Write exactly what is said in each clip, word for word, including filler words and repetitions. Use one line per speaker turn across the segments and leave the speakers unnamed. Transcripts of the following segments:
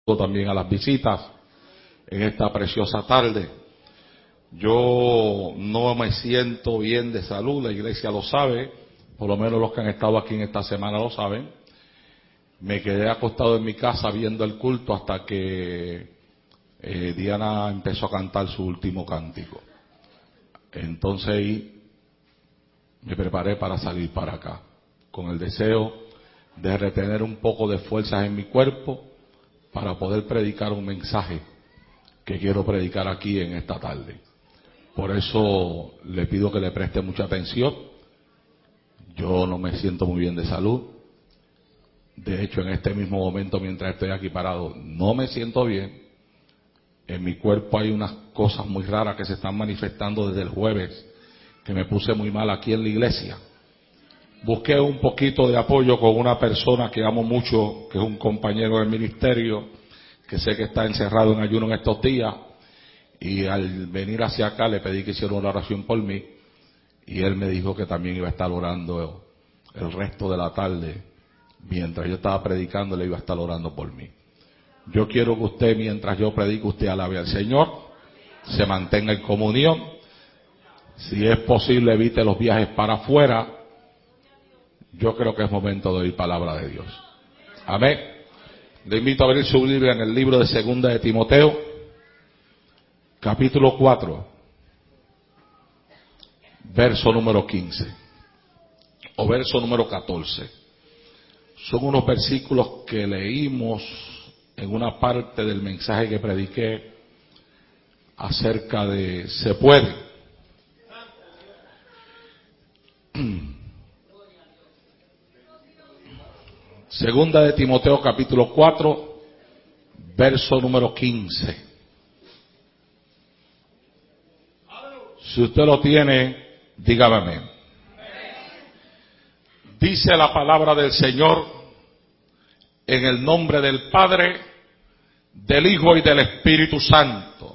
También a las visitas en esta preciosa tarde. Yo no me siento bien de salud, la iglesia lo sabe, por lo menos los que han estado aquí en esta semana lo saben. Me quedé acostado en mi casa viendo el culto hasta que eh, Diana empezó a cantar su último cántico. Entonces me preparé para salir para acá, con el deseo de retener un poco de fuerzas en mi cuerpo para poder predicar un mensaje que quiero predicar aquí en esta tarde. Por eso le pido que le preste mucha atención. Yo no me siento muy bien de salud. De hecho, en este mismo momento, mientras estoy aquí parado, no me siento bien. En mi cuerpo hay unas cosas muy raras que se están manifestando desde el jueves, que me puse muy mal aquí en la iglesia. Busqué un poquito de apoyo con una persona que amo mucho, que es un compañero del ministerio, que sé que está encerrado en ayuno en estos días, y al venir hacia acá le pedí que hiciera una oración por mí, y él me dijo que también iba a estar orando el resto de la tarde, mientras yo estaba predicando, le iba a estar orando por mí. Yo quiero que usted, mientras yo predico, usted alabe al Señor, se mantenga en comunión, si es posible evite los viajes para afuera. Yo creo que es momento de oír palabra de Dios. Amén. Le invito a abrir su Biblia en el libro de Segunda de Timoteo, capítulo cuatro, verso número quince, o verso número catorce. Son unos versículos que leímos en una parte del mensaje que prediqué acerca de se puede. Segunda de Timoteo capítulo cuatro, verso número quince. Si usted lo tiene, dígame amén. Dice la palabra del Señor en el nombre del Padre, del Hijo y del Espíritu Santo.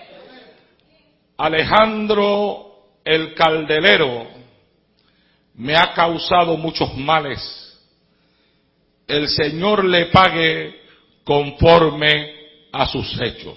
Alejandro el Caldelero me ha causado muchos males. El Señor le pague conforme a sus hechos.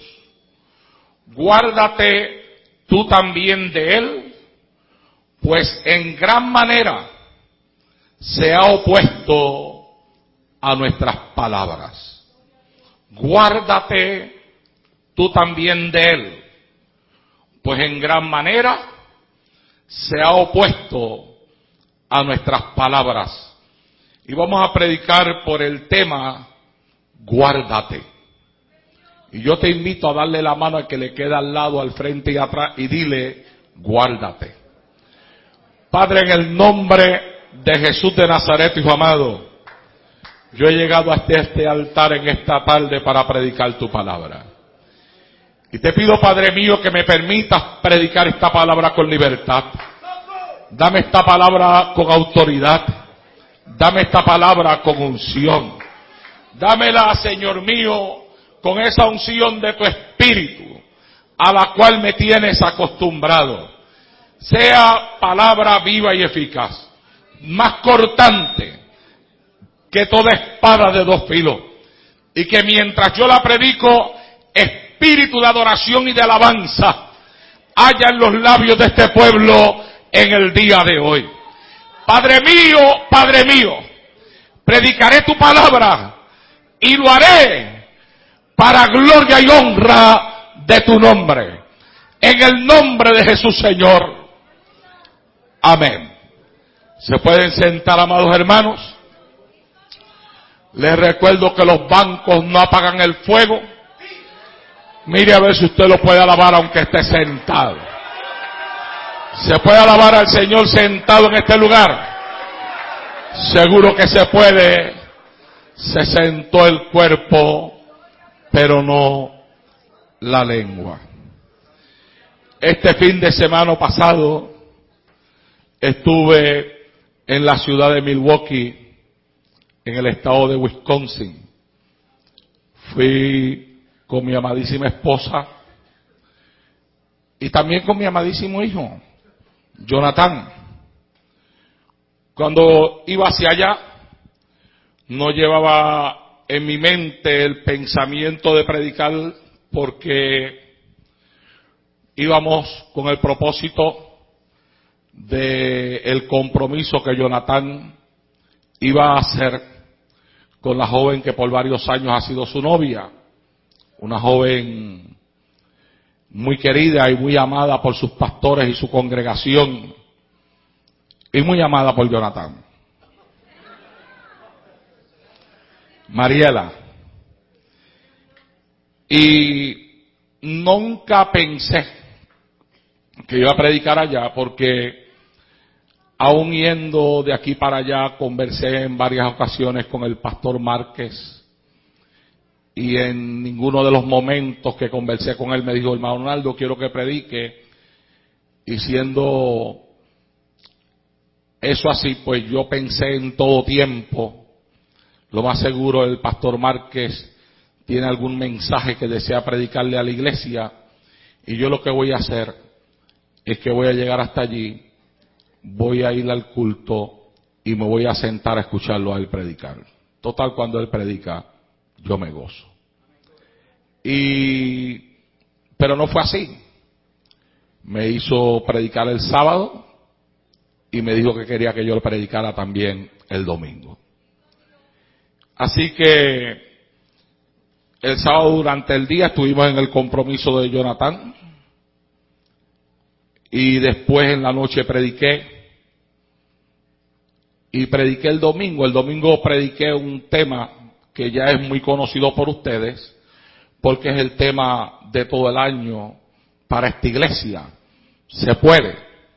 Guárdate tú también de él, pues en gran manera se ha opuesto a nuestras palabras. Guárdate tú también de él, pues en gran manera se ha opuesto a nuestras palabras. Y vamos a predicar por el tema, guárdate. Y yo te invito a darle la mano al que le queda al lado, al frente y atrás, y dile, guárdate. Padre, en el nombre de Jesús de Nazaret, Hijo amado, yo he llegado hasta este altar en esta tarde para predicar tu palabra. Y te pido, Padre mío, que me permitas predicar esta palabra con libertad. Dame esta palabra con autoridad. Dame esta palabra con unción. Dámela, Señor mío, con esa unción de tu Espíritu, a la cual me tienes acostumbrado. Sea palabra viva y eficaz, más cortante que toda espada de dos filos. Y que mientras yo la predico, espíritu de adoración y de alabanza haya en los labios de este pueblo en el día de hoy. Padre mío, Padre mío, predicaré tu palabra y lo haré para gloria y honra de tu nombre. En el nombre de Jesús, Señor. Amén. ¿Se pueden sentar, amados hermanos? Les recuerdo que los bancos no apagan el fuego. Mire a ver si usted lo puede alabar aunque esté sentado. ¿Se puede alabar al Señor sentado en este lugar? Seguro que se puede. Se sentó el cuerpo, pero no la lengua. Este fin de semana pasado estuve en la ciudad de Milwaukee, en el estado de Wisconsin. Fui con mi amadísima esposa y también con mi amadísimo hijo, Jonathan. Cuando iba hacia allá, no llevaba en mi mente el pensamiento de predicar porque íbamos con el propósito de el compromiso que Jonathan iba a hacer con la joven que por varios años ha sido su novia, una joven muy querida y muy amada por sus pastores y su congregación, y muy amada por Jonathan. Mariela. Y nunca pensé que iba a predicar allá, porque aún yendo de aquí para allá conversé en varias ocasiones con el pastor Márquez, y en ninguno de los momentos que conversé con él me dijo: hermano Ronaldo, quiero que predique. Y siendo eso así, pues yo pensé en todo tiempo, lo más seguro el pastor Márquez tiene algún mensaje que desea predicarle a la iglesia, y yo lo que voy a hacer es que voy a llegar hasta allí, voy a ir al culto y me voy a sentar a escucharlo a él predicar. Total, cuando él predica, yo me gozo. Y, pero no fue así. Me hizo predicar el sábado y me dijo que quería que yo lo predicara también el domingo. Así que el sábado durante el día estuvimos en el compromiso de Jonathan, y después en la noche prediqué, y prediqué el domingo. El domingo prediqué un tema que ya es muy conocido por ustedes, porque es el tema de todo el año para esta iglesia. Se puede.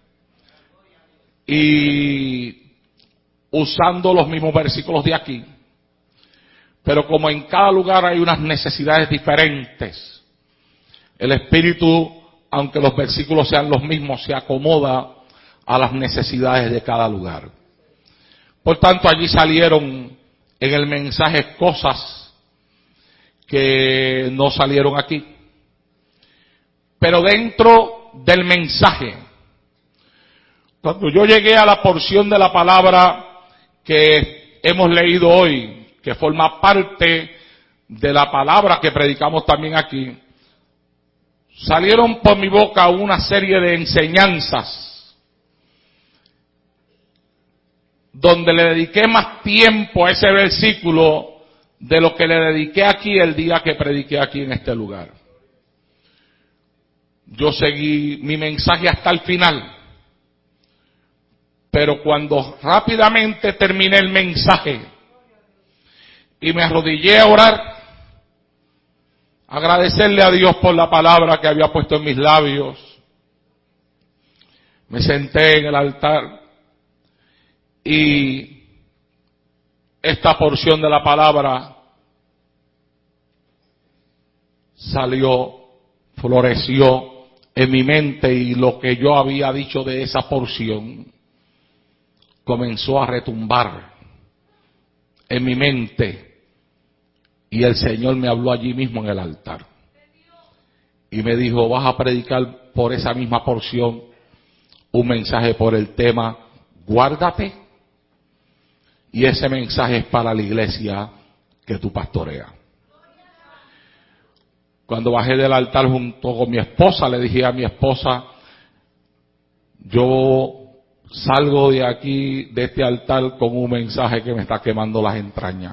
Y usando los mismos versículos de aquí, pero como en cada lugar hay unas necesidades diferentes, el Espíritu, aunque los versículos sean los mismos, se acomoda a las necesidades de cada lugar. Por tanto, allí salieron en el mensaje cosas que no salieron aquí. Pero dentro del mensaje, cuando yo llegué a la porción de la palabra que hemos leído hoy, que forma parte de la palabra que predicamos también aquí, salieron por mi boca una serie de enseñanzas donde le dediqué más tiempo a ese versículo de lo que le dediqué aquí el día que prediqué aquí en este lugar. Yo seguí mi mensaje hasta el final, pero cuando rápidamente terminé el mensaje y me arrodillé a orar, agradecerle a Dios por la palabra que había puesto en mis labios, me senté en el altar y esta porción de la palabra salió, floreció en mi mente, y lo que yo había dicho de esa porción comenzó a retumbar en mi mente, y el Señor me habló allí mismo en el altar y me dijo: vas a predicar por esa misma porción un mensaje por el tema guárdate, y ese mensaje es para la iglesia que tú pastoreas. Cuando bajé del altar junto con mi esposa, le dije a mi esposa: yo salgo de aquí, de este altar, con un mensaje que me está quemando las entrañas.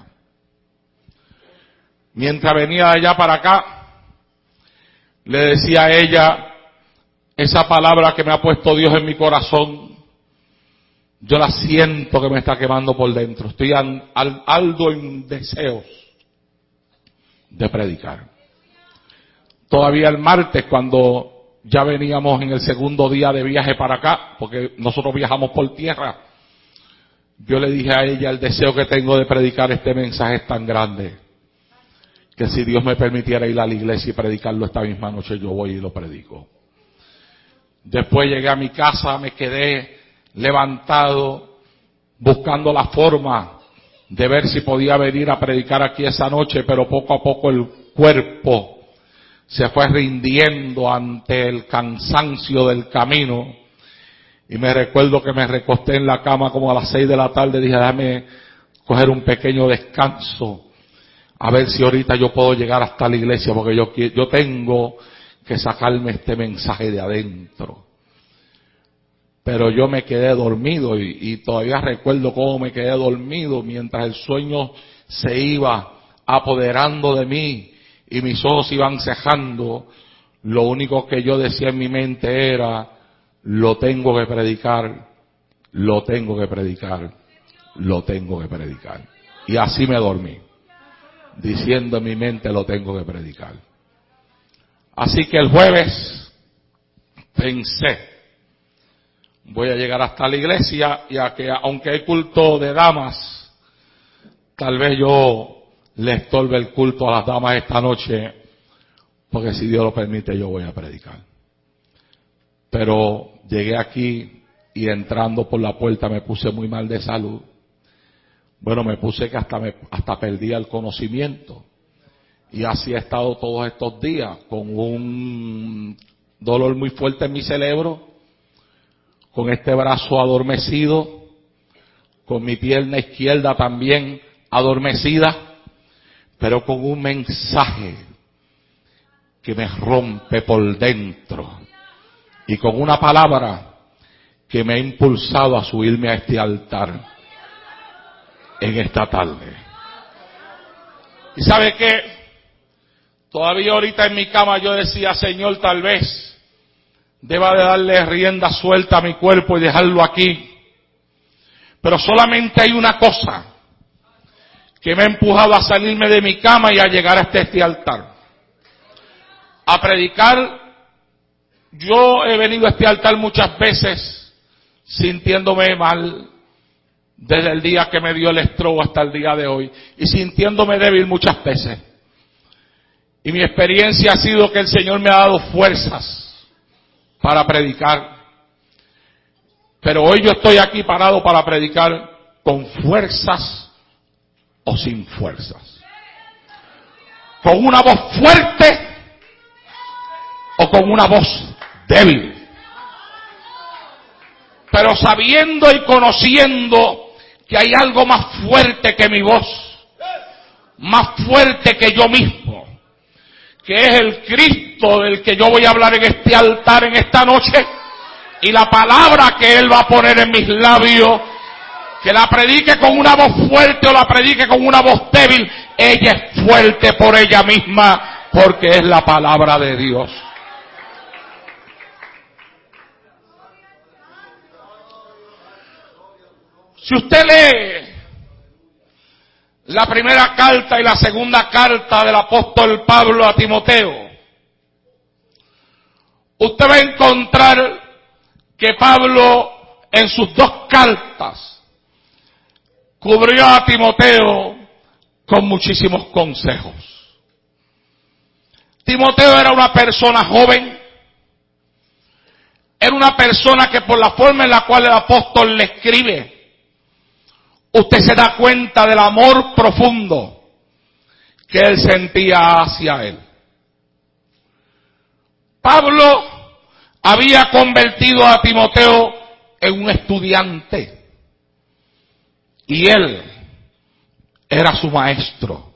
Mientras venía de allá para acá, le decía a ella: esa palabra que me ha puesto Dios en mi corazón, yo la siento que me está quemando por dentro. Estoy al, al, aldo en deseos de predicar. Todavía el martes, cuando ya veníamos en el segundo día de viaje para acá, porque nosotros viajamos por tierra, yo le dije a ella: el deseo que tengo de predicar este mensaje es tan grande, que si Dios me permitiera ir a la iglesia y predicarlo esta misma noche, yo voy y lo predico. Después llegué a mi casa, me quedé levantado, buscando la forma de ver si podía venir a predicar aquí esa noche, pero poco a poco el cuerpo se fue rindiendo ante el cansancio del camino, y me recuerdo que me recosté en la cama como a las seis de la tarde. Dije: déjame coger un pequeño descanso a ver si ahorita yo puedo llegar hasta la iglesia, porque yo, yo tengo que sacarme este mensaje de adentro. Pero yo me quedé dormido y, y todavía recuerdo cómo me quedé dormido mientras el sueño se iba apoderando de mí y mis ojos iban cejando. Lo único que yo decía en mi mente era: lo tengo que predicar, lo tengo que predicar, lo tengo que predicar. Y así me dormí, diciendo en mi mente: lo tengo que predicar. Así que el jueves pensé: voy a llegar hasta la iglesia, y a que aunque hay culto de damas, tal vez yo le estorbe el culto a las damas esta noche, porque si Dios lo permite yo voy a predicar. Pero llegué aquí y entrando por la puerta me puse muy mal de salud. Bueno, me puse que hasta me, hasta perdía el conocimiento. Y así he estado todos estos días, con un dolor muy fuerte en mi cerebro, con este brazo adormecido, con mi pierna izquierda también adormecida, pero con un mensaje que me rompe por dentro y con una palabra que me ha impulsado a subirme a este altar en esta tarde. ¿Y sabe qué? Todavía ahorita en mi cama yo decía: Señor, tal vez deba de darle rienda suelta a mi cuerpo y dejarlo aquí. Pero solamente hay una cosa que me ha empujado a salirme de mi cama y a llegar hasta este altar, a predicar. Yo he venido a este altar muchas veces sintiéndome mal, desde el día que me dio el stroke hasta el día de hoy, y sintiéndome débil muchas veces. Y mi experiencia ha sido que el Señor me ha dado fuerzas para predicar. Pero hoy yo estoy aquí parado para predicar con fuerzas o sin fuerzas. Con una voz fuerte o con una voz débil. Pero sabiendo y conociendo que hay algo más fuerte que mi voz, más fuerte que yo mismo, que es el Cristo del que yo voy a hablar en este altar en esta noche, y la palabra que Él va a poner en mis labios, que la predique con una voz fuerte o la predique con una voz débil, ella es fuerte por ella misma, porque es la palabra de Dios. Si usted lee la primera carta y la segunda carta del apóstol Pablo a Timoteo, usted va a encontrar que Pablo en sus dos cartas cubrió a Timoteo con muchísimos consejos. Timoteo era una persona joven, era una persona que por la forma en la cual el apóstol le escribe, usted se da cuenta del amor profundo que él sentía hacia él. Pablo había convertido a Timoteo en un estudiante y él era su maestro.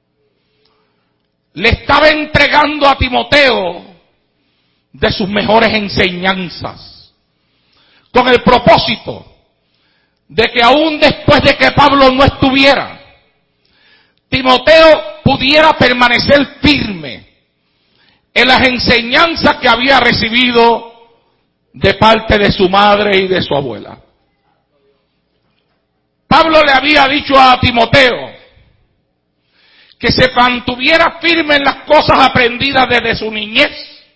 Le estaba entregando a Timoteo de sus mejores enseñanzas, con el propósito de que aún después de que Pablo no estuviera, Timoteo pudiera permanecer firme en las enseñanzas que había recibido de parte de su madre y de su abuela. Pablo le había dicho a Timoteo que se mantuviera firme en las cosas aprendidas desde su niñez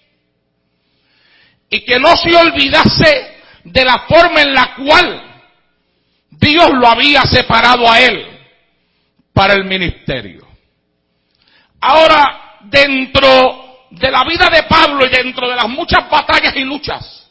y que no se olvidase de la forma en la cual Dios lo había separado a él para el ministerio. Ahora, dentro de la vida de Pablo y dentro de las muchas batallas y luchas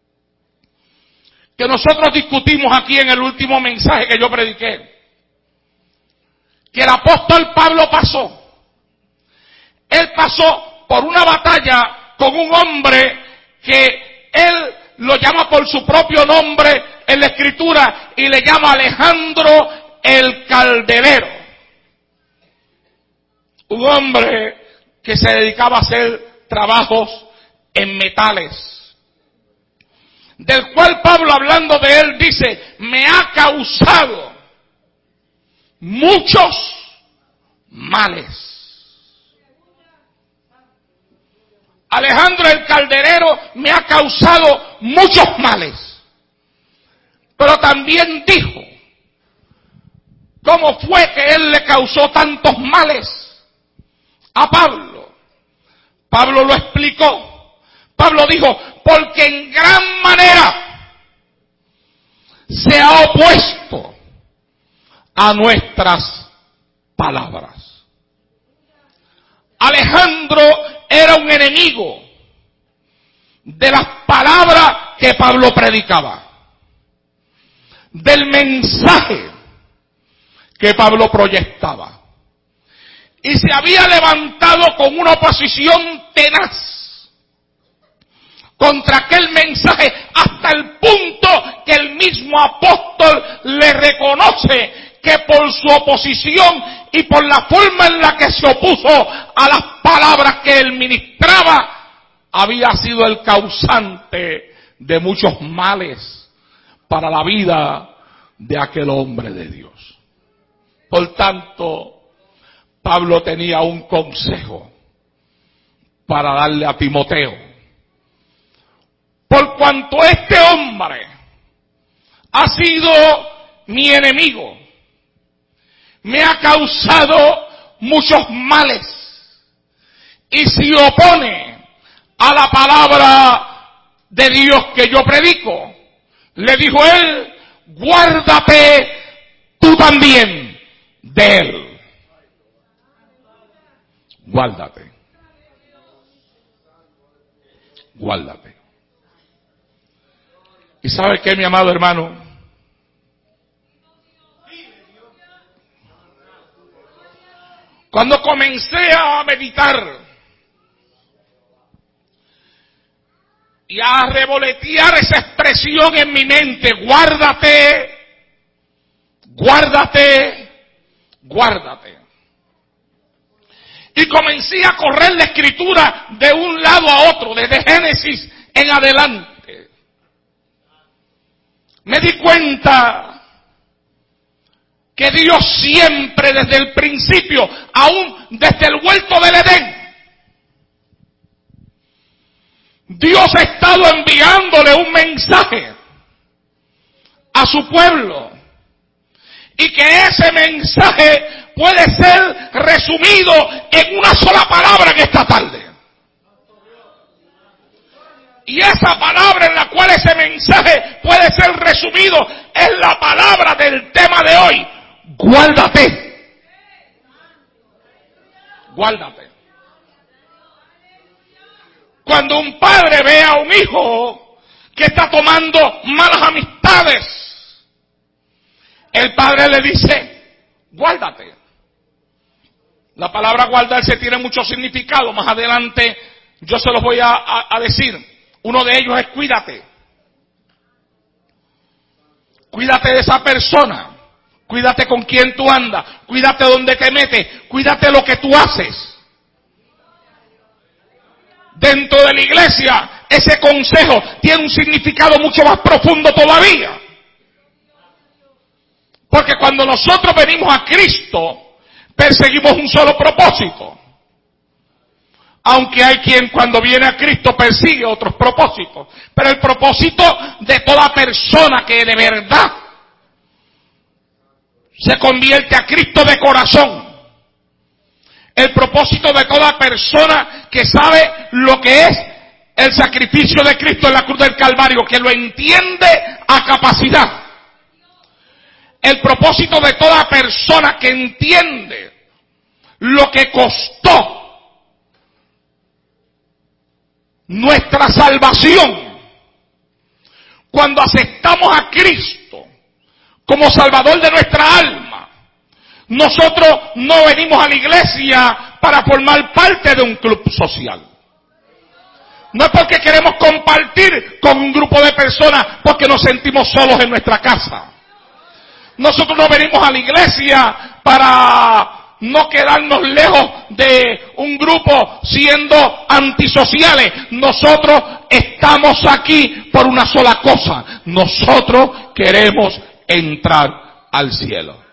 que nosotros discutimos aquí en el último mensaje que yo prediqué, que el apóstol Pablo pasó, él pasó por una batalla con un hombre que él lo llama por su propio nombre en la escritura y le llama Alejandro el Calderero. un hombre que se dedicaba a hacer trabajos en metales, del cual Pablo, hablando de él, dice: me ha causado muchos males. Alejandro el calderero me ha causado muchos males. Pero también dijo cómo fue que él le causó tantos males a Pablo. Pablo lo explicó. Pablo dijo: porque en gran manera se ha opuesto a nuestras palabras. Alejandro era un enemigo de las palabras que Pablo predicaba, del mensaje que Pablo proyectaba, y se había levantado con una oposición tenaz contra aquel mensaje, hasta el punto que el mismo apóstol le reconoce que por su oposición y por la forma en la que se opuso a las palabras que él ministraba, había sido el causante de muchos males para la vida de aquel hombre de Dios. Por tanto, Pablo tenía un consejo para darle a Timoteo. Por cuanto este hombre ha sido mi enemigo, me ha causado muchos males, y se opone a la palabra de Dios que yo predico, le dijo él: guárdate tú también de él. Guárdate. Guárdate. ¿Y sabe qué, mi amado hermano? Cuando comencé a meditar y a revolotear esa expresión en mi mente: guárdate, guárdate, guárdate. Y comencé a correr la escritura de un lado a otro, desde Génesis en adelante. Me di cuenta que Dios siempre, desde el principio, aún desde el huerto del Edén, Dios ha estado enviándole un mensaje a su pueblo, y que ese mensaje puede ser resumido en una sola palabra en esta tarde. Y esa palabra en la cual ese mensaje puede ser resumido es la palabra del tema de hoy: guárdate. Guárdate. Cuando un padre ve a un hijo que está tomando malas amistades, el padre le dice: guárdate. La palabra guardarse tiene mucho significado. Más adelante yo se los voy a, a, a decir. Uno de ellos es cuídate. Cuídate de esa persona. Cuídate con quién tú andas. Cuídate dónde te metes. Cuídate lo que tú haces. Dentro de la iglesia, ese consejo tiene un significado mucho más profundo todavía. Porque cuando nosotros venimos a Cristo, perseguimos un solo propósito. Aunque hay quien cuando viene a Cristo persigue otros propósitos. Pero el propósito de toda persona que de verdad se convierte a Cristo de corazón, el propósito de toda persona que sabe lo que es el sacrificio de Cristo en la cruz del Calvario, que lo entiende a capacidad, el propósito de toda persona que entiende lo que costó nuestra salvación cuando aceptamos a Cristo como Salvador de nuestra alma. Nosotros no venimos a la iglesia para formar parte de un club social. No es porque queremos compartir con un grupo de personas porque nos sentimos solos en nuestra casa. Nosotros no venimos a la iglesia para no quedarnos lejos de un grupo siendo antisociales. Nosotros estamos aquí por una sola cosa. Nosotros queremos entrar al cielo.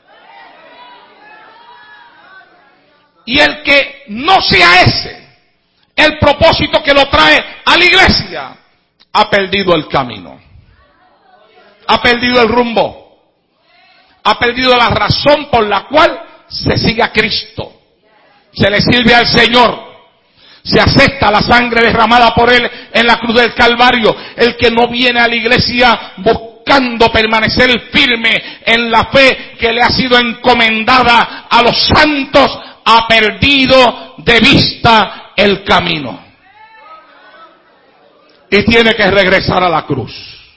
Y el que no sea ese el propósito que lo trae a la iglesia, ha perdido el camino, ha perdido el rumbo, ha perdido la razón por la cual se sigue a Cristo, se le sirve al Señor, se acepta la sangre derramada por Él en la cruz del Calvario. El que no viene a la iglesia buscando permanecer firme en la fe que le ha sido encomendada a los santos, ha perdido de vista el camino y tiene que regresar a la cruz.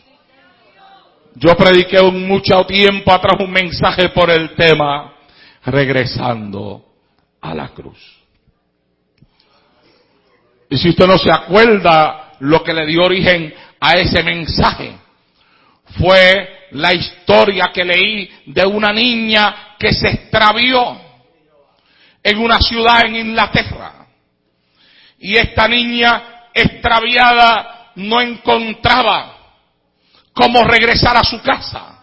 Yo prediqué un mucho tiempo atrás un mensaje por el tema regresando a la cruz. Y si usted no se acuerda, lo que le dio origen a ese mensaje fue la historia que leí de una niña que se extravió en una ciudad en Inglaterra. Y esta niña extraviada no encontraba cómo regresar a su casa.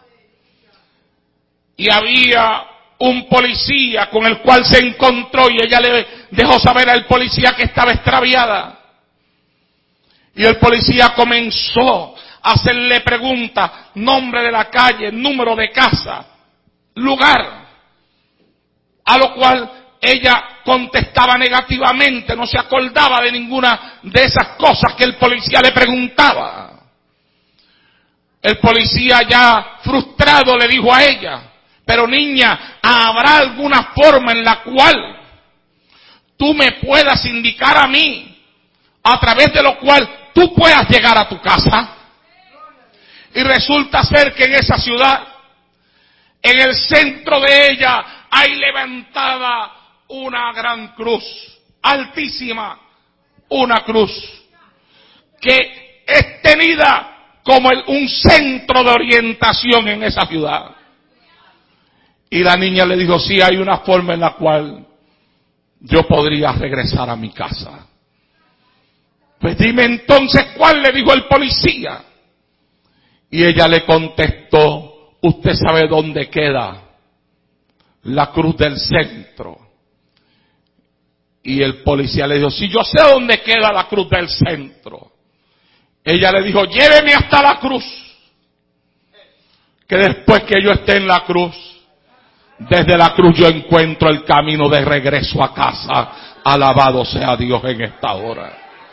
Y había un policía con el cual se encontró y ella le dejó saber al policía que estaba extraviada. Y el policía comenzó a hacerle preguntas, nombre de la calle, número de casa, lugar, a lo cual ella contestaba negativamente, no se acordaba de ninguna de esas cosas que el policía le preguntaba. El policía ya frustrado le dijo a ella, pero niña, ¿habrá alguna forma en la cual tú me puedas indicar a mí, a través de lo cual tú puedas llegar a tu casa? Y resulta ser que en esa ciudad, en el centro de ella, hay levantada una gran cruz, altísima, una cruz que es tenida como el, un centro de orientación en esa ciudad. Y la niña le dijo, sí, hay una forma en la cual yo podría regresar a mi casa. Pues dime entonces cuál, le dijo el policía. Y ella le contestó, usted sabe dónde queda la cruz del centro. Y el policía le dijo, sí, yo sé dónde queda la cruz del centro. Ella le dijo, lléveme hasta la cruz, que después que yo esté en la cruz, desde la cruz yo encuentro el camino de regreso a casa. Alabado sea Dios en esta hora.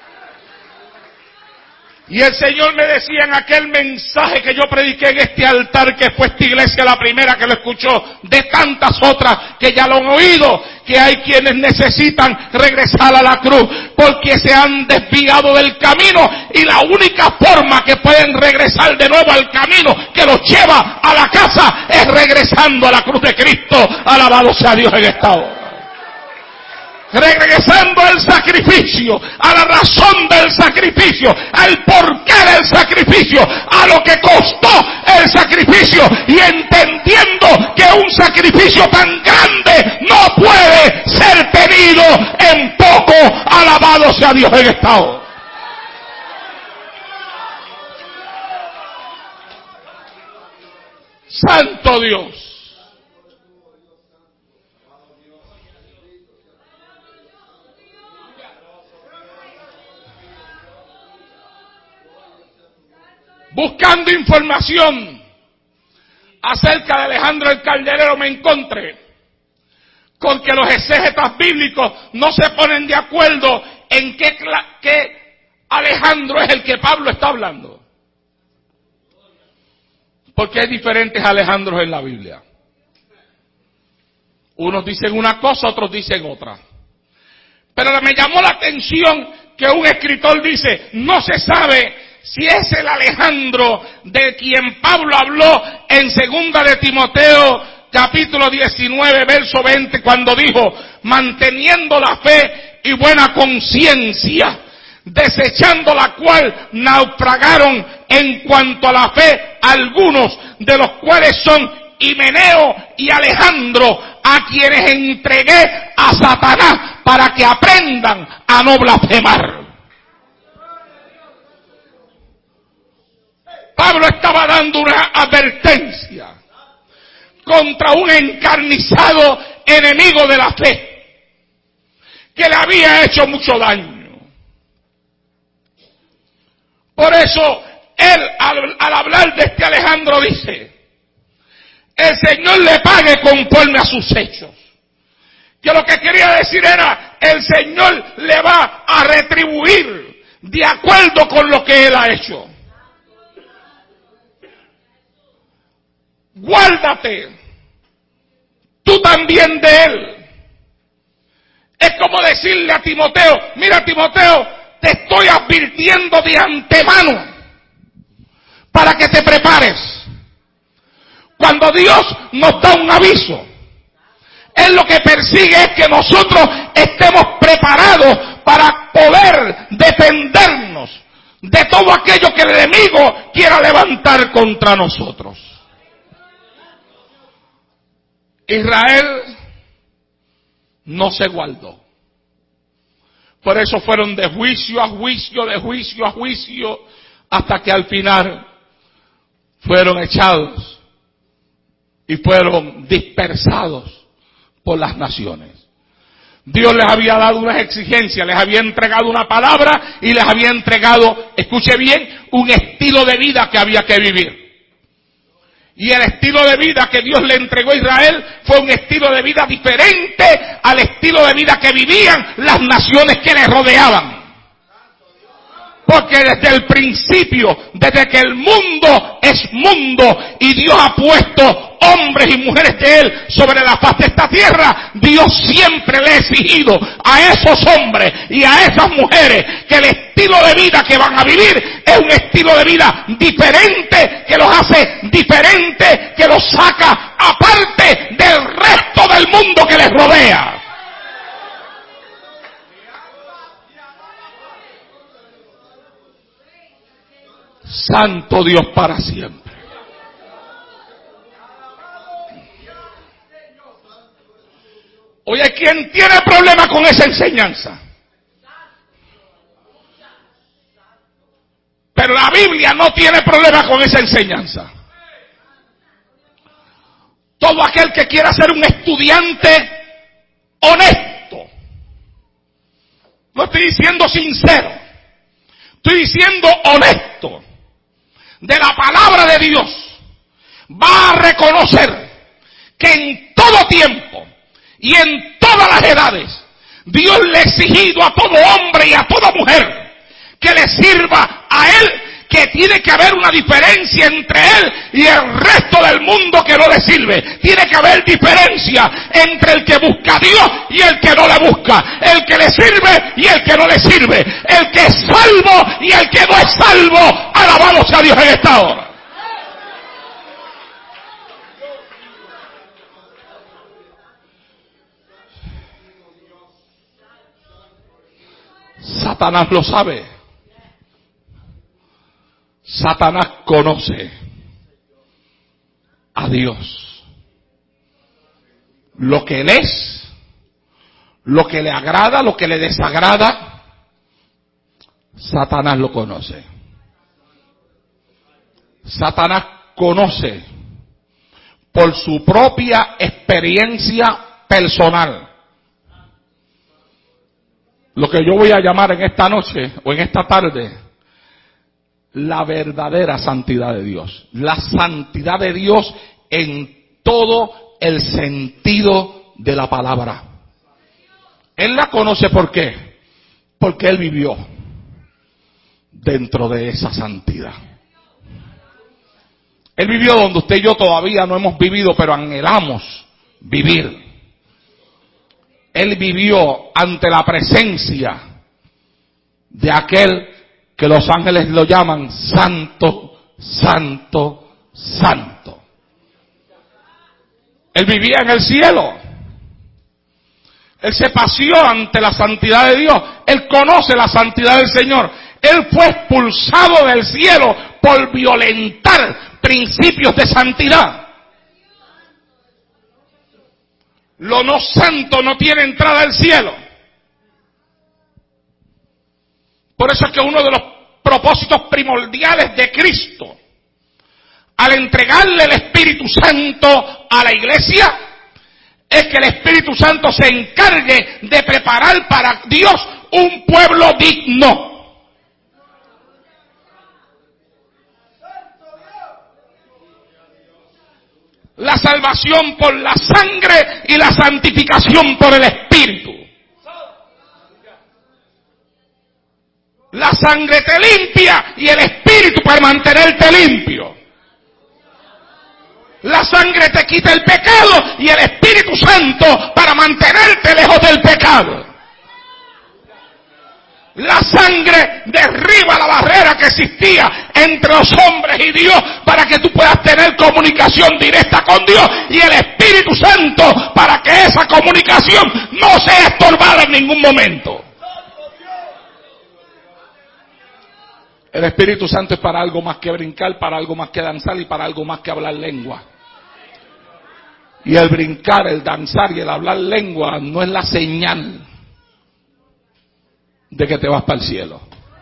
Y el Señor me decía en aquel mensaje que yo prediqué en este altar, que fue esta iglesia la primera que lo escuchó, de tantas otras que ya lo han oído, que hay quienes necesitan regresar a la cruz porque se han desviado del camino, y la única forma que pueden regresar de nuevo al camino que los lleva a la casa es regresando a la cruz de Cristo. Alabado sea Dios en esta hora. Regresando al sacrificio, a la razón del sacrificio, al porqué del sacrificio, a lo que costó el sacrificio, y entendiendo que un sacrificio tan grande no puede ser tenido en poco. Alabado sea Dios en esta hora. Santo Dios. Buscando información acerca de Alejandro el Calderero, me encontré con que los exégetas bíblicos no se ponen de acuerdo en qué, qué Alejandro es el que Pablo está hablando. Porque hay diferentes Alejandros en la Biblia. Unos dicen una cosa, otros dicen otra. Pero me llamó la atención que un escritor dice, no se sabe si es el Alejandro de quien Pablo habló en segunda de Timoteo, capítulo diecinueve, verso veinte, cuando dijo, manteniendo la fe y buena conciencia, desechando la cual naufragaron en cuanto a la fe algunos, de los cuales son Himeneo y Alejandro, a quienes entregué a Satanás para que aprendan a no blasfemar. Pablo estaba dando una advertencia contra un encarnizado enemigo de la fe que le había hecho mucho daño. Por eso él al, al hablar de este Alejandro dice: el Señor le pague conforme a sus hechos. Que lo que quería decir era: el Señor le va a retribuir de acuerdo con lo que él ha hecho. Guárdate tú también de él. Es como decirle a Timoteo: mira, Timoteo, te estoy advirtiendo de antemano para que te prepares. Cuando Dios nos da un aviso, Él lo que persigue es que nosotros estemos preparados para poder defendernos de todo aquello que el enemigo quiera levantar contra nosotros. Israel no se guardó. Por eso fueron de juicio a juicio, de juicio a juicio, hasta que al final fueron echados y fueron dispersados por las naciones. Dios les había dado unas exigencias, les había entregado una palabra y les había entregado, escuche bien, un estilo de vida que había que vivir. Y el estilo de vida que Dios le entregó a Israel fue un estilo de vida diferente al estilo de vida que vivían las naciones que les rodeaban. Porque desde el principio, desde que el mundo es mundo y Dios ha puesto hombres y mujeres de Él sobre la faz de esta tierra, Dios siempre le ha exigido a esos hombres y a esas mujeres que el estilo de vida que van a vivir es un estilo de vida diferente, que los hace diferente, que los saca aparte del resto del mundo que les rodea. Santo Dios para siempre. Oye, ¿quién tiene problema con esa enseñanza? Pero la Biblia no tiene problema con esa enseñanza. Todo aquel que quiera ser un estudiante honesto, no estoy diciendo sincero, estoy diciendo honesto, de la palabra de Dios, va a reconocer que en todo tiempo y en todas las edades Dios le ha exigido a todo hombre y a toda mujer que le sirva a Él, que tiene que haber una diferencia entre Él y el resto del mundo que no le sirve. Tiene que haber diferencia entre el que busca a Dios y el que no le busca, el que le sirve y el que no le sirve, el que es salvo y el que no es salvo. Alabado sea Dios en esta hora. Satanás lo sabe. Satanás conoce a Dios. Lo que Él es, lo que le agrada, lo que le desagrada, Satanás lo conoce. Satanás conoce por su propia experiencia personal lo que yo voy a llamar en esta noche o en esta tarde la verdadera santidad de Dios. La santidad de Dios en todo el sentido de la palabra. Él la conoce, ¿por qué? Porque Él vivió dentro de esa santidad. Él vivió donde usted y yo todavía no hemos vivido, pero anhelamos vivir. Él vivió ante la presencia de aquel que los ángeles lo llaman santo, santo, santo. Él vivía en el cielo. Él se paseó ante la santidad de Dios. Él conoce la santidad del Señor. Él fue expulsado del cielo por violentar principios de santidad. Lo no santo no tiene entrada al cielo. Por eso es que uno de los propósitos primordiales de Cristo, al entregarle el Espíritu Santo a la iglesia, es que el Espíritu Santo se encargue de preparar para Dios un pueblo digno. La salvación por la sangre y la santificación por el Espíritu. La sangre te limpia y el Espíritu para mantenerte limpio. La sangre te quita el pecado y el Espíritu Santo para mantenerte lejos del pecado. La sangre derriba la barrera que existía entre los hombres y Dios para que tú puedas tener comunicación directa con Dios, y el Espíritu Santo para que esa comunicación no sea estorbada en ningún momento. El Espíritu Santo es para algo más que brincar, para algo más que danzar y para algo más que hablar lengua. Y el brincar, el danzar y el hablar lengua no es la señal de que te vas para el cielo.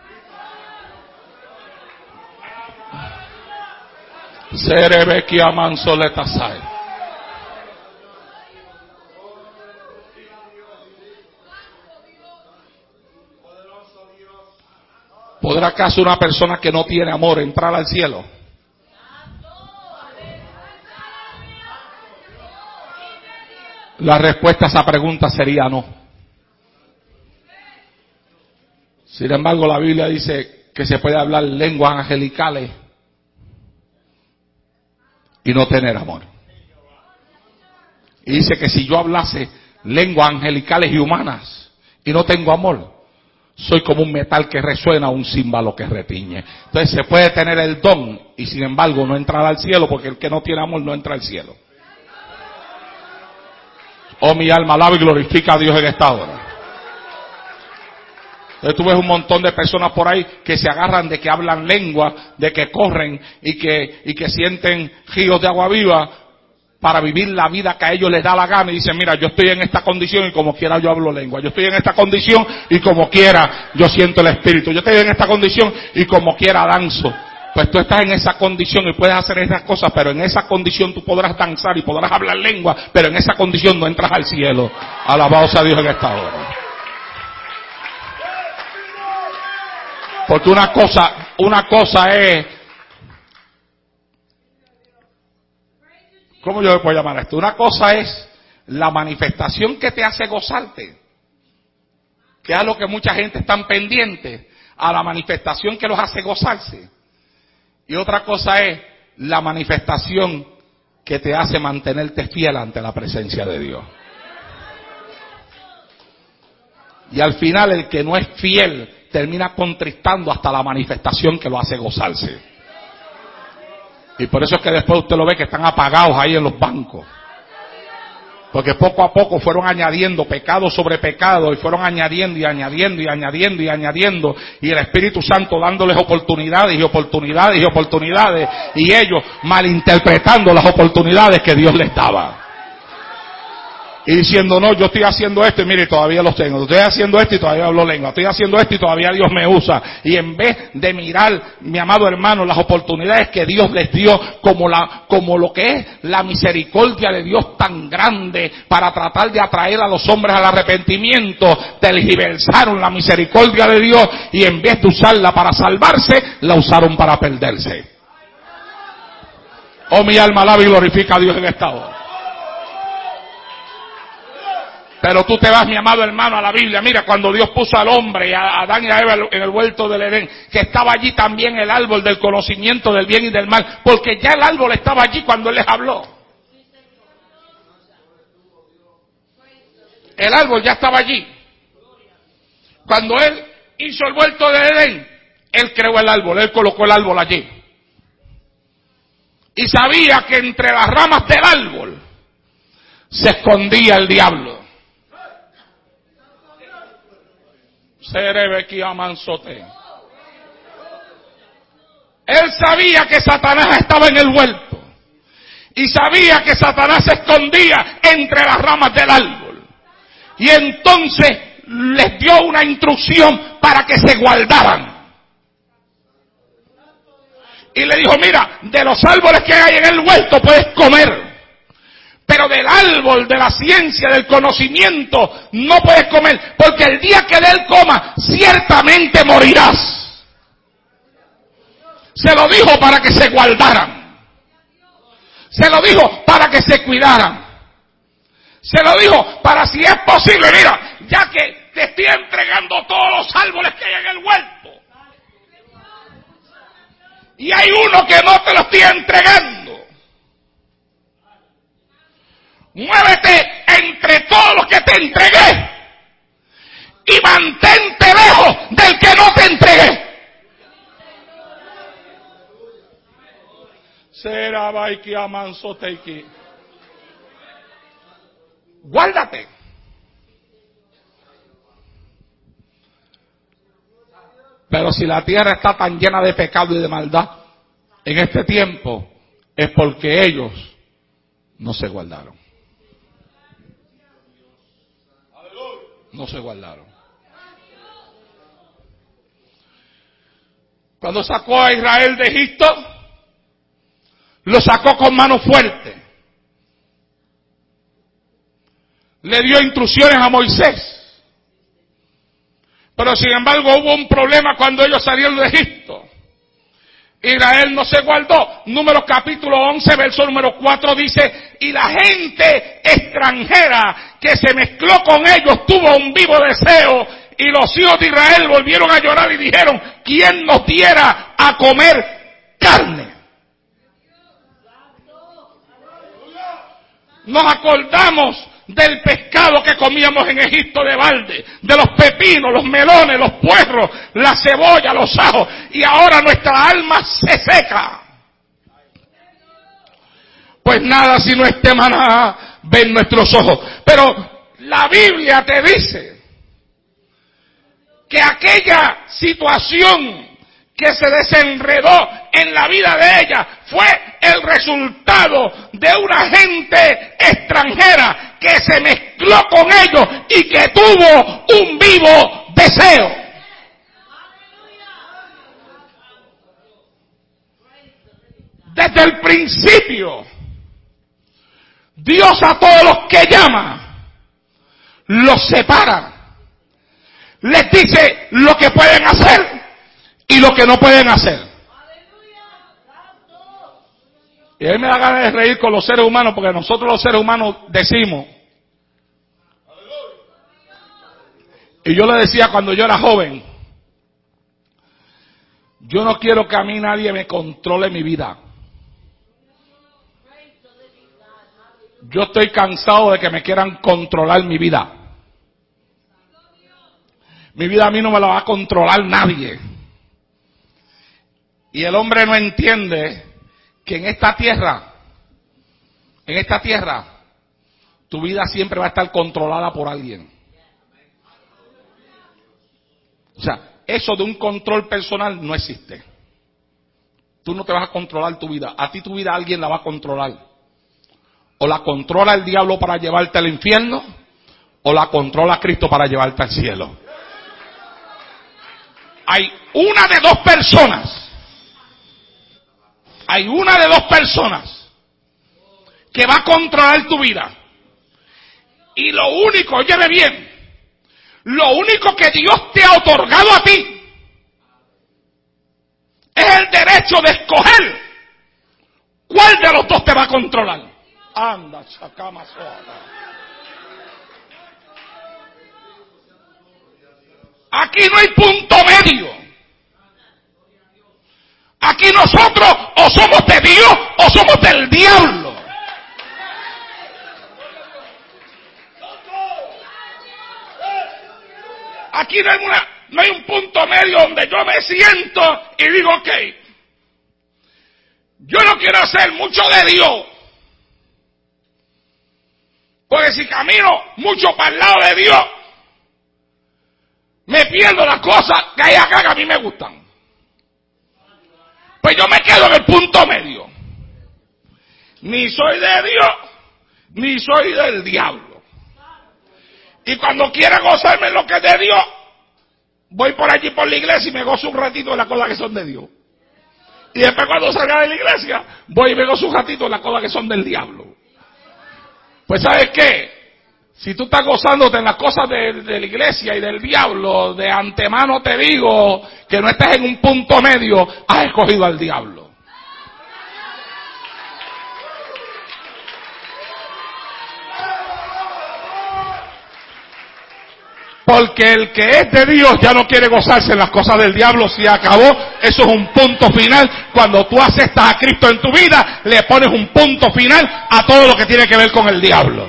Serebekia mansoletasai. ¿Podrá acaso una persona que no tiene amor entrar al cielo? La respuesta a esa pregunta sería no. Sin embargo, la Biblia dice que se puede hablar lenguas angelicales y no tener amor. Y dice que si yo hablase lenguas angelicales y humanas y no tengo amor, soy como un metal que resuena o un címbalo que retiñe. Entonces se puede tener el don y sin embargo no entrar al cielo, porque el que no tiene amor no entra al cielo. Oh, mi alma alaba y glorifica a Dios en esta hora. Entonces tú ves un montón de personas por ahí que se agarran de que hablan lengua, de que corren y que, y que sienten ríos de agua viva para vivir la vida que a ellos les da la gana, y dicen, mira, yo estoy en esta condición y como quiera yo hablo lengua. Yo estoy en esta condición y como quiera yo siento el Espíritu. Yo estoy en esta condición y como quiera danzo. Pues tú estás en esa condición y puedes hacer esas cosas, pero en esa condición tú podrás danzar y podrás hablar lengua, pero en esa condición no entras al cielo. Alabado sea Dios en esta hora. Porque una cosa, una cosa es, ¿cómo yo le puedo llamar a esto? Una cosa es la manifestación que te hace gozarte, que es a lo que mucha gente está pendiente, a la manifestación que los hace gozarse. Y otra cosa es la manifestación que te hace mantenerte fiel ante la presencia de Dios. Y al final el que no es fiel termina contristando hasta la manifestación que lo hace gozarse. Y por eso es que después usted lo ve que están apagados ahí en los bancos. Porque poco a poco fueron añadiendo pecado sobre pecado y fueron añadiendo y añadiendo y añadiendo y añadiendo. Y el Espíritu Santo dándoles oportunidades y oportunidades y oportunidades. Y ellos malinterpretando las oportunidades que Dios les daba. Y diciendo, no, yo estoy haciendo esto y mire, todavía los tengo. Estoy haciendo esto y todavía hablo lengua. Estoy haciendo esto y todavía Dios me usa. Y en vez de mirar, mi amado hermano, las oportunidades que Dios les dio como la, como lo que es la misericordia de Dios tan grande para tratar de atraer a los hombres al arrepentimiento, tergiversaron la misericordia de Dios y en vez de usarla para salvarse, la usaron para perderse. Oh, mi alma alaba y glorifica a Dios en esta hora. Pero tú te vas, mi amado hermano, a la Biblia. Mira, cuando Dios puso al hombre, a Adán y a Eva en el huerto del Edén, que estaba allí también el árbol del conocimiento del bien y del mal, porque ya el árbol estaba allí cuando Él les habló. El árbol ya estaba allí. Cuando Él hizo el huerto del Edén, Él creó el árbol, Él colocó el árbol allí. Y sabía que entre las ramas del árbol se escondía el diablo. Él sabía que Satanás estaba en el huerto Y sabía que Satanás se escondía entre las ramas del árbol. Y entonces les dio una instrucción para que se guardaran. Y le dijo, mira, de los árboles que hay en el huerto puedes comer. Pero del árbol de la ciencia, del conocimiento, no puedes comer. Porque el día que de él coma, ciertamente morirás. Se lo dijo para que se guardaran. Se lo dijo para que se cuidaran. Se lo dijo para, si es posible, mira, ya que te estoy entregando todos los árboles que hay en el huerto. Y hay uno que no te lo estoy entregando. Muévete entre todos los que te entregué. Y mantente lejos del que no te entregué. Será baiki amanso teiki. Guárdate. Pero si la tierra está tan llena de pecado y de maldad en este tiempo, es porque ellos no se guardaron. No se guardaron. Cuando sacó a Israel de Egipto, lo sacó con mano fuerte. Le dio instrucciones a Moisés. Pero sin embargo hubo un problema cuando ellos salieron de Egipto. Israel no se guardó. Números capítulo once, verso número cuatro dice, y la gente extranjera que se mezcló con ellos tuvo un vivo deseo, y los hijos de Israel volvieron a llorar y dijeron, ¿quién nos diera a comer carne? Nos acordamos del pescado que comíamos en Egipto de balde, de los pepinos, los melones, los puerros, la cebolla, los ajos, y ahora nuestra alma se seca. Pues nada, si no este maná ven nuestros ojos. Pero la Biblia te dice que aquella situación que se desenredó en la vida de ella fue el resultado de una gente extranjera que se mezcló con ellos y que tuvo un vivo deseo. Desde el principio, Dios a todos los que llama los separa. Les dice lo que pueden hacer y lo que no pueden hacer. Y a mí me da ganas de reír con los seres humanos, porque nosotros los seres humanos decimos. Y yo le decía cuando yo era joven, yo no quiero que a mí nadie me controle mi vida. Yo estoy cansado de que me quieran controlar mi vida. Mi vida a mí no me la va a controlar nadie. Y el hombre no entiende que en esta tierra, en esta tierra, tu vida siempre va a estar controlada por alguien. O sea, eso de un control personal no existe. Tú no te vas a controlar tu vida. A ti tu vida alguien la va a controlar. O la controla el diablo para llevarte al infierno, o la controla Cristo para llevarte al cielo. Hay una de dos personas. Hay una de dos personas que va a controlar tu vida. Y lo único, óyeme bien, lo único que Dios te ha otorgado a ti es el derecho de escoger cuál de los dos te va a controlar. Anda, chacama sola. Aquí no hay punto medio. Aquí nosotros o somos de Dios o somos del diablo. Aquí no hay, una, no hay un punto medio donde yo me siento y digo, ok, yo no quiero hacer mucho de Dios. Porque si camino mucho para el lado de Dios, me pierdo las cosas que hay acá que a mí me gustan. Pues yo me quedo en el punto medio. ni soy de Dios, ni soy del diablo. Y cuando quiera gozarme en lo que es de Dios, voy por allí por la iglesia y me gozo un ratito de las cosas que son de Dios. Y después cuando salga de la iglesia, voy y me gozo un ratito de las cosas que son del diablo. Pues ¿sabes qué? Si tú estás gozándote en las cosas de, de la iglesia y del diablo, de antemano te digo que no estés en un punto medio, has escogido al diablo. Porque el que es de Dios ya no quiere gozarse en las cosas del diablo. Si acabó, eso es un punto final. Cuando tú aceptas a Cristo en tu vida, le pones un punto final a todo lo que tiene que ver con el diablo.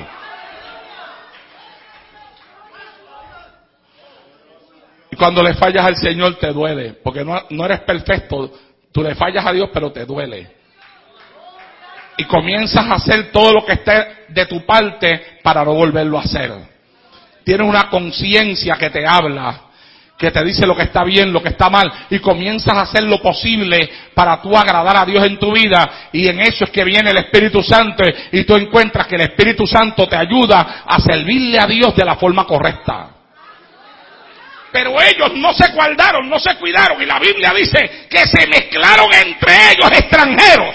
Y cuando le fallas al Señor te duele, porque no, no eres perfecto. Tú le fallas a Dios, pero te duele. Y comienzas a hacer todo lo que esté de tu parte para no volverlo a hacer. Tienes una conciencia que te habla, que te dice lo que está bien, lo que está mal, y comienzas a hacer lo posible para tú agradar a Dios en tu vida, y en eso es que viene el Espíritu Santo, y tú encuentras que el Espíritu Santo te ayuda a servirle a Dios de la forma correcta. Pero ellos no se guardaron, no se cuidaron, y la Biblia dice que se mezclaron entre ellos extranjeros.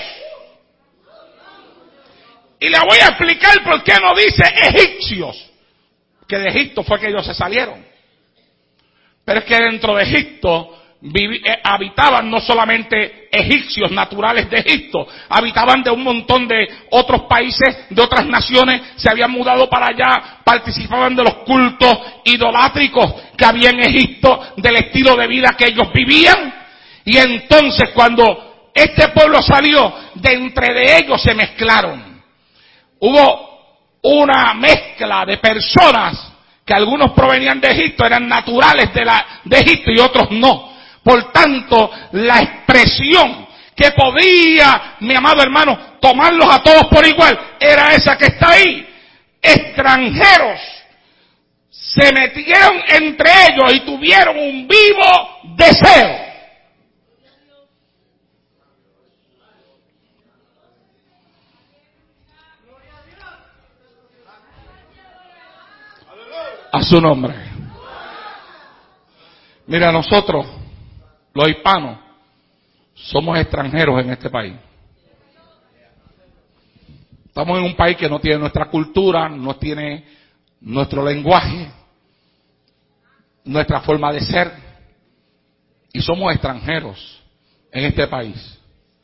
Y le voy a explicar por qué no dice egipcios. Que de Egipto fue que ellos se salieron. Pero es que dentro de Egipto vivi, eh, habitaban no solamente egipcios naturales de Egipto, habitaban de un montón de otros países, de otras naciones, se habían mudado para allá, participaban de los cultos idolátricos que había en Egipto, del estilo de vida que ellos vivían. Y entonces cuando este pueblo salió, de entre de ellos se mezclaron. Hubo una mezcla de personas que algunos provenían de Egipto, eran naturales de, la, de Egipto y otros no. Por tanto, la expresión que podía, mi amado hermano, tomarlos a todos por igual, era esa que está ahí. Extranjeros se metieron entre ellos y tuvieron un vivo deseo. A su nombre. Mira, nosotros, los hispanos, somos extranjeros en este país. Estamos en un país que no tiene nuestra cultura, no tiene nuestro lenguaje, nuestra forma de ser, y somos extranjeros en este país.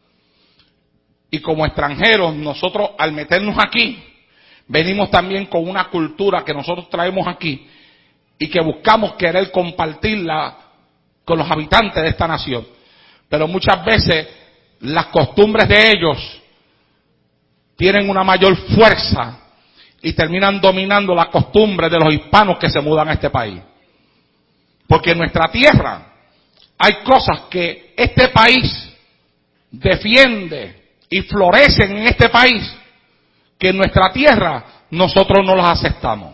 Y como extranjeros, nosotros al meternos aquí, venimos también con una cultura que nosotros traemos aquí y que buscamos querer compartirla con los habitantes de esta nación. Pero muchas veces las costumbres de ellos tienen una mayor fuerza y terminan dominando las costumbres de los hispanos que se mudan a este país. Porque en nuestra tierra hay cosas que este país defiende y florecen en este país que en nuestra tierra nosotros no las aceptamos.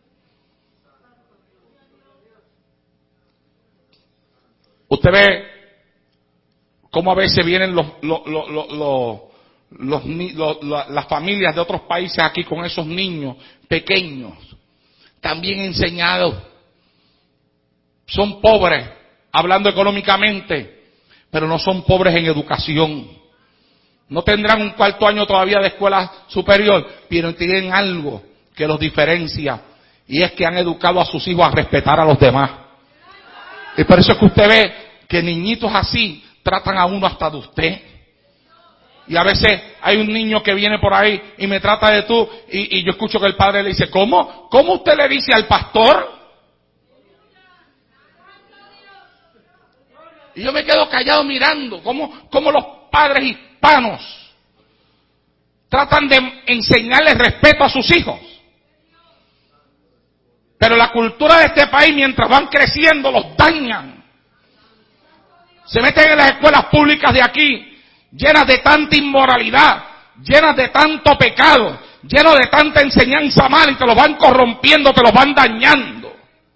Usted ve cómo a veces vienen los, los, los, los, los, los, los, los, las familias de otros países aquí con esos niños pequeños, también enseñados. Son pobres, hablando económicamente, pero no son pobres en educación. No tendrán un cuarto año todavía de escuela superior, pero tienen algo que los diferencia, y es que han educado a sus hijos a respetar a los demás. Y por eso es que usted ve que niñitos así tratan a uno hasta de usted. Y a veces hay un niño que viene por ahí y me trata de tú, y, y yo escucho que el padre le dice, ¿cómo? ¿Cómo usted le dice al pastor? Y yo me quedo callado mirando cómo, cómo los padres hispanos tratan de enseñarles respeto a sus hijos. Pero la cultura de este país, mientras van creciendo, los dañan. Se meten en las escuelas públicas de aquí, llenas de tanta inmoralidad, llenas de tanto pecado, llenas de tanta enseñanza mal, y te los van corrompiendo, te los van dañando.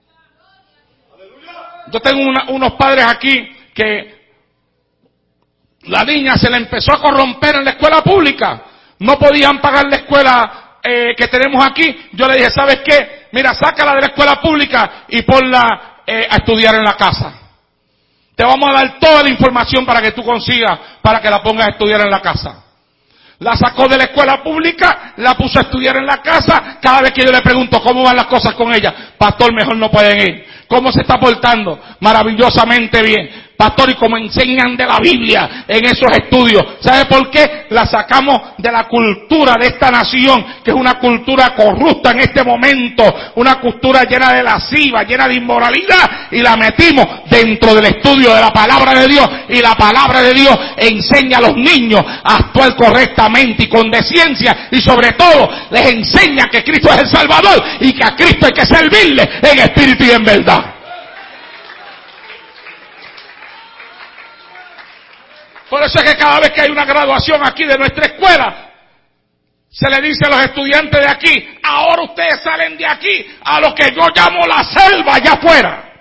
Yo tengo una, unos padres aquí que la niña se le empezó a corromper en la escuela pública. no podían pagar la escuela eh, que tenemos aquí, yo le dije, ¿sabes qué? Mira, sácala de la escuela pública y ponla eh, a estudiar en la casa. Te vamos a dar toda la información para que tú consigas, para que la pongas a estudiar en la casa. La sacó de la escuela pública, la puso a estudiar en la casa. Cada vez que yo le pregunto cómo van las cosas con ella, pastor, mejor no pueden ir. ¿Cómo se está portando? Maravillosamente bien. Pastor, y como enseñan de la Biblia en esos estudios, ¿sabe por qué? La sacamos de la cultura de esta nación, que es una cultura corrupta en este momento, una cultura llena de lasciva, llena de inmoralidad, y la metimos dentro del estudio de la palabra de Dios, y la palabra de Dios enseña a los niños a actuar correctamente y con decencia, y sobre todo les enseña que Cristo es el Salvador y que a Cristo hay que servirle en espíritu y en verdad. Por eso es que cada vez que hay una graduación aquí de nuestra escuela, se le dice a los estudiantes de aquí, ahora ustedes salen de aquí a lo que yo llamo la selva allá afuera.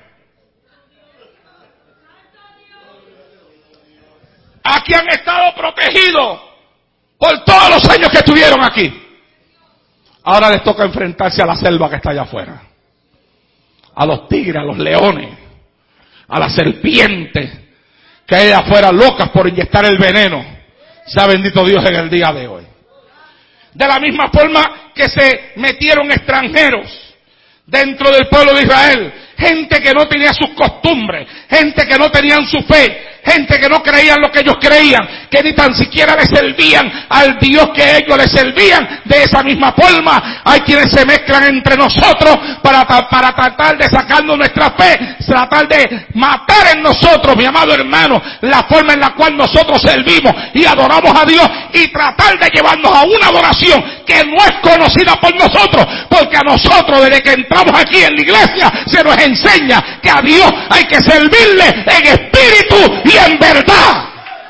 Aquí han estado protegidos por todos los años que estuvieron aquí. Ahora les toca enfrentarse a la selva que está allá afuera. A los tigres, a los leones, a las serpientes que hay afuera locas por inyectar el veneno. Sea bendito Dios en el día de hoy. De la misma forma que se metieron extranjeros dentro del pueblo de Israel, gente que no tenía sus costumbres, gente que no tenían su fe, gente que no creían lo que ellos creían, que ni tan siquiera le servían al Dios que ellos le servían. De esa misma forma hay quienes se mezclan entre nosotros para, para tratar de sacarnos nuestra fe, tratar de matar en nosotros, mi amado hermano, la forma en la cual nosotros servimos y adoramos a Dios, y tratar de llevarnos a una adoración que no es conocida por nosotros, porque a nosotros desde que entramos aquí en la iglesia se nos enseña que a Dios hay que servirle en espíritu y en verdad.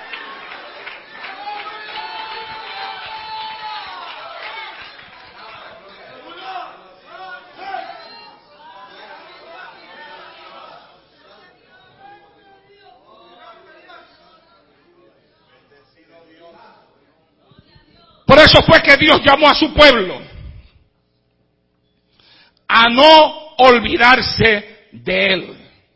Por eso fue que Dios llamó a su pueblo a no olvidarse de él.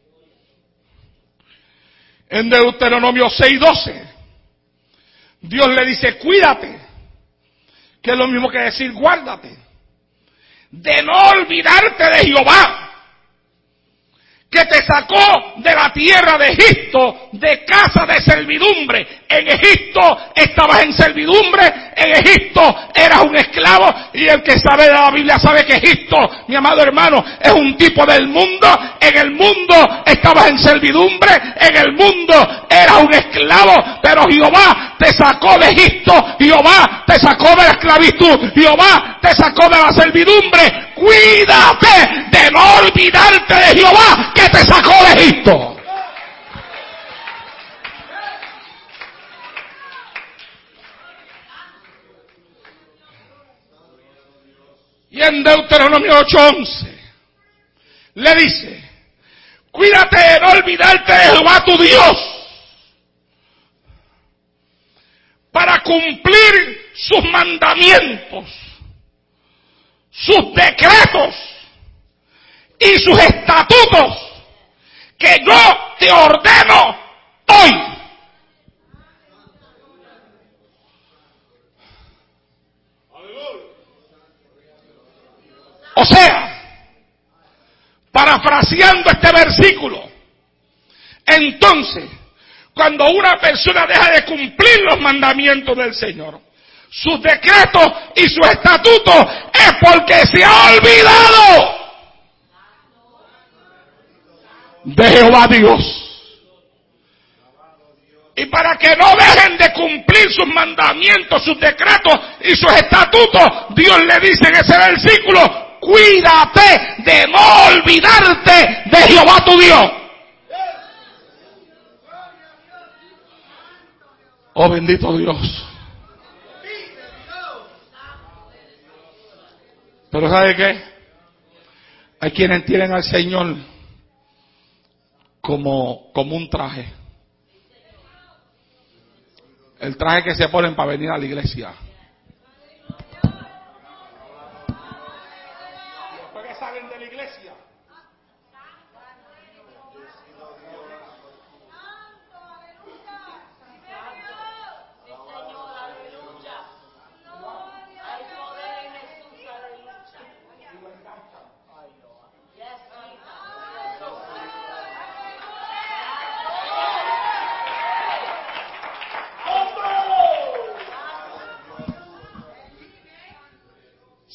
En Deuteronomio seis doce, Dios le dice, cuídate, que es lo mismo que decir guárdate, de no olvidarte de Jehová, que te sacó de la tierra de Egipto, de casa de servidumbre. En Egipto estabas en servidumbre, en Egipto eras un esclavo, y el que sabe de la Biblia sabe que Egipto, mi amado hermano, es un tipo del mundo. En el mundo estabas en servidumbre, en el mundo eras un esclavo, pero Jehová te sacó de Egipto, Jehová te sacó de la esclavitud, Jehová te sacó de la servidumbre. Cuídate de no olvidarte de Jehová que te sacó de Egipto. Y en Deuteronomio ocho once le dice, cuídate de no olvidarte de Jehová tu Dios, para cumplir sus mandamientos, sus decretos y sus estatutos que yo te ordeno hoy. O sea, parafraseando este versículo, entonces, cuando una persona deja de cumplir los mandamientos del Señor, sus decretos y sus estatutos, es porque se ha olvidado de Jehová Dios. Y para que no dejen de cumplir sus mandamientos, sus decretos y sus estatutos, Dios le dice en ese versículo, cuídate de no olvidarte de Jehová tu Dios. Oh bendito Dios. Pero ¿sabe qué? Hay quienes tienen al Señor como, como un traje. El traje que se ponen para venir a la iglesia.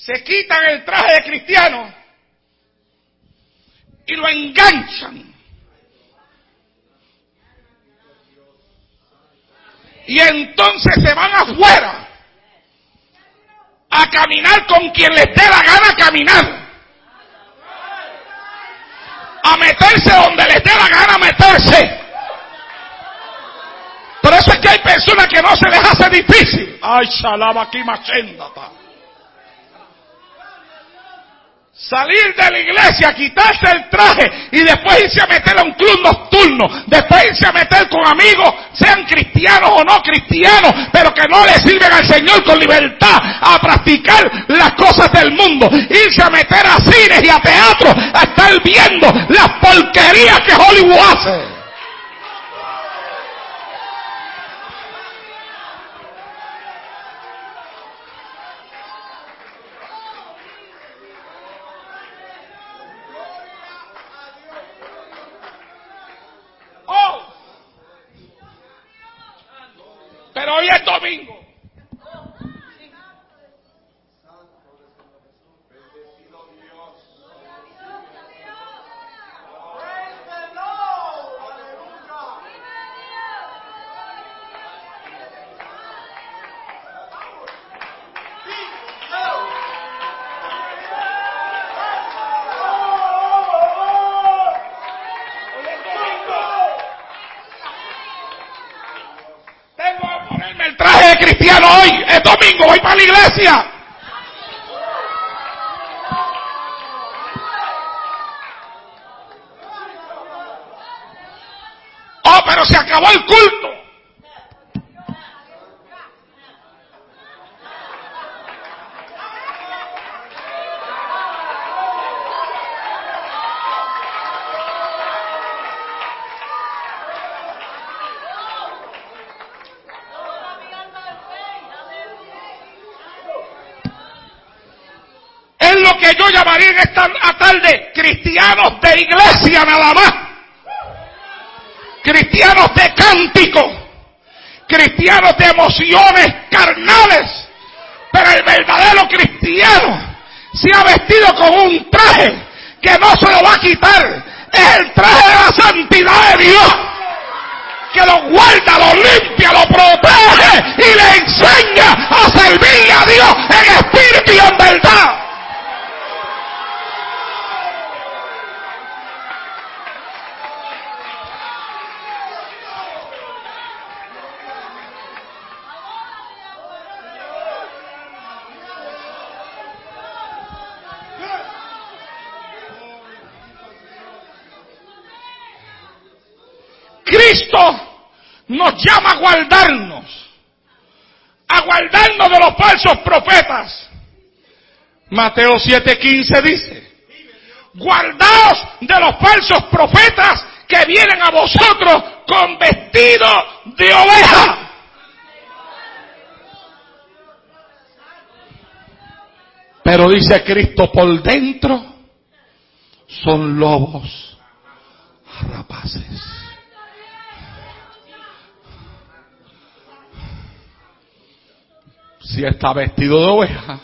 se quitan el traje de cristiano y lo enganchan. Y entonces se van afuera a caminar con quien les dé la gana caminar. A meterse donde les dé la gana meterse. Por eso es que hay personas que no se les hace difícil. Ay, shalaba aquí machendata. Salir de la iglesia, quitarse el traje y después irse a meter a un club nocturno, después irse a meter con amigos, sean cristianos o no cristianos, pero que no le sirven al Señor con libertad a practicar las cosas del mundo, irse a meter a cines y a teatros, a estar viendo las porquerías que Hollywood hace. Pero hoy es domingo. El traje de cristiano hoy, es domingo, voy para la iglesia. Oh, pero se acabó el culto. Es lo que yo llamaría en esta tarde cristianos de iglesia nada más. Cristianos de cántico, cristianos de emociones carnales, pero el verdadero cristiano se ha vestido con un traje que no se lo va a quitar, es el traje de la santidad de Dios, que lo guarda, lo limpia, lo protege y le enseña a servirle a Dios en espíritu y en verdad. Cristo nos llama a guardarnos, a guardarnos de los falsos profetas. Mateo siete quince dice: guardaos de los falsos profetas que vienen a vosotros con vestido de oveja. Pero dice Cristo, por dentro son lobos rapaces. Si está vestido de oveja,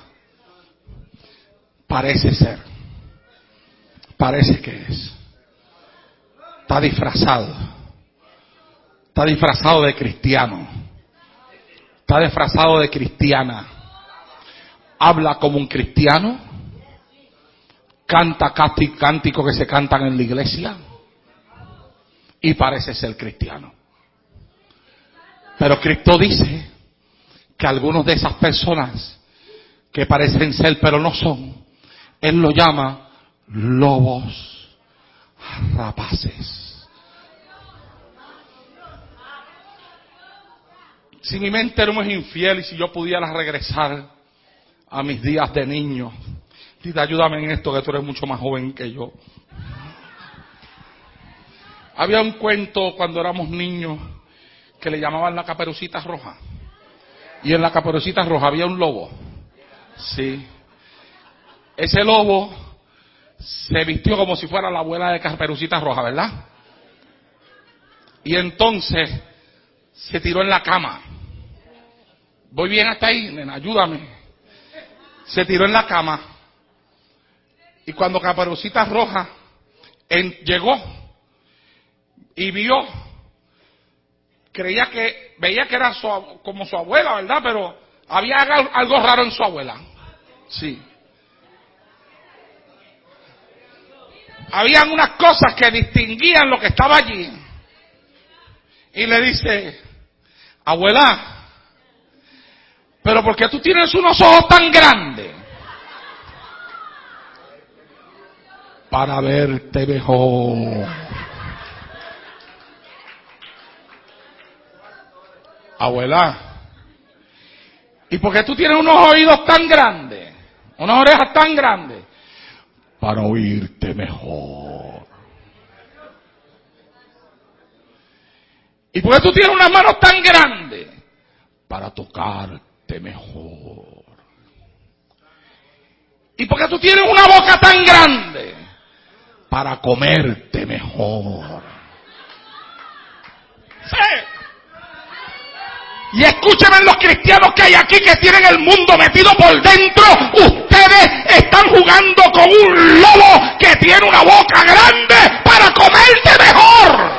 parece ser, parece que es, está disfrazado, está disfrazado de cristiano, está disfrazado de cristiana, habla como un cristiano, canta cánticos que se cantan en la iglesia y parece ser cristiano. Pero Cristo dice que algunos de esas personas que parecen ser pero no son, Él lo llama lobos rapaces. Si mi mente no es infiel y si yo pudiera regresar a mis días de niño, Tita, ayúdame en esto que tú eres mucho más joven que yo. Había un cuento cuando éramos niños que le llamaban la Caperucita Roja. Y en la Caperucita Roja había un lobo. Sí. Ese lobo se vistió como si fuera la abuela de Caperucita Roja, ¿verdad? Y entonces se tiró en la cama. ¿Voy bien hasta ahí, nena? Ayúdame.
se tiró en la cama. Y cuando Caperucita Roja en, llegó y vio, creía que, veía que era su, como su abuela, ¿verdad? Pero había algo raro en su abuela. Sí. Habían unas cosas que distinguían lo que estaba allí. Y le dice, abuela, pero ¿por qué tú tienes unos ojos tan grandes? Para verte mejor. Abuela, ¿y por qué tú tienes unos oídos tan grandes? Unas orejas tan grandes. Para oírte mejor. ¿Y por qué tú tienes unas manos tan grandes? Para tocarte mejor. ¿Y por qué tú tienes una boca tan grande? Para comerte mejor. Sí. Y escúchenme los cristianos que hay aquí que tienen el mundo metido por dentro. Ustedes están jugando con un lobo que tiene una boca grande para comerte mejor.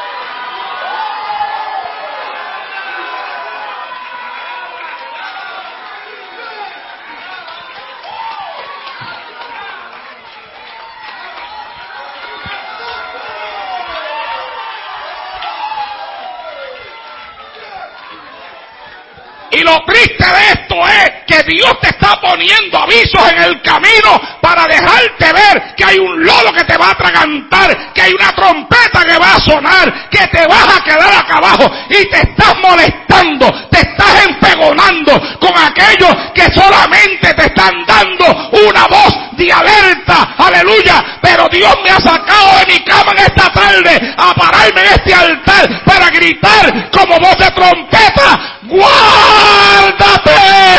Y lo triste de esto es que Dios te está poniendo avisos en el camino para dejarte ver que hay un lobo que te va a atragantar, que hay una trompeta que va a sonar, que te vas a quedar acá abajo y te estás molestando, te estás empegonando con aquellos que solamente te están dando una voz de alerta, aleluya, pero Dios me ha sacado de mi cama en esta tarde a pararme en este altar para gritar como voz de trompeta, ¡guárdate!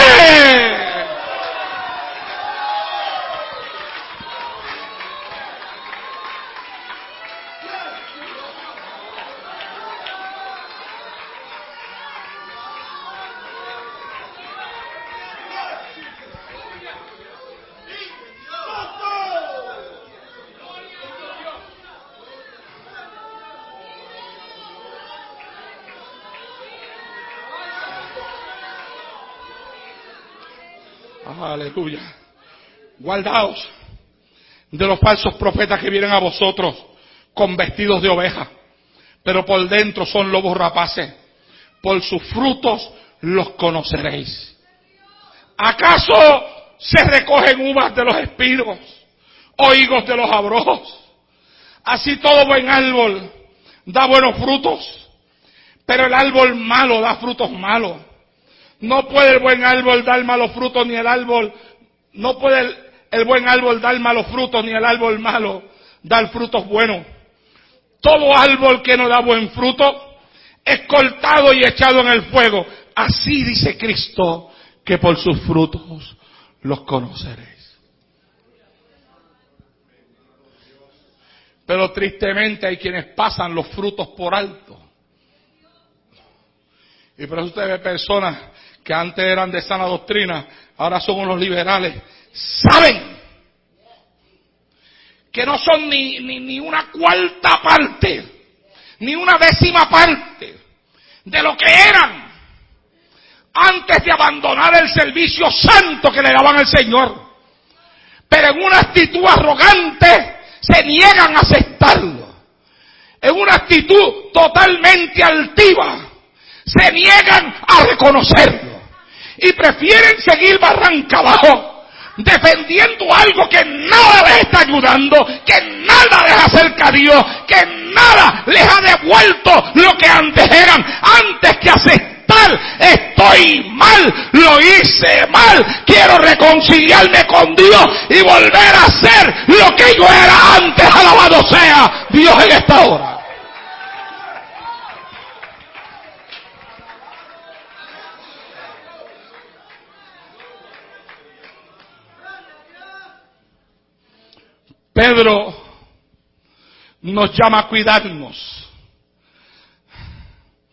Aleluya. Guardaos de los falsos profetas que vienen a vosotros con vestidos de oveja, pero por dentro son lobos rapaces. Por sus frutos los conoceréis. ¿Acaso se recogen uvas de los espinos o higos de los abrojos? Así todo buen árbol da buenos frutos, pero el árbol malo da frutos malos. No puede el buen árbol dar malos frutos, ni el árbol, no puede el, el buen árbol dar malos frutos, ni el árbol malo dar frutos buenos. Todo árbol que no da buen fruto es cortado y echado en el fuego. Así dice Cristo, que por sus frutos los conoceréis. Pero tristemente hay quienes pasan los frutos por alto. Y por eso usted ve personas que antes eran de sana doctrina, ahora son unos liberales, saben que no son ni, ni, ni una cuarta parte, ni una décima parte de lo que eran antes de abandonar el servicio santo que le daban al Señor. Pero en una actitud arrogante se niegan a aceptarlo. En una actitud totalmente altiva se niegan a reconocerlo. Y prefieren seguir barranca abajo, defendiendo algo que nada les está ayudando, que nada les acerca a Dios, que nada les ha devuelto lo que antes eran, antes que aceptar, estoy mal, lo hice mal, quiero reconciliarme con Dios y volver a ser lo que yo era antes, alabado sea Dios en esta hora. Pedro nos llama a cuidarnos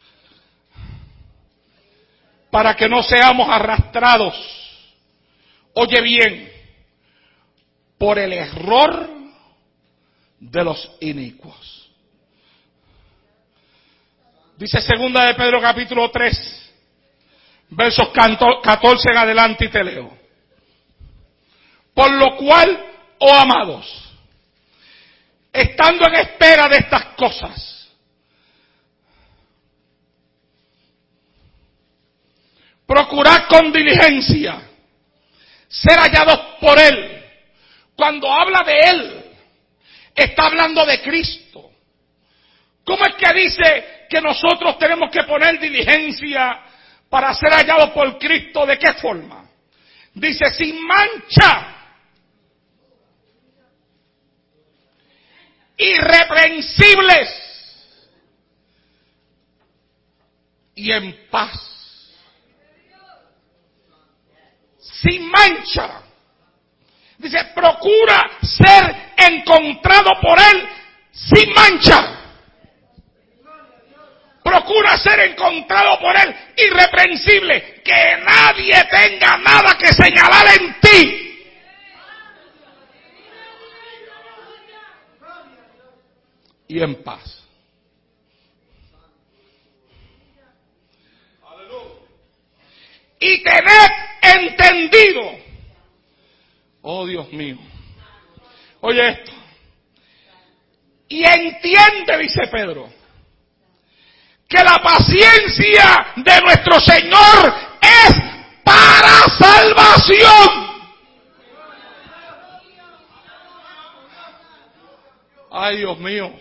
para que no seamos arrastrados Oye bien, por el error de los inicuos. Dice segunda de Pedro capítulo tres, versos catorce en adelante, y te leo. Por lo cual, oh amados, estando en espera de estas cosas, procurad con diligencia ser hallados por Él. Cuando habla de Él, está hablando de Cristo. ¿Cómo es que dice que nosotros tenemos que poner diligencia para ser hallados por Cristo? ¿De qué forma? Dice, sin mancha, irreprensibles y en paz. Sin mancha. Dice, procura ser encontrado por Él sin mancha. Procura ser encontrado por Él irreprensible. Que nadie tenga nada que señalar en ti. Y en paz. Y tened entendido. Oh, Dios mío. Oye esto. Y entiende, dice Pedro, que la paciencia de nuestro Señor es para salvación. Ay, Dios mío.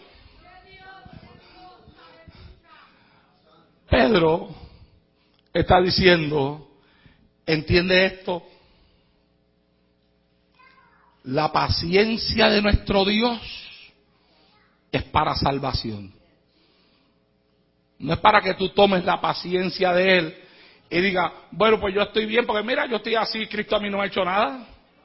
Pedro está diciendo, ¿entiende esto? La paciencia de nuestro Dios es para salvación. No es para que tú tomes la paciencia de Él y digas, bueno, pues yo estoy bien, porque mira, yo estoy así, Cristo a mí no me ha hecho nada.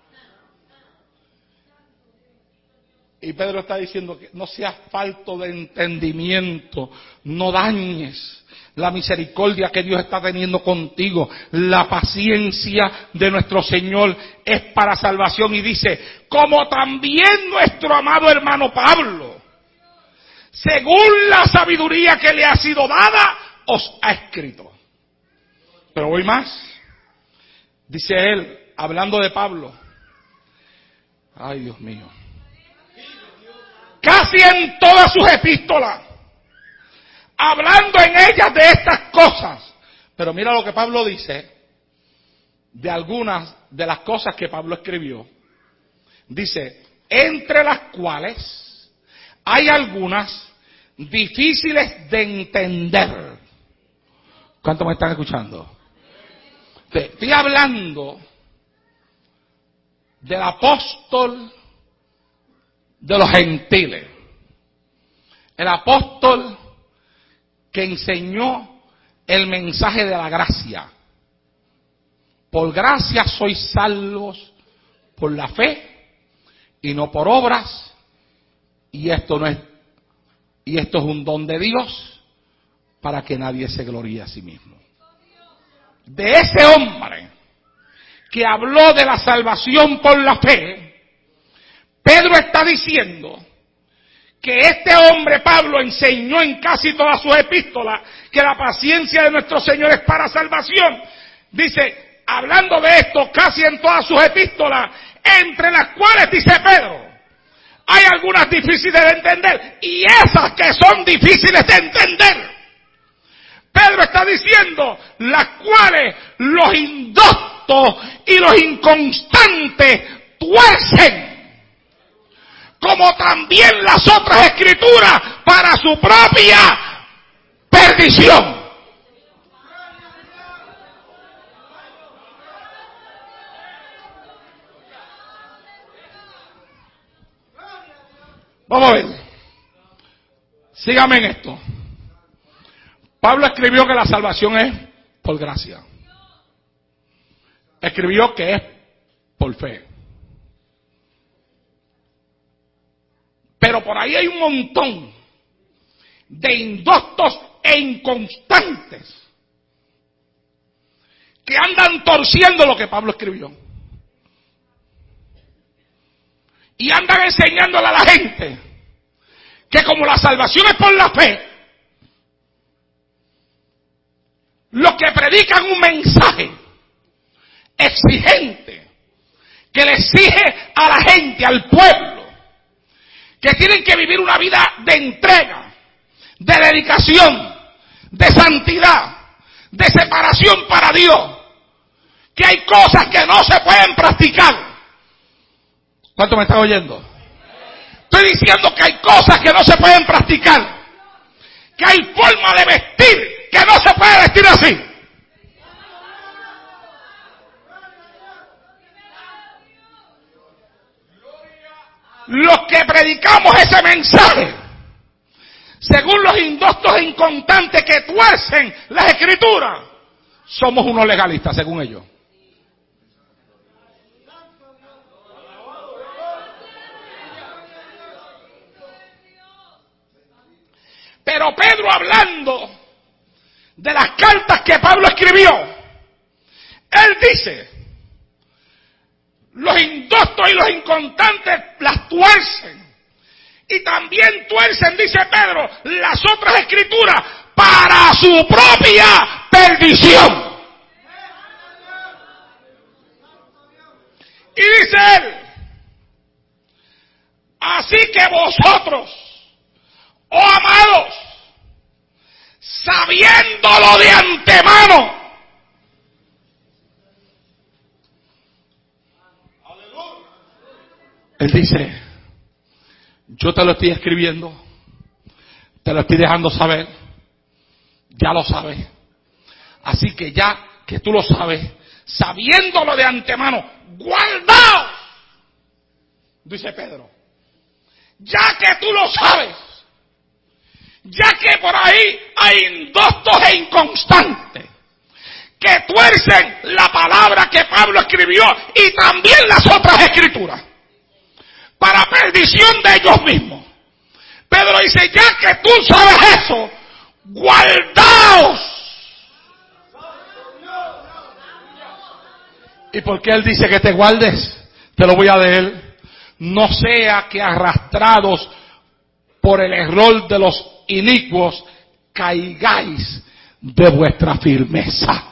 Y Pedro está diciendo que no seas falto de entendimiento, no dañes la misericordia que Dios está teniendo contigo. La paciencia de nuestro Señor es para salvación. Y dice, como también nuestro amado hermano Pablo, según la sabiduría que le ha sido dada, os ha escrito. Pero voy más. Dice él, hablando de Pablo. Ay, Dios mío. Casi en todas sus epístolas, hablando en ellas de estas cosas. Pero mira lo que Pablo dice de algunas de las cosas que Pablo escribió. Dice, entre las cuales hay algunas difíciles de entender. ¿Cuántos me están escuchando? Estoy hablando del apóstol de los gentiles. El apóstol que enseñó el mensaje de la gracia. Por gracia sois salvos por la fe y no por obras. Y esto no es, y esto es un don de Dios para que nadie se gloríe a sí mismo. De ese hombre que habló de la salvación por la fe, Pedro está diciendo que este hombre, Pablo, enseñó en casi todas sus epístolas que la paciencia de nuestro Señor es para salvación. Dice, hablando de esto, casi en todas sus epístolas, entre las cuales, dice Pedro, hay algunas difíciles de entender, y esas que son difíciles de entender, Pedro está diciendo, las cuales los indoctos y los inconstantes tuercen, como también las otras escrituras, para su propia perdición. Vamos a ver. Sígame en esto. Pablo escribió que la salvación es por gracia. Escribió que es por fe. Pero por ahí hay un montón de indoctos e inconstantes que andan torciendo lo que Pablo escribió. y andan enseñándole a la gente que como la salvación es por la fe, los que predican un mensaje exigente que le exige a la gente, al pueblo, que tienen que vivir una vida de entrega, de dedicación, de santidad, de separación para Dios, que hay cosas que no se pueden practicar. ¿Cuánto me están oyendo? Estoy diciendo que hay cosas que no se pueden practicar, que hay forma de vestir que no se puede vestir así. Los que predicamos ese mensaje, según los indoctos e inconstantes que tuercen las escrituras, somos unos legalistas, según ellos. Pero Pedro, hablando de las cartas que Pablo escribió, él dice, los indoctos y los inconstantes las tuercen, y también tuercen, dice Pedro, las otras escrituras para su propia perdición. Y dice él, así que vosotros, oh amados, sabiéndolo de antemano, él dice, yo te lo estoy escribiendo, te lo estoy dejando saber, ya lo sabes, así que ya que tú lo sabes, sabiéndolo de antemano, guardaos, dice Pedro, ya que tú lo sabes, ya que por ahí hay indoctos e inconstantes que tuercen la palabra que Pablo escribió y también las otras escrituras para perdición de ellos mismos. Pedro dice, ya que tú sabes eso, guardaos. ¿Y por qué él dice que te guardes? Te lo voy a leer. No sea que arrastrados por el error de los inicuos caigáis de vuestra firmeza.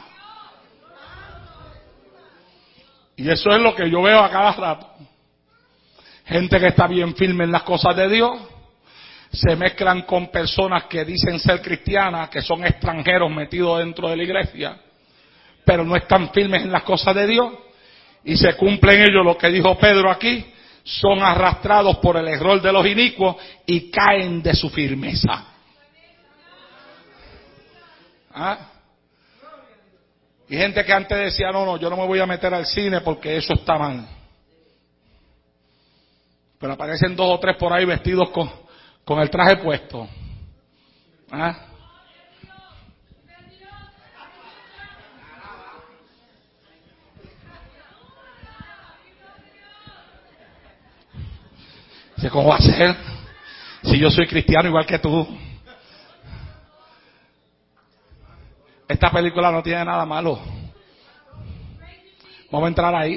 Y eso es lo que yo veo a cada rato. Gente que está bien firme en las cosas de Dios, se mezclan con personas que dicen ser cristianas, que son extranjeros metidos dentro de la iglesia, pero no están firmes en las cosas de Dios, y se cumplen ellos lo que dijo Pedro aquí, son arrastrados por el error de los inicuos y caen de su firmeza. ¿Ah? Y gente que antes decía, no, no, yo no me voy a meter al cine porque eso está mal. Pero aparecen dos o tres por ahí vestidos con, con el traje puesto. ¿Ah? Dice, ¿cómo va a ser? Si yo soy cristiano igual que tú. Esta película no tiene nada malo. Vamos a entrar ahí.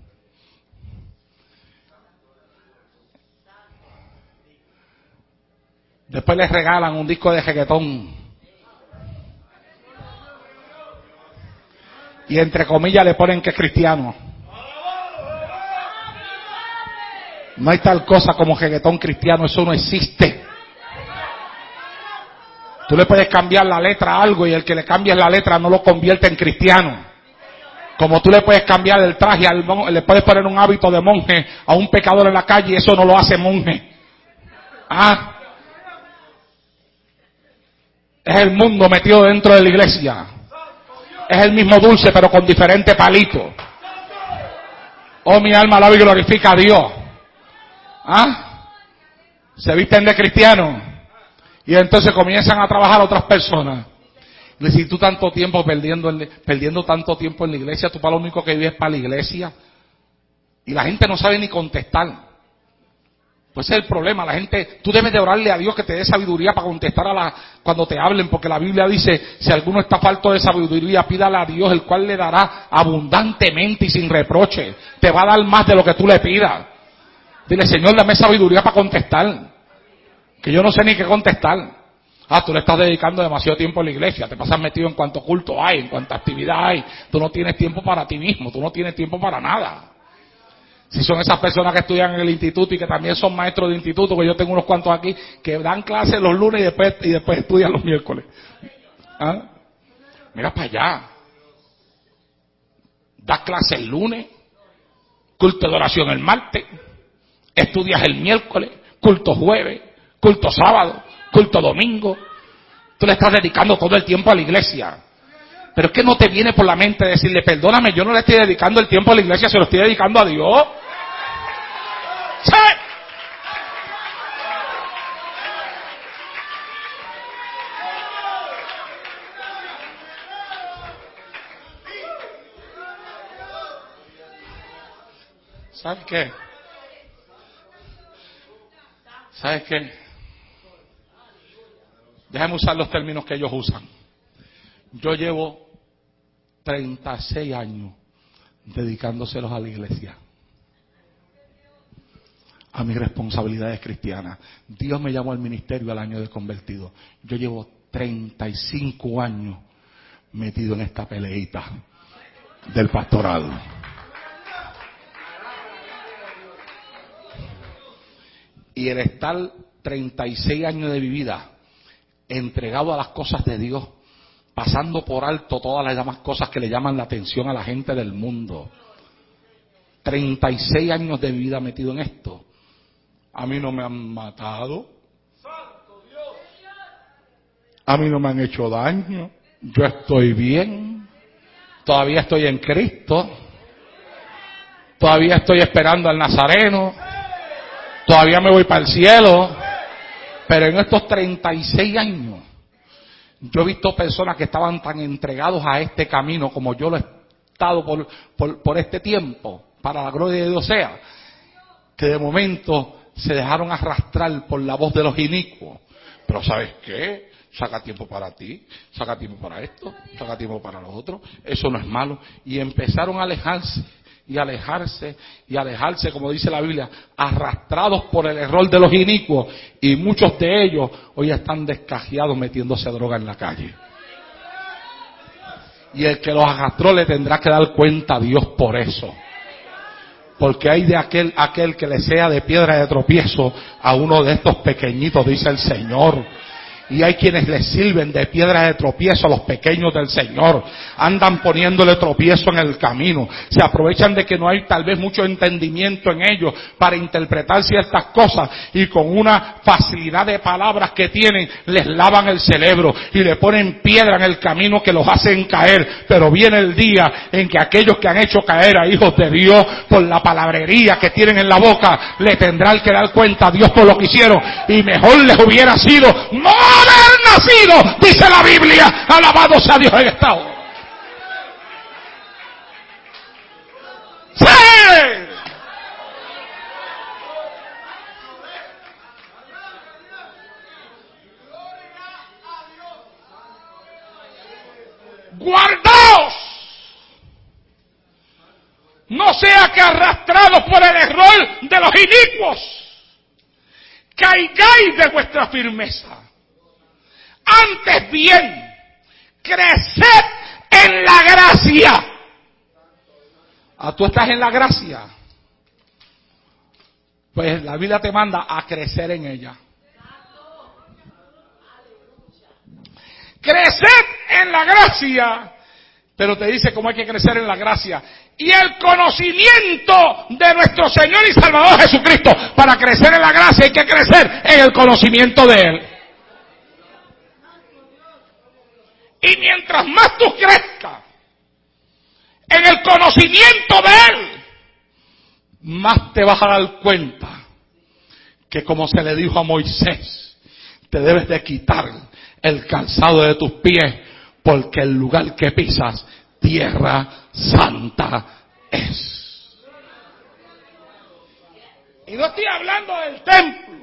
Después les regalan un disco de reggaetón. Y entre comillas le ponen que es cristiano. No hay tal cosa como reggaetón cristiano, eso no existe. Tú le puedes cambiar la letra a algo y el que le cambies la letra no lo convierte en cristiano. Como tú le puedes cambiar el traje, al, le puedes poner un hábito de monje a un pecador en la calle y eso no lo hace monje. Ah, es el mundo metido dentro de la iglesia. Es el mismo dulce pero con diferente palito. Oh, mi alma alaba y glorifica a Dios. ¿Ah? Se visten de cristianos y entonces comienzan a trabajar otras personas. Y le dicen, tú tanto tiempo perdiendo, perdiendo tanto tiempo en la iglesia, tú para lo único que vives es para la iglesia. Y la gente no sabe ni contestar. Pues ese es el problema, la gente, tú debes de orarle a Dios que te dé sabiduría para contestar a la, cuando te hablen, porque la Biblia dice, si alguno está falto de sabiduría, pídale a Dios, el cual le dará abundantemente y sin reproche. Te va a dar más de lo que tú le pidas. Dile, Señor, dame sabiduría para contestar, que yo no sé ni qué contestar. Ah, tú le estás dedicando demasiado tiempo a la iglesia, te pasas metido en cuánto culto hay, en cuánta actividad hay, tú no tienes tiempo para ti mismo, tú no tienes tiempo para nada. Si son esas personas que estudian en el instituto y que también son maestros de instituto, que yo tengo unos cuantos aquí, que dan clases los lunes y después, y después estudian los miércoles. ¿Ah? Mira para allá. Das clases el lunes, culto de oración el martes, estudias el miércoles, culto jueves, culto sábado, culto domingo. Tú le estás dedicando todo el tiempo a la iglesia. Pero es que no te viene por la mente decirle, perdóname, yo no le estoy dedicando el tiempo a la iglesia, se lo estoy dedicando a Dios. ¿Sí? ¿Sabes qué? ¿Sabes qué? Déjame usar los términos que ellos usan. Yo llevo treinta y seis años dedicándoselos a la iglesia, a mis responsabilidades cristianas. Dios me llamó al ministerio al año de convertido. Yo llevo treinta y cinco años metido en esta peleita del pastorado. Y el estar treinta y seis años de mi vida entregado a las cosas de Dios, pasando por alto todas las demás cosas que le llaman la atención a la gente del mundo. treinta y seis años de mi vida metido en esto. A mí no me han matado. A mí no me han hecho daño. Yo estoy bien. Todavía estoy en Cristo. Todavía estoy esperando al Nazareno. Todavía me voy para el cielo. Pero en estos treinta y seis años, yo he visto personas que estaban tan entregados a este camino como yo lo he estado por, por, por este tiempo, para la gloria de Dios sea, que de momento se dejaron arrastrar por la voz de los inicuos. Pero ¿sabes qué? Saca tiempo para ti, saca tiempo para esto, saca tiempo para lo otro, eso no es malo. Y empezaron a alejarse, y alejarse, y alejarse, como dice la Biblia, arrastrados por el error de los inicuos, y muchos de ellos hoy están descajeados metiéndose droga en la calle. Y el que los arrastró le tendrá que dar cuenta a Dios por eso. Porque hay de aquel, aquel que le sea de piedra de tropiezo a uno de estos pequeñitos, dice el Señor. Y hay quienes les sirven de piedra de tropiezo a los pequeños del Señor. Andan poniéndole tropiezo en el camino. Se aprovechan de que no hay tal vez mucho entendimiento en ellos para interpretar ciertas cosas. Y con una facilidad de palabras que tienen, les lavan el cerebro. Y le ponen piedra en el camino que los hacen caer. Pero viene el día en que aquellos que han hecho caer a hijos de Dios por la palabrería que tienen en la boca, le tendrán que dar cuenta a Dios por lo que hicieron. Y mejor les hubiera sido no haber nacido, dice la Biblia. Alabado sea Dios en esta hora. ¡Sí! Guardaos, no sea que arrastrados por el error de los inicuos caigáis de vuestra firmeza. Antes bien, creced en la gracia. Ah, tú estás en la gracia. Pues la Biblia te manda a crecer en ella. Creced en la gracia, pero te dice cómo hay que crecer en la gracia. Y el conocimiento de nuestro Señor y Salvador Jesucristo. Para crecer en la gracia hay que crecer en el conocimiento de Él. Y mientras más tú crezcas en el conocimiento de Él, más te vas a dar cuenta que, como se le dijo a Moisés, te debes de quitar el calzado de tus pies, porque el lugar que pisas, tierra santa es. Y no estoy hablando del templo.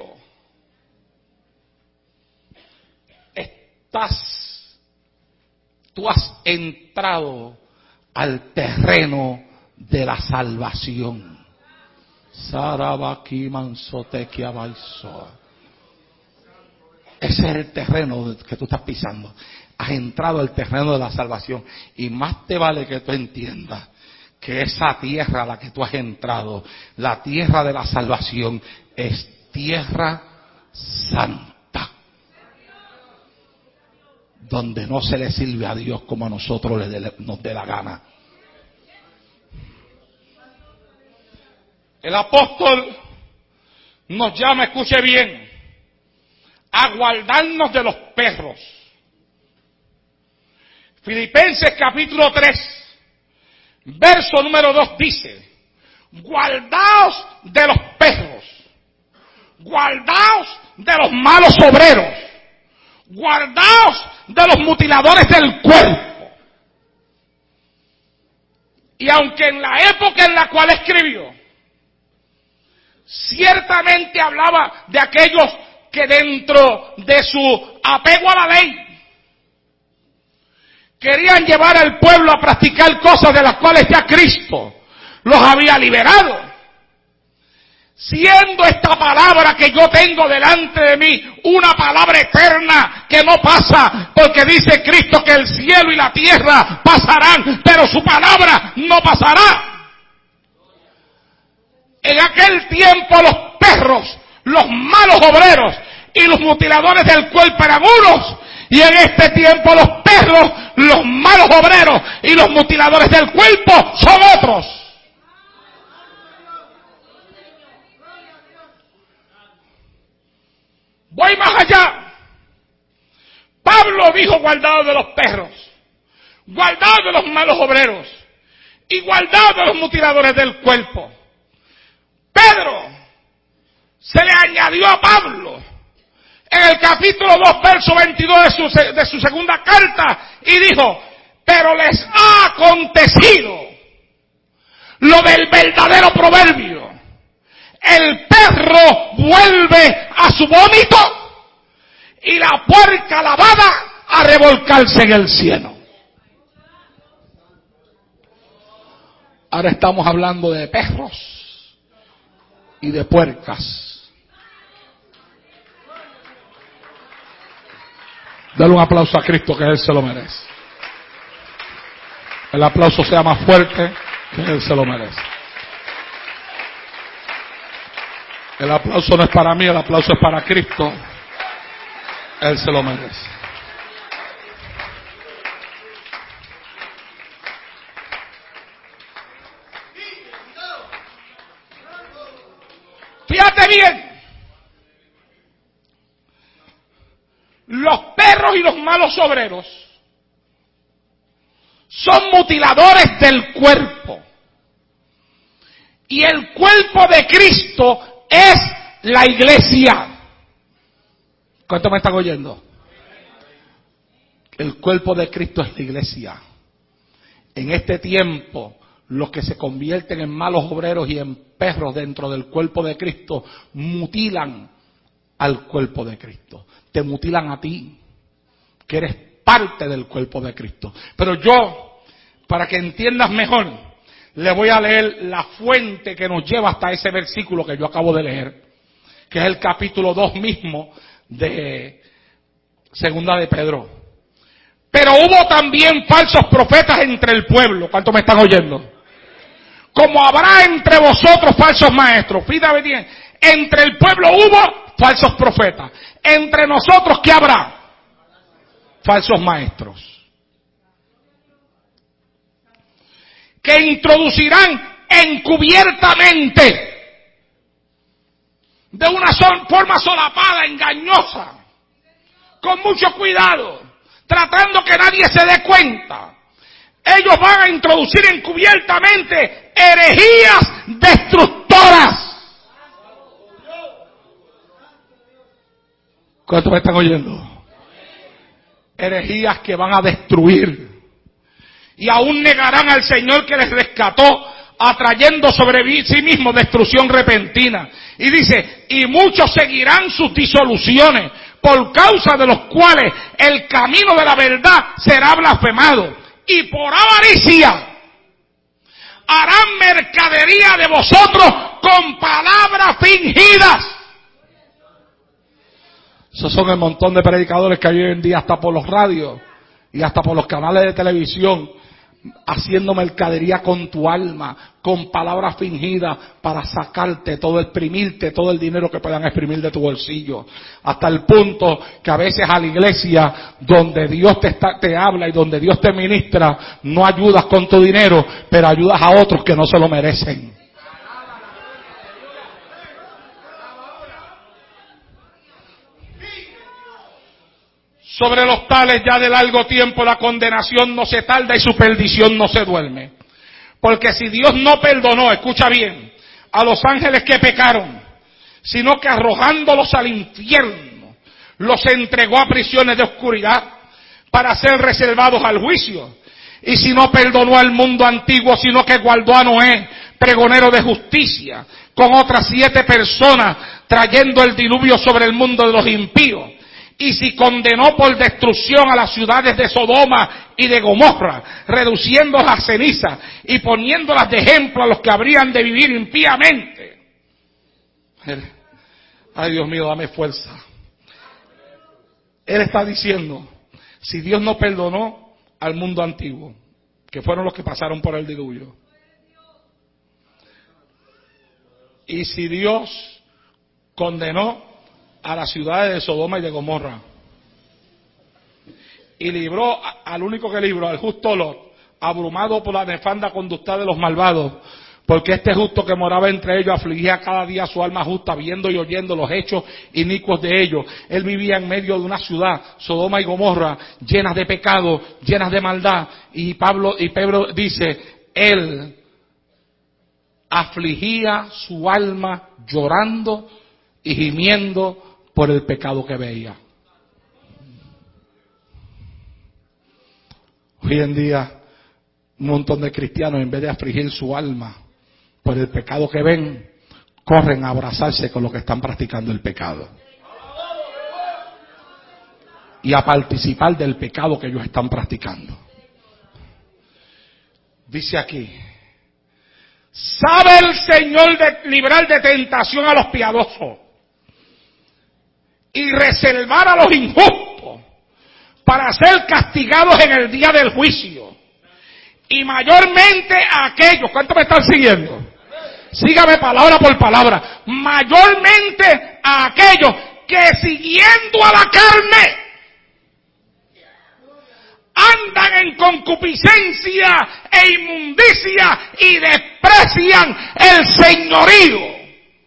Estás, tú has entrado al terreno de la salvación. Sarabaki Mansoteki Abaisoa. Ese es el terreno que tú estás pisando. Has entrado al terreno de la salvación. Y más te vale que tú entiendas que esa tierra a la que tú has entrado, la tierra de la salvación, es tierra santa. Donde no se le sirve a Dios como a nosotros le de, nos dé la gana. El apóstol nos llama, escuche bien, a guardarnos de los perros. Filipenses capítulo tres, verso número dos dice, guardaos de los perros, guardaos de los malos obreros, guardaos de los mutiladores del cuerpo. Y aunque en la época en la cual escribió, ciertamente hablaba de aquellos que dentro de su apego a la ley querían llevar al pueblo a practicar cosas de las cuales ya Cristo los había liberado. Siendo esta palabra que yo tengo delante de mí una palabra eterna que no pasa, porque dice Cristo que el cielo y la tierra pasarán, pero su palabra no pasará. En aquel tiempo los perros, los malos obreros y los mutiladores del cuerpo eran unos, y en este tiempo los perros, los malos obreros y los mutiladores del cuerpo son otros. Voy más allá. Pablo dijo guardado de los perros, guardado de los malos obreros y guardado de los mutiladores del cuerpo. Pedro se le añadió a Pablo en el capítulo dos, verso veintidós de su, de su segunda carta, y dijo, pero les ha acontecido lo del verdadero proverbio: el perro vuelve a su vómito y la puerca lavada a revolcarse en el cielo. Ahora estamos hablando de perros y de puercas. Dale un aplauso a Cristo, que Él se lo merece. El aplauso sea más fuerte, que Él se lo merece. El aplauso no es para mí, el aplauso es para Cristo. Él se lo merece. Fíjate bien. Los perros y los malos obreros son mutiladores del cuerpo. Y el cuerpo de Cristo es la iglesia. ¿Cuánto me están oyendo? El cuerpo de Cristo es la iglesia. En este tiempo, los que se convierten en malos obreros y en perros dentro del cuerpo de Cristo mutilan al cuerpo de Cristo. Te mutilan a ti, que eres parte del cuerpo de Cristo. Pero yo, para que entiendas mejor, le voy a leer la fuente que nos lleva hasta ese versículo que yo acabo de leer, que es el capítulo dos mismo de Segunda de Pedro. Pero hubo también falsos profetas entre el pueblo. ¿Cuántos me están oyendo? Como habrá entre vosotros falsos maestros. Fíjate bien, entre el pueblo hubo falsos profetas. Entre nosotros, ¿qué habrá? Falsos maestros. Que introducirán encubiertamente, de una sol, forma solapada, engañosa, con mucho cuidado, tratando que nadie se dé cuenta. Ellos van a introducir encubiertamente herejías destructoras. ¿Cuántos me están oyendo? Herejías que van a destruir. Y aún negarán al Señor que les rescató, atrayendo sobre sí mismo destrucción repentina. Y dice, y muchos seguirán sus disoluciones, por causa de los cuales el camino de la verdad será blasfemado. Y por avaricia harán mercadería de vosotros con palabras fingidas.
Esos son el montón de predicadores que hay hoy en día, hasta por los radios y hasta por los canales de televisión, haciendo mercadería con tu alma, con palabras fingidas para sacarte todo, exprimirte todo el dinero que puedan exprimir de tu bolsillo. Hasta el punto que a veces a la iglesia donde Dios te, está, te habla y donde Dios te ministra, no ayudas con tu dinero, pero ayudas a otros que no se lo merecen.
Sobre los tales ya de largo tiempo la condenación no se tarda y su perdición no se duerme. Porque si Dios no perdonó, escucha bien, a los ángeles que pecaron, sino que arrojándolos al infierno, los entregó a prisiones de oscuridad para ser reservados al juicio. Y si no perdonó al mundo antiguo, sino que guardó a Noé, pregonero de justicia, con otras siete personas, trayendo el diluvio sobre el mundo de los impíos. Y si condenó por destrucción a las ciudades de Sodoma y de Gomorra, reduciéndolas a ceniza y poniéndolas de ejemplo a los que habrían de vivir impíamente.
Ay, Dios mío, dame fuerza. Él está diciendo, si Dios no perdonó al mundo antiguo, que fueron los que pasaron por el diluvio, y si Dios condenó a las ciudades de Sodoma y de Gomorra, y libró al único que libró, al justo Lot, abrumado por la nefanda conducta de los malvados, porque este justo que moraba entre ellos afligía cada día su alma justa, viendo y oyendo los hechos inicuos de ellos. Él vivía en medio de una ciudad, Sodoma y Gomorra, llenas de pecado, llenas de maldad, y Pablo y Pedro dice, él afligía su alma llorando y gimiendo por el pecado que veía. Hoy en día, un montón de cristianos, en vez de afligir su alma por el pecado que ven, corren a abrazarse con los que están practicando el pecado y a participar del pecado que ellos están practicando. Dice aquí,
sabe el Señor de librar de tentación a los piadosos y reservar a los injustos para ser castigados en el día del juicio. Y mayormente a aquellos, ¿cuántos me están siguiendo? Sígame palabra por palabra. Mayormente a aquellos que siguiendo a la carne andan en concupiscencia e inmundicia y desprecian el señorío.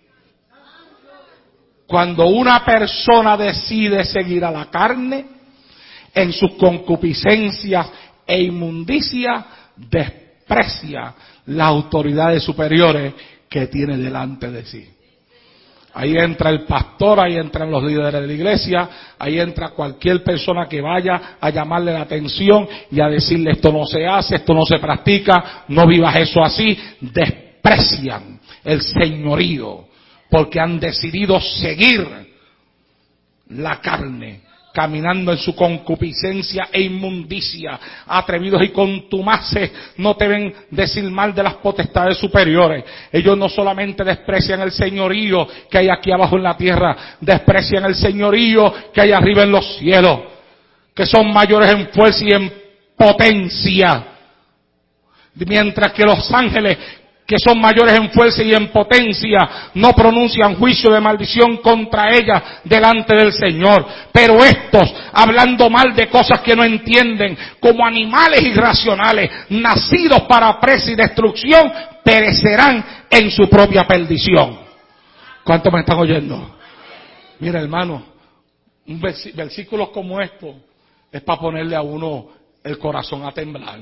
Cuando una persona decide seguir a la carne, en sus concupiscencias e inmundicia, desprecia las autoridades superiores que tiene delante de sí. Ahí entra el pastor, ahí entran los líderes de la iglesia, ahí entra cualquier persona que vaya a llamarle la atención y a decirle esto no se hace, esto no se practica, no vivas eso así. Desprecian el señorío porque han decidido seguir la carne, caminando en su concupiscencia e inmundicia. Atrevidos y contumaces no deben decir mal de las potestades superiores. Ellos no solamente desprecian el señorío que hay aquí abajo en la tierra, desprecian el señorío que hay arriba en los cielos, que son mayores en fuerza y en potencia, mientras que los ángeles, que son mayores en fuerza y en potencia, no pronuncian juicio de maldición contra ellas delante del Señor. Pero estos, hablando mal de cosas que no entienden, como animales irracionales, nacidos para presa y destrucción, perecerán en su propia perdición. ¿Cuántos me están oyendo? Mira, hermano, un versículos como estos es para ponerle a uno el corazón a temblar.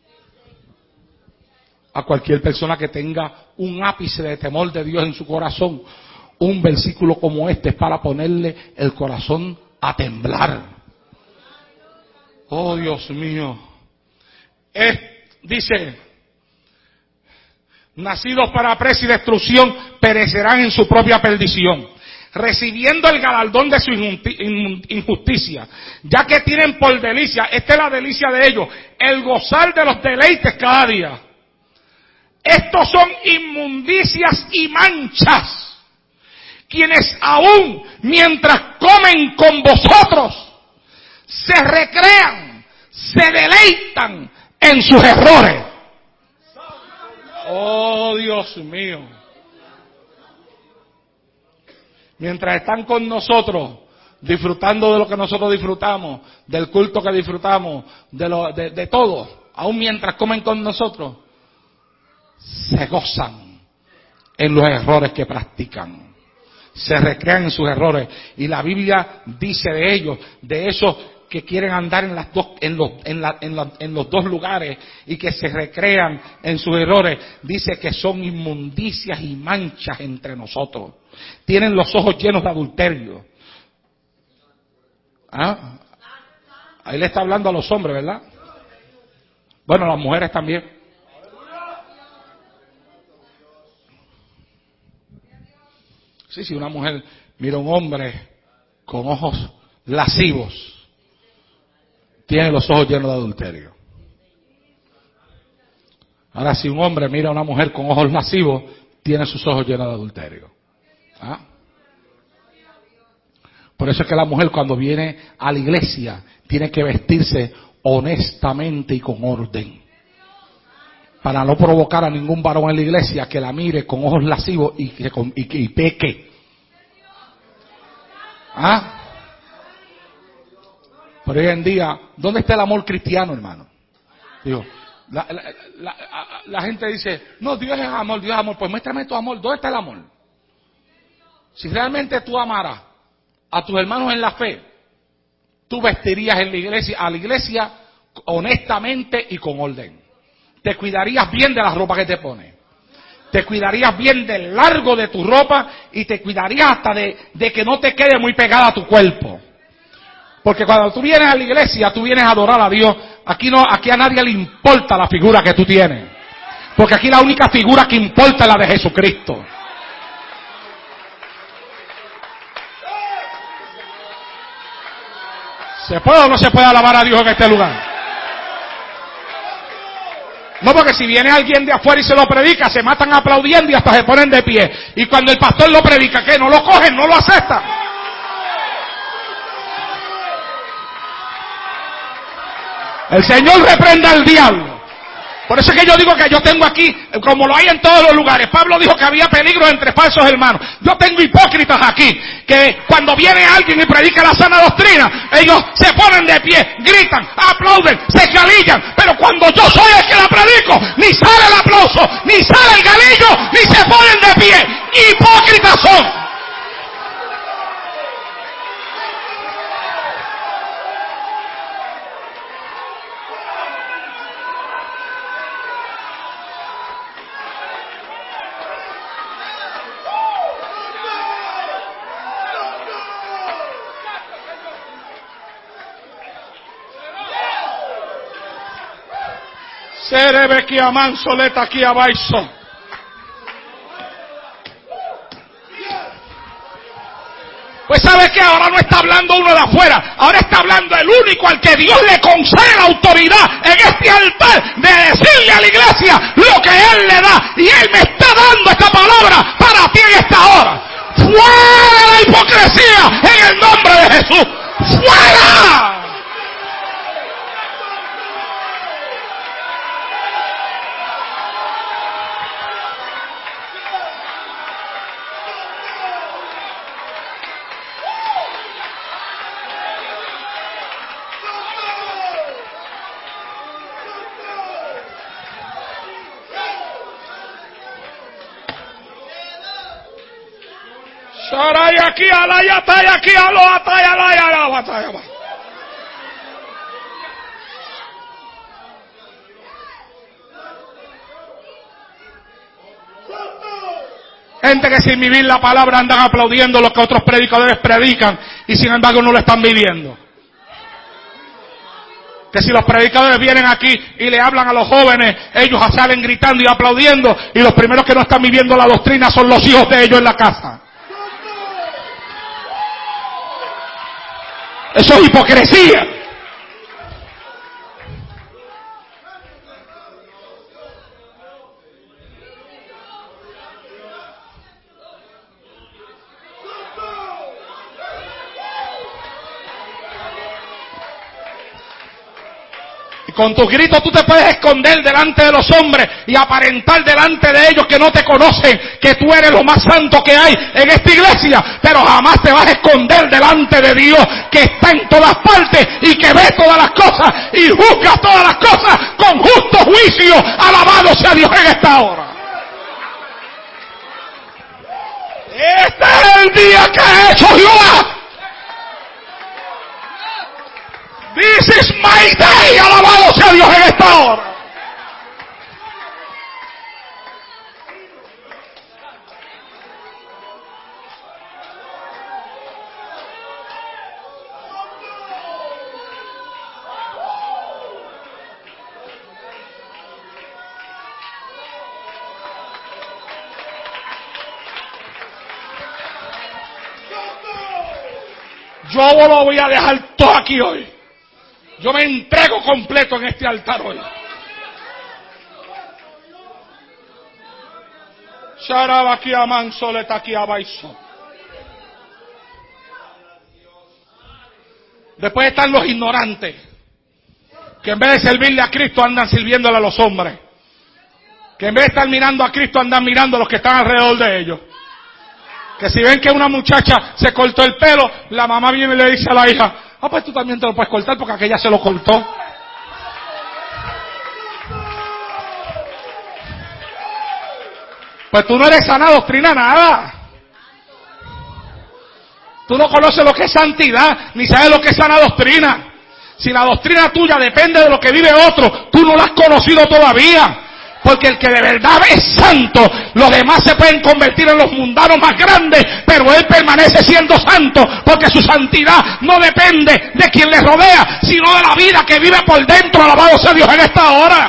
A cualquier persona que tenga un ápice de temor de Dios en su corazón, un versículo como este es para ponerle el corazón a temblar. Oh, Dios mío. Es, dice, nacidos para presa y destrucción, perecerán en su propia perdición, recibiendo el galardón de su injusticia, ya que tienen por delicia, esta es la delicia de ellos, el gozar de los deleites cada día.
estos son inmundicias y manchas, quienes aún mientras comen con vosotros se recrean, se deleitan en sus errores. Oh, Dios mío. Mientras están con nosotros, disfrutando de lo que nosotros disfrutamos, del culto que disfrutamos, de, lo, de, de todo, aún mientras comen con nosotros, se gozan en los errores que practican, se recrean en sus errores. Y la Biblia dice de ellos, de esos que quieren andar en las dos, en los, en la, en la, en los dos lugares y que se recrean en sus errores, dice que son inmundicias y manchas entre nosotros. Tienen los ojos llenos de adulterio. ¿Ah? Ahí le está hablando a los hombres, ¿verdad? Bueno, a las mujeres también. Sí, si una mujer mira a un hombre con ojos lascivos, tiene los ojos llenos de adulterio. Ahora, si un hombre mira a una mujer con ojos lascivos, tiene sus ojos llenos de adulterio. ¿Ah? Por eso es que la mujer cuando viene a la iglesia tiene que vestirse honestamente y con orden, para no provocar a ningún varón en la iglesia que la mire con ojos lascivos y que y, y peque. ¿Ah? Pero hoy en día, ¿dónde está el amor cristiano, hermano? Digo, la, la, la, la, la gente dice, no, Dios es amor, Dios es amor. Pues muéstrame tu amor. ¿Dónde está el amor? Si realmente tú amaras a tus hermanos en la fe, tú vestirías en la iglesia, a la iglesia honestamente y con orden. Te cuidarías bien de la ropa que te pones. Te cuidarías bien del largo de tu ropa y te cuidarías hasta de, de que no te quede muy pegada a tu cuerpo. Porque cuando tú vienes a la iglesia, tú vienes a adorar a Dios. Aquí no, aquí a nadie le importa la figura que tú tienes. Porque aquí la única figura que importa es la de Jesucristo. ¿Se puede o no se puede alabar a Dios en este lugar? No, porque si viene alguien de afuera y se lo predica, se matan aplaudiendo y hasta se ponen de pie. Y cuando el pastor lo predica, ¿qué? No lo cogen, no lo aceptan. El Señor reprenda al diablo. Por eso es que yo digo que yo tengo aquí, como lo hay en todos los lugares. Pablo dijo que había peligro entre falsos hermanos. Yo tengo hipócritas aquí, que cuando viene alguien y predica la sana doctrina, ellos se ponen de pie, gritan, aplauden, se galillan. Pero cuando yo soy el que la predico, ni sale el aplauso, ni sale el galillo, ni se ponen de pie. Hipócritas son. Serebe que aman soleta aquí abaiso. Pues ¿sabes qué? Ahora no está hablando uno de afuera. Ahora está hablando el único al que Dios le concede la autoridad en este altar de decirle a la iglesia lo que Él le da. Y Él me está dando esta palabra para ti en esta hora. ¡Fuera la hipocresía en el nombre de Jesús! ¡Fuera! Saray aquí a la yatay aquí a lo atay a la ya la batalla. Gente que sin vivir la palabra andan aplaudiendo lo que otros predicadores predican y sin embargo no lo están viviendo. Que si los predicadores vienen aquí y le hablan a los jóvenes, ellos salen gritando y aplaudiendo y los primeros que no están viviendo la doctrina son los hijos de ellos en la casa. Eso es hipocresía. con tus gritos tú te puedes esconder delante de los hombres y aparentar delante de ellos que no te conocen, que tú eres lo más santo que hay en esta iglesia, pero jamás te vas a esconder delante de Dios, que está en todas partes y que ve todas las cosas y juzga todas las cosas con justo juicio. Alabado sea Dios en esta hora. Este es el día que ha hecho Jehová. This is my day. Alabado sea Dios en esta hora. Yo lo voy a dejar todo aquí hoy. Yo me entrego completo en este altar hoy. Después están los ignorantes, que en vez de servirle a Cristo andan sirviéndole a los hombres. Que en vez de estar mirando a Cristo andan mirando a los que están alrededor de ellos. Que si ven que una muchacha se cortó el pelo, la mamá viene y le dice a la hija: ah, pues tú también te lo puedes cortar porque aquella se lo cortó. Pues tú no eres sana doctrina nada. Tú no conoces lo que es santidad, ni sabes lo que es sana doctrina. Si la doctrina tuya depende de lo que vive otro, tú no la has conocido todavía. Porque el que de verdad es santo, los demás se pueden convertir en los mundanos más grandes, pero él permanece siendo santo, porque su santidad no depende de quien le rodea, sino de la vida que vive por dentro. Alabado sea Dios en esta hora.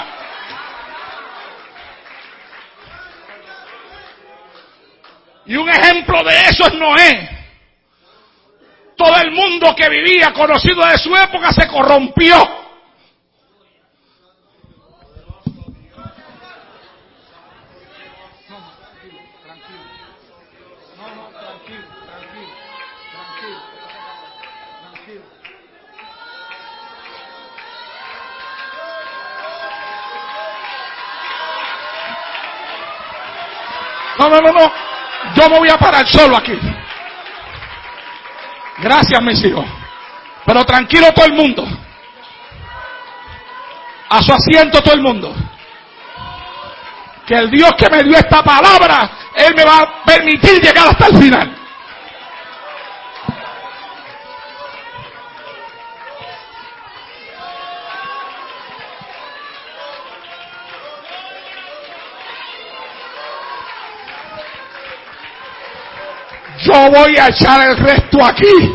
Y un ejemplo de eso es Noé. Todo el mundo que vivía conocido de su época se corrompió. No, no, no, no. Yo me voy a parar solo aquí. Gracias, mis hijos. Pero tranquilo todo el mundo. A su asiento todo el mundo. Que el Dios que me dio esta palabra, Él me va a permitir llegar hasta el final. Yo voy a echar el resto aquí.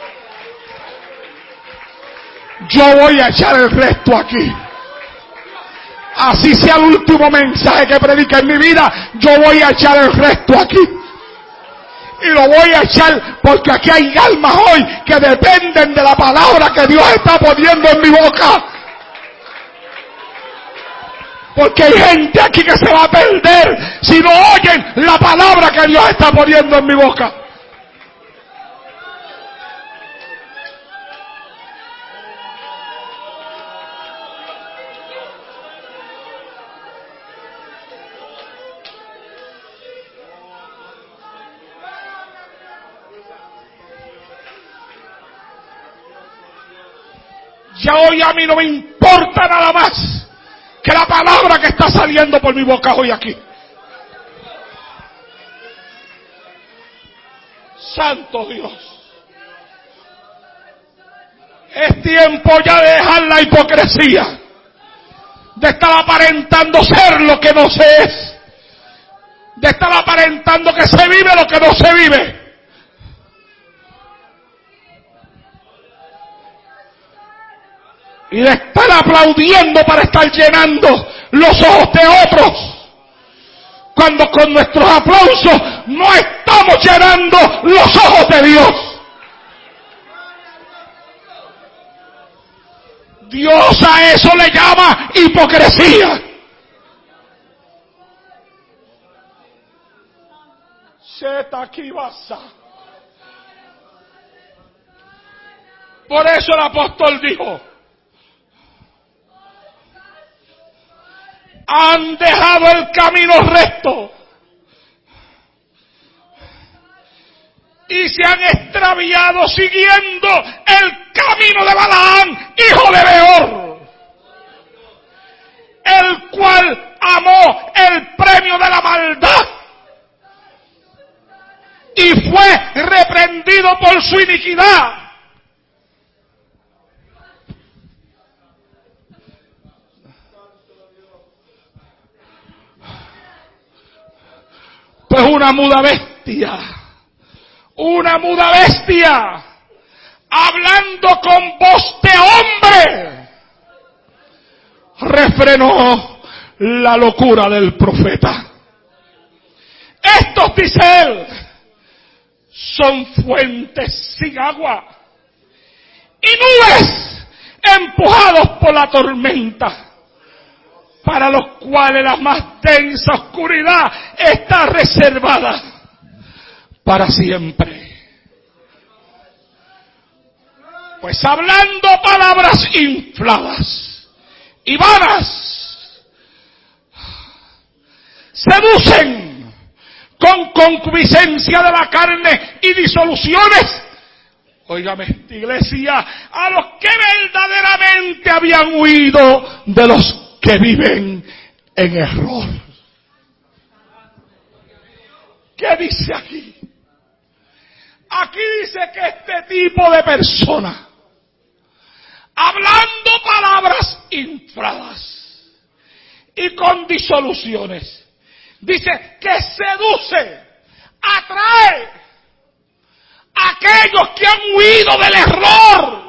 Yo voy a echar el resto aquí. Así sea el último mensaje que predique en mi vida, yo voy a echar el resto aquí. Y lo voy a echar porque aquí hay almas hoy que dependen de la palabra que Dios está poniendo en mi boca. Porque hay gente aquí que se va a perder si no oyen la palabra que Dios está poniendo en mi boca. Ya hoy a mí no me importa nada más que la palabra que está saliendo por mi boca hoy aquí. Santo Dios. Es tiempo ya de dejar la hipocresía, de estar aparentando ser lo que no se es, de estar aparentando que se vive lo que no se vive. Y de estar aplaudiendo para estar llenando los ojos de otros, cuando con nuestros aplausos no estamos llenando los ojos de Dios. Dios a eso le llama hipocresía. Por eso el apóstol dijo: han dejado el camino recto y se han extraviado siguiendo el camino de Balaam, hijo de Beor, el cual amó el premio de la maldad y fue reprendido por su iniquidad. Pues una muda bestia, una muda bestia, hablando con voz de hombre, refrenó la locura del profeta. Estos, dice él, son fuentes sin agua y nubes empujados por la tormenta, para los cuales la más densa oscuridad está reservada para siempre. Pues hablando palabras infladas y vanas, seducen con concupiscencia de la carne y disoluciones, óigame esta iglesia, a los que verdaderamente habían huido de los que viven en error. ¿Qué dice aquí? Aquí dice que este tipo de personas, hablando palabras infladas y con disoluciones, dice que seduce, atrae a aquellos que han huido del error.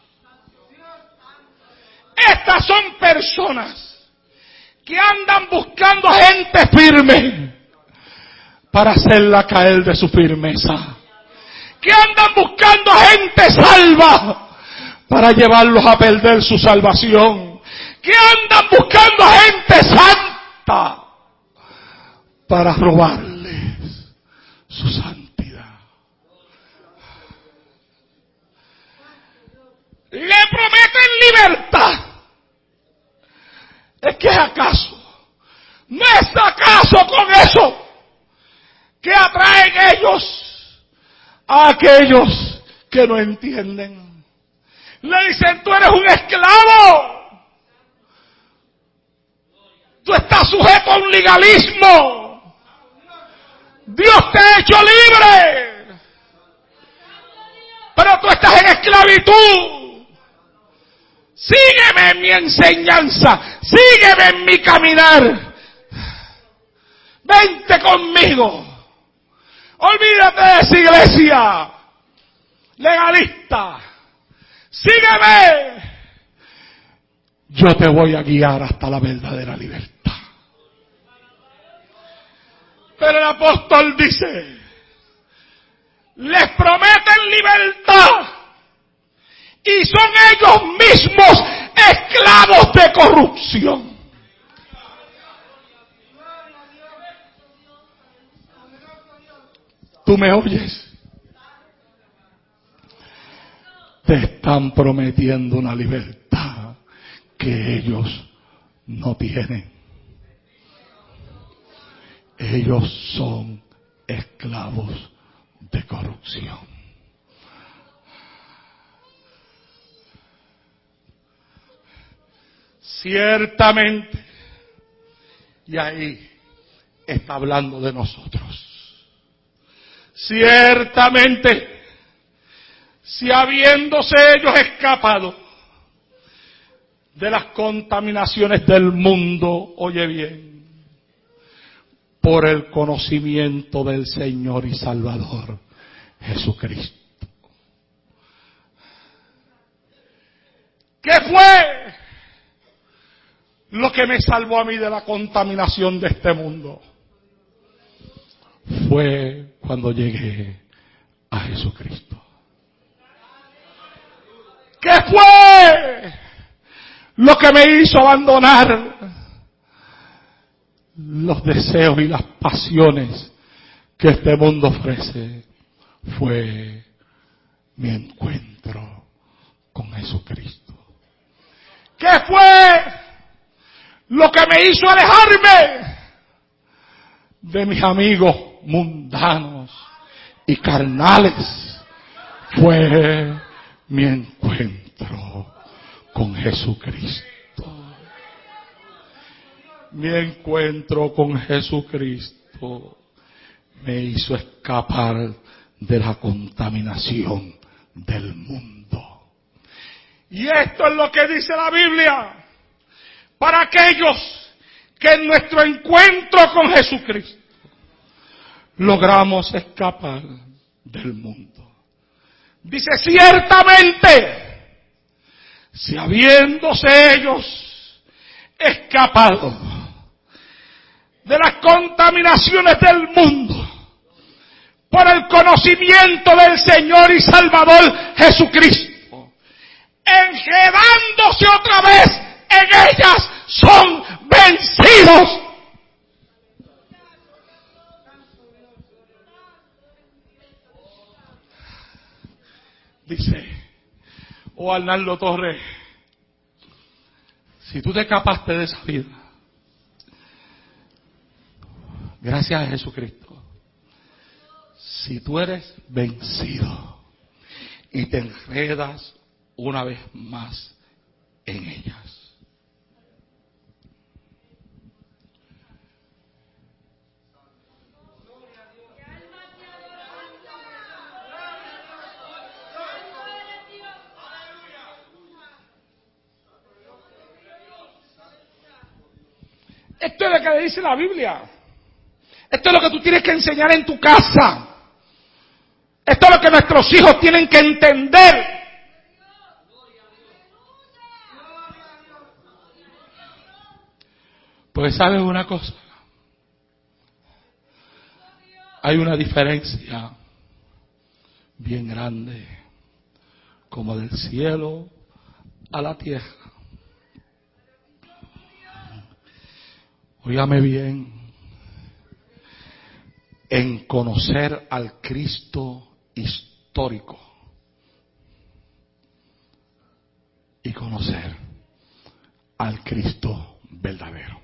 Estas son personas que andan buscando gente firme para hacerla caer de su firmeza, que andan buscando gente salva para llevarlos a perder su salvación, que andan buscando gente santa para robarles su santidad. Le prometen libertad. ¿Es que es acaso? ¿No es acaso con eso que atraen ellos a aquellos que no entienden? Le dicen, tú eres un esclavo, tú estás sujeto a un legalismo, Dios te ha hecho libre, pero tú estás en esclavitud. Sígueme en mi enseñanza, sígueme en mi caminar, vente conmigo, olvídate de esa iglesia legalista, sígueme, yo te voy a guiar hasta la verdadera libertad. Pero el apóstol dice, les prometen libertad y son ellos mismos esclavos de corrupción. ¿Tú me oyes? Te están prometiendo una libertad que ellos no tienen. Ellos son esclavos de corrupción. Ciertamente, y ahí está hablando de nosotros, ciertamente, si habiéndose ellos escapado de las contaminaciones del mundo, oye bien, por el conocimiento del Señor y Salvador Jesucristo. ¿Qué fue lo que me salvó a mí de la contaminación de este mundo? Fue cuando llegué a Jesucristo. ¿Qué fue lo que me hizo abandonar los deseos y las pasiones que este mundo ofrece? Fue mi encuentro con Jesucristo. ¿Qué fue Lo que me hizo alejarme de mis amigos mundanos y carnales fue mi encuentro con Jesucristo. Mi encuentro con Jesucristo me hizo escapar de la contaminación del mundo. Y esto es lo que dice la Biblia para aquellos que en nuestro encuentro con Jesucristo logramos escapar del mundo. Dice, ciertamente, si habiéndose ellos escapado de las contaminaciones del mundo por el conocimiento del Señor y Salvador Jesucristo, enredándose otra vez en ellas, son vencidos. Dice, oh Arnaldo Torres, si tú te escapaste de esa vida, gracias a Jesucristo, si tú eres vencido y te enredas una vez más en ellas, esto es lo que dice la Biblia. Esto es lo que tú tienes que enseñar en tu casa. Esto es lo que nuestros hijos tienen que entender. Pues sabes una cosa, hay una diferencia bien grande, como del cielo a la tierra. Óigame bien, en conocer al Cristo histórico y conocer al Cristo verdadero.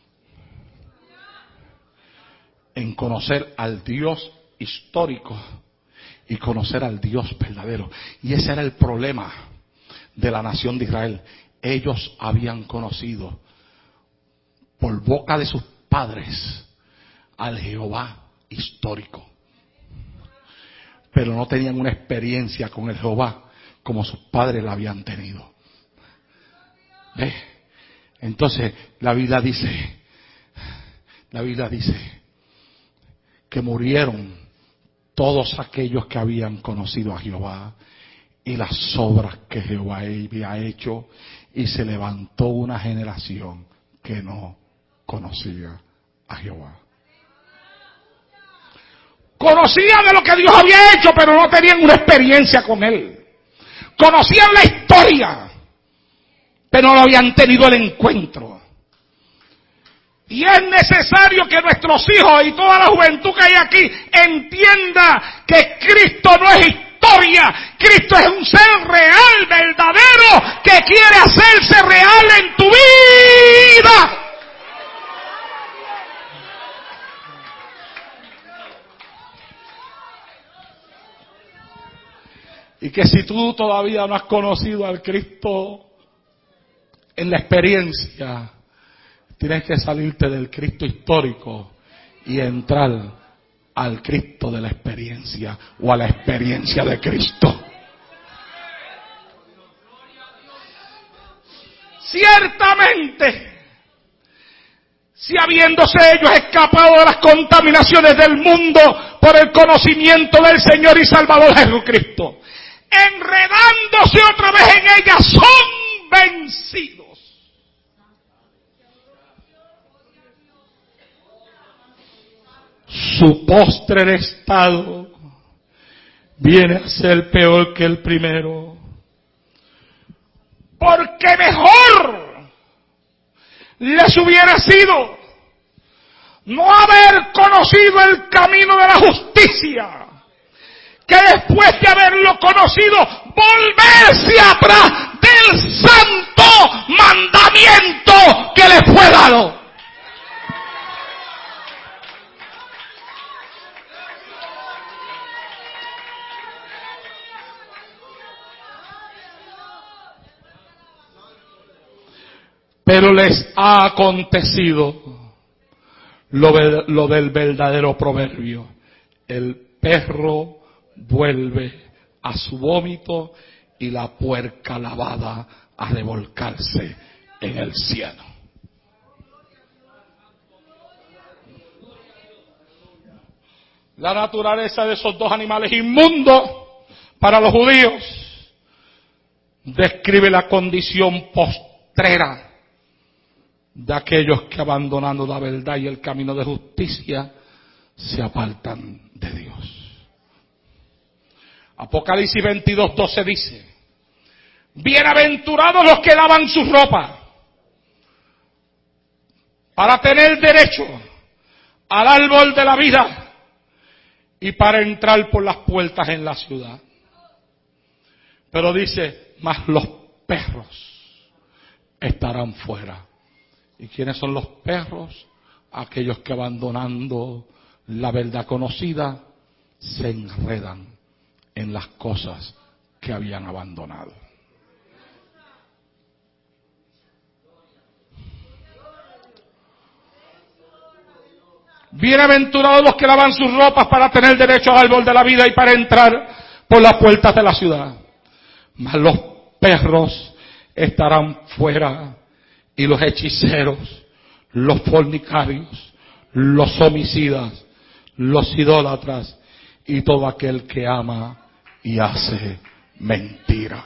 En conocer al Dios histórico y conocer al Dios verdadero. Y ese era el problema de la nación de Israel. Ellos habían conocido por boca de sus padres al Jehová histórico, pero no tenían una experiencia con el Jehová como sus padres la habían tenido. ¿Ves? Entonces la Biblia dice, la Biblia dice que murieron todos aquellos que habían conocido a Jehová y las obras que Jehová había hecho, y se levantó una generación que no conocía a Jehová. Conocían de lo que Dios había hecho, pero no tenían una experiencia con Él. Conocían la historia, pero no habían tenido el encuentro. Y es necesario que nuestros hijos y toda la juventud que hay aquí entienda que Cristo no es historia. Cristo es un ser real, verdadero, que quiere hacerse real en tu vida. Y que si tú todavía no has conocido al Cristo en la experiencia, tienes que salirte del Cristo histórico y entrar al Cristo de la experiencia, o a la experiencia de Cristo. Ciertamente, si habiéndose ellos escapado de las contaminaciones del mundo por el conocimiento del Señor y Salvador Jesucristo, enredándose otra vez en ellas, son vencidos. Su postrer estado viene a ser peor que el primero, porque mejor les hubiera sido no haber conocido el camino de la justicia, que después de haberlo conocido, volverse atrás del santo mandamiento que le fue dado. Pero les ha acontecido lo, lo del verdadero proverbio. El perro vuelve a su vómito y la puerca lavada a revolcarse en el cielo. La naturaleza de esos dos animales inmundos para los judíos describe la condición postrera de aquellos que, abandonando la verdad y el camino de justicia, se apartan de Dios. Apocalipsis veintidós, doce dice: bienaventurados los que lavan sus ropas para tener derecho al árbol de la vida y para entrar por las puertas en la ciudad. Pero dice: mas los perros estarán fuera. ¿Y quiénes son los perros? Aquellos que, abandonando la verdad conocida, se enredan en las cosas que habían abandonado. Bienaventurados los que lavan sus ropas para tener derecho al árbol de la vida y para entrar por las puertas de la ciudad. Mas los perros estarán fuera, y los hechiceros, los fornicarios, los homicidas, los idólatras y todo aquel que ama y hace mentira.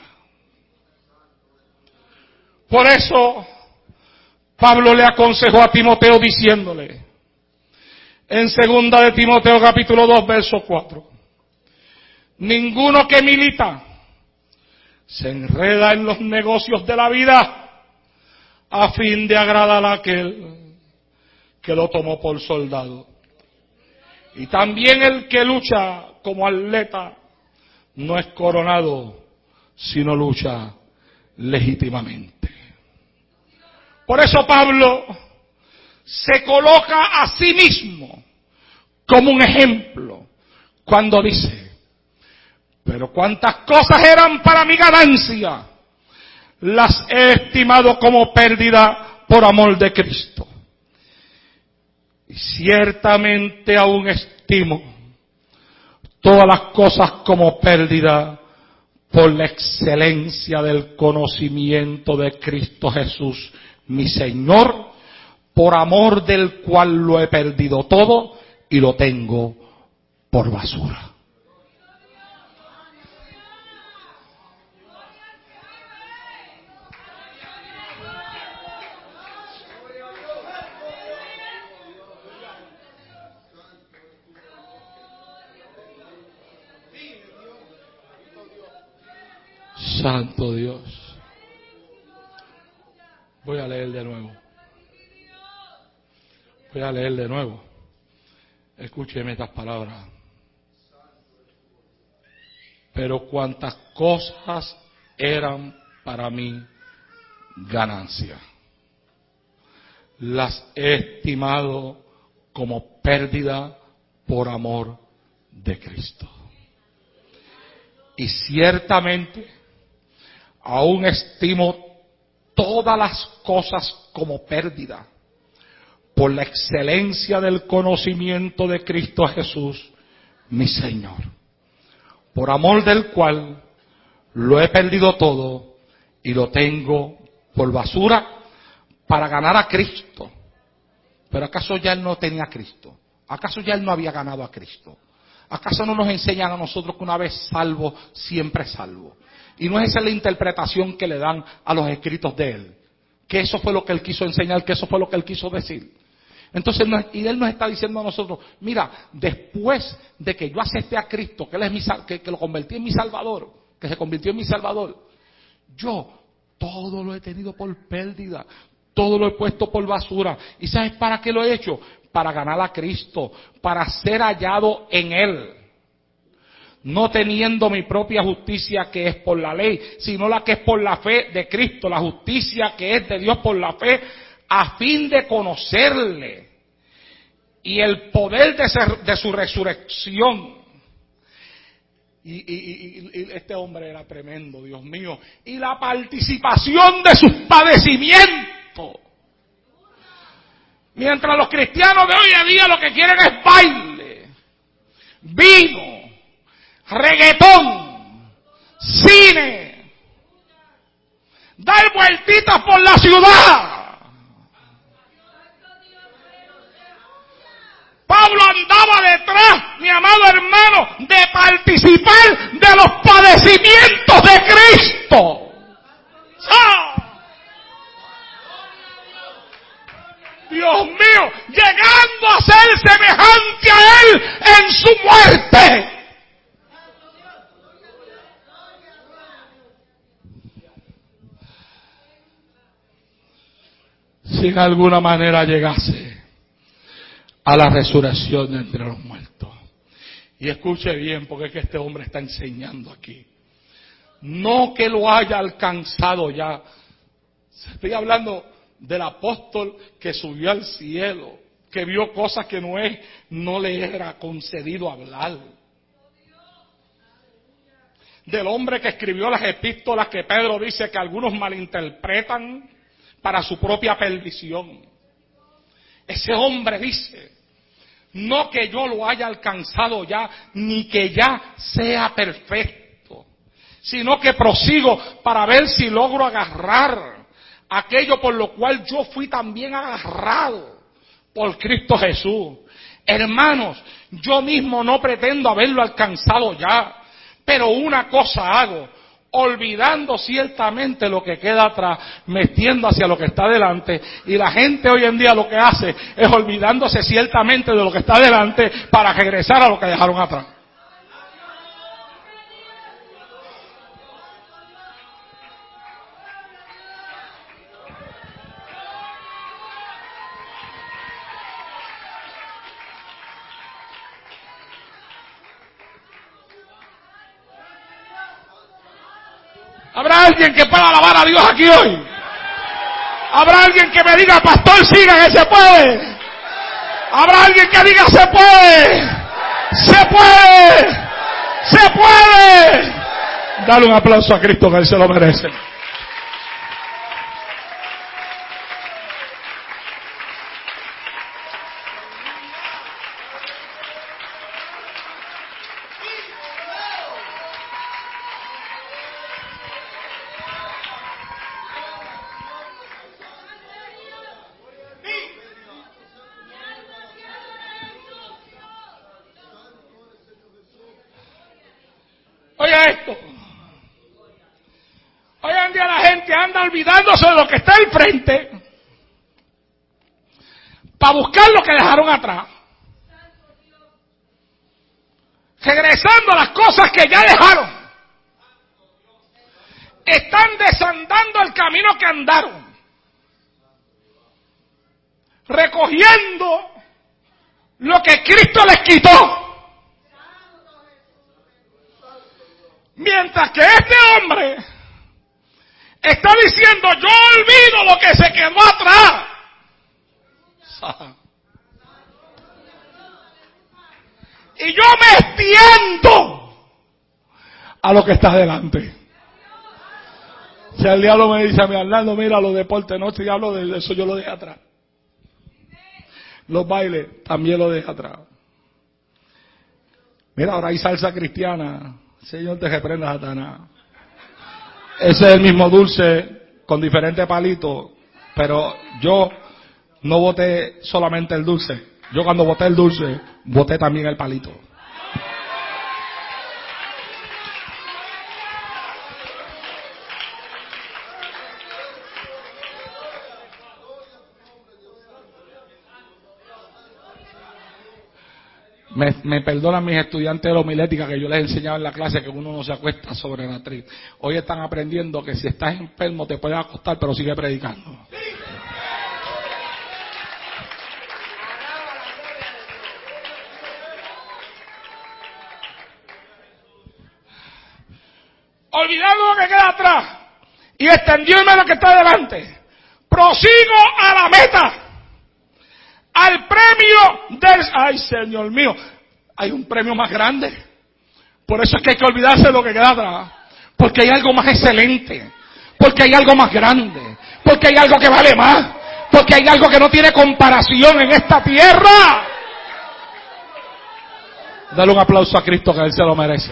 Por eso Pablo le aconsejó a Timoteo diciéndole en segunda de Timoteo capítulo dos verso cuatro: ninguno que milita se enreda en los negocios de la vida a fin de agradar a aquel que lo tomó por soldado. Y también el que lucha como atleta no es coronado, sino lucha legítimamente. Por eso Pablo se coloca a sí mismo como un ejemplo cuando dice: pero cuantas cosas eran para mi ganancia, las he estimado como pérdida por amor de Cristo. Y ciertamente aún estimo todas las cosas como pérdida por la excelencia del conocimiento de Cristo Jesús, mi Señor, por amor del cual lo he perdido todo y lo tengo por basura. Santo Dios. Voy a leer de nuevo. Voy a leer de nuevo. Escúcheme estas palabras. Pero cuantas cosas eran para mí ganancia, las he estimado como pérdida por amor de Cristo. Y ciertamente aún estimo todas las cosas como pérdida por la excelencia del conocimiento de Cristo Jesús, mi Señor, por amor del cual lo he perdido todo y lo tengo por basura para ganar a Cristo. Pero ¿acaso ya él no tenía a Cristo? ¿Acaso ya él no había ganado a Cristo? ¿Acaso no nos enseñan a nosotros que una vez salvo, siempre salvo? Y no es esa la interpretación que le dan a los escritos de él. Que eso fue lo que él quiso enseñar, que eso fue lo que él quiso decir. Entonces, y él nos está diciendo a nosotros: mira, después de que yo acepté a Cristo, que él es mi, que, que lo convertí en mi Salvador, que se convirtió en mi Salvador, yo todo lo he tenido por pérdida, todo lo he puesto por basura. ¿Y sabes para qué lo he hecho? Para ganar a Cristo, para ser hallado en Él. No teniendo mi propia justicia que es por la ley, sino la que es por la fe de Cristo, la justicia que es de Dios por la fe, a fin de conocerle y el poder de, ser, de su resurrección. Y, y, y, y este hombre era tremendo, Dios mío. Y la participación de sus padecimientos. Mientras los cristianos de hoy en día lo que quieren es baile, vino, reggaetón, cine, dar vueltitas por la ciudad. Pablo andaba detrás, mi amado hermano, de participar de los padecimientos de Cristo. ¡Ah! Dios mío, llegando a ser semejante a Él en su muerte. Si en alguna manera llegase a la resurrección de entre los muertos. Y escuche bien, porque es que este hombre está enseñando aquí. No que lo haya alcanzado ya. Estoy hablando del apóstol que subió al cielo, que vio cosas que no, es, no le era concedido hablar. Del hombre que escribió las epístolas que Pedro dice que algunos malinterpretan para su propia perdición. Ese hombre dice, no que yo lo haya alcanzado ya, ni que ya sea perfecto, sino que prosigo para ver si logro agarrar aquello por lo cual yo fui también agarrado por Cristo Jesús. Hermanos, yo mismo no pretendo haberlo alcanzado ya, pero una cosa hago, olvidando ciertamente lo que queda atrás, metiendo hacia lo que está delante. Y la gente hoy en día lo que hace es olvidándose ciertamente de lo que está delante para regresar a lo que dejaron atrás. ¿Habrá alguien que pueda alabar a Dios aquí hoy? ¿Habrá alguien que me diga, pastor, siga que se puede? ¿Habrá alguien que diga, se puede? ¡Se puede! ¡Se puede! Dale un aplauso a Cristo, que Él se lo merece. Oiga esto. Hoy en día la gente anda olvidándose de lo que está al frente para buscar lo que dejaron atrás. Regresando a las cosas que ya dejaron. Están desandando el camino que andaron. Recogiendo lo que Cristo les quitó. Mientras que este hombre está diciendo, yo olvido lo que se quedó atrás. Y yo me extiendo a lo que está delante. Si el diablo me dice a mí, Arnaldo, mira los deportes, no, si hablo de eso, yo lo dejé atrás. Los bailes, también lo dejé atrás. Mira, ahora hay salsa cristiana. Señor, te reprenda, Satanás. Ese es el mismo dulce con diferentes palitos, pero yo no boté solamente el dulce. Yo cuando boté el dulce, boté también el palito. Me, me perdonan mis estudiantes de la homilética que yo les enseñaba en la clase que uno no se acuesta sobre la atriz. Hoy están aprendiendo que si estás enfermo te puedes acostar, pero sigue predicando. Olvidando lo que queda atrás y extendiéndome lo que está delante, prosigo a la meta, al premio del... Ay, Señor mío, hay un premio más grande. Por eso es que hay que olvidarse de lo que queda atrás. Porque hay algo más excelente. Porque hay algo más grande. Porque hay algo que vale más. Porque hay algo que no tiene comparación en esta tierra. Dale un aplauso a Cristo, que Él se lo merece.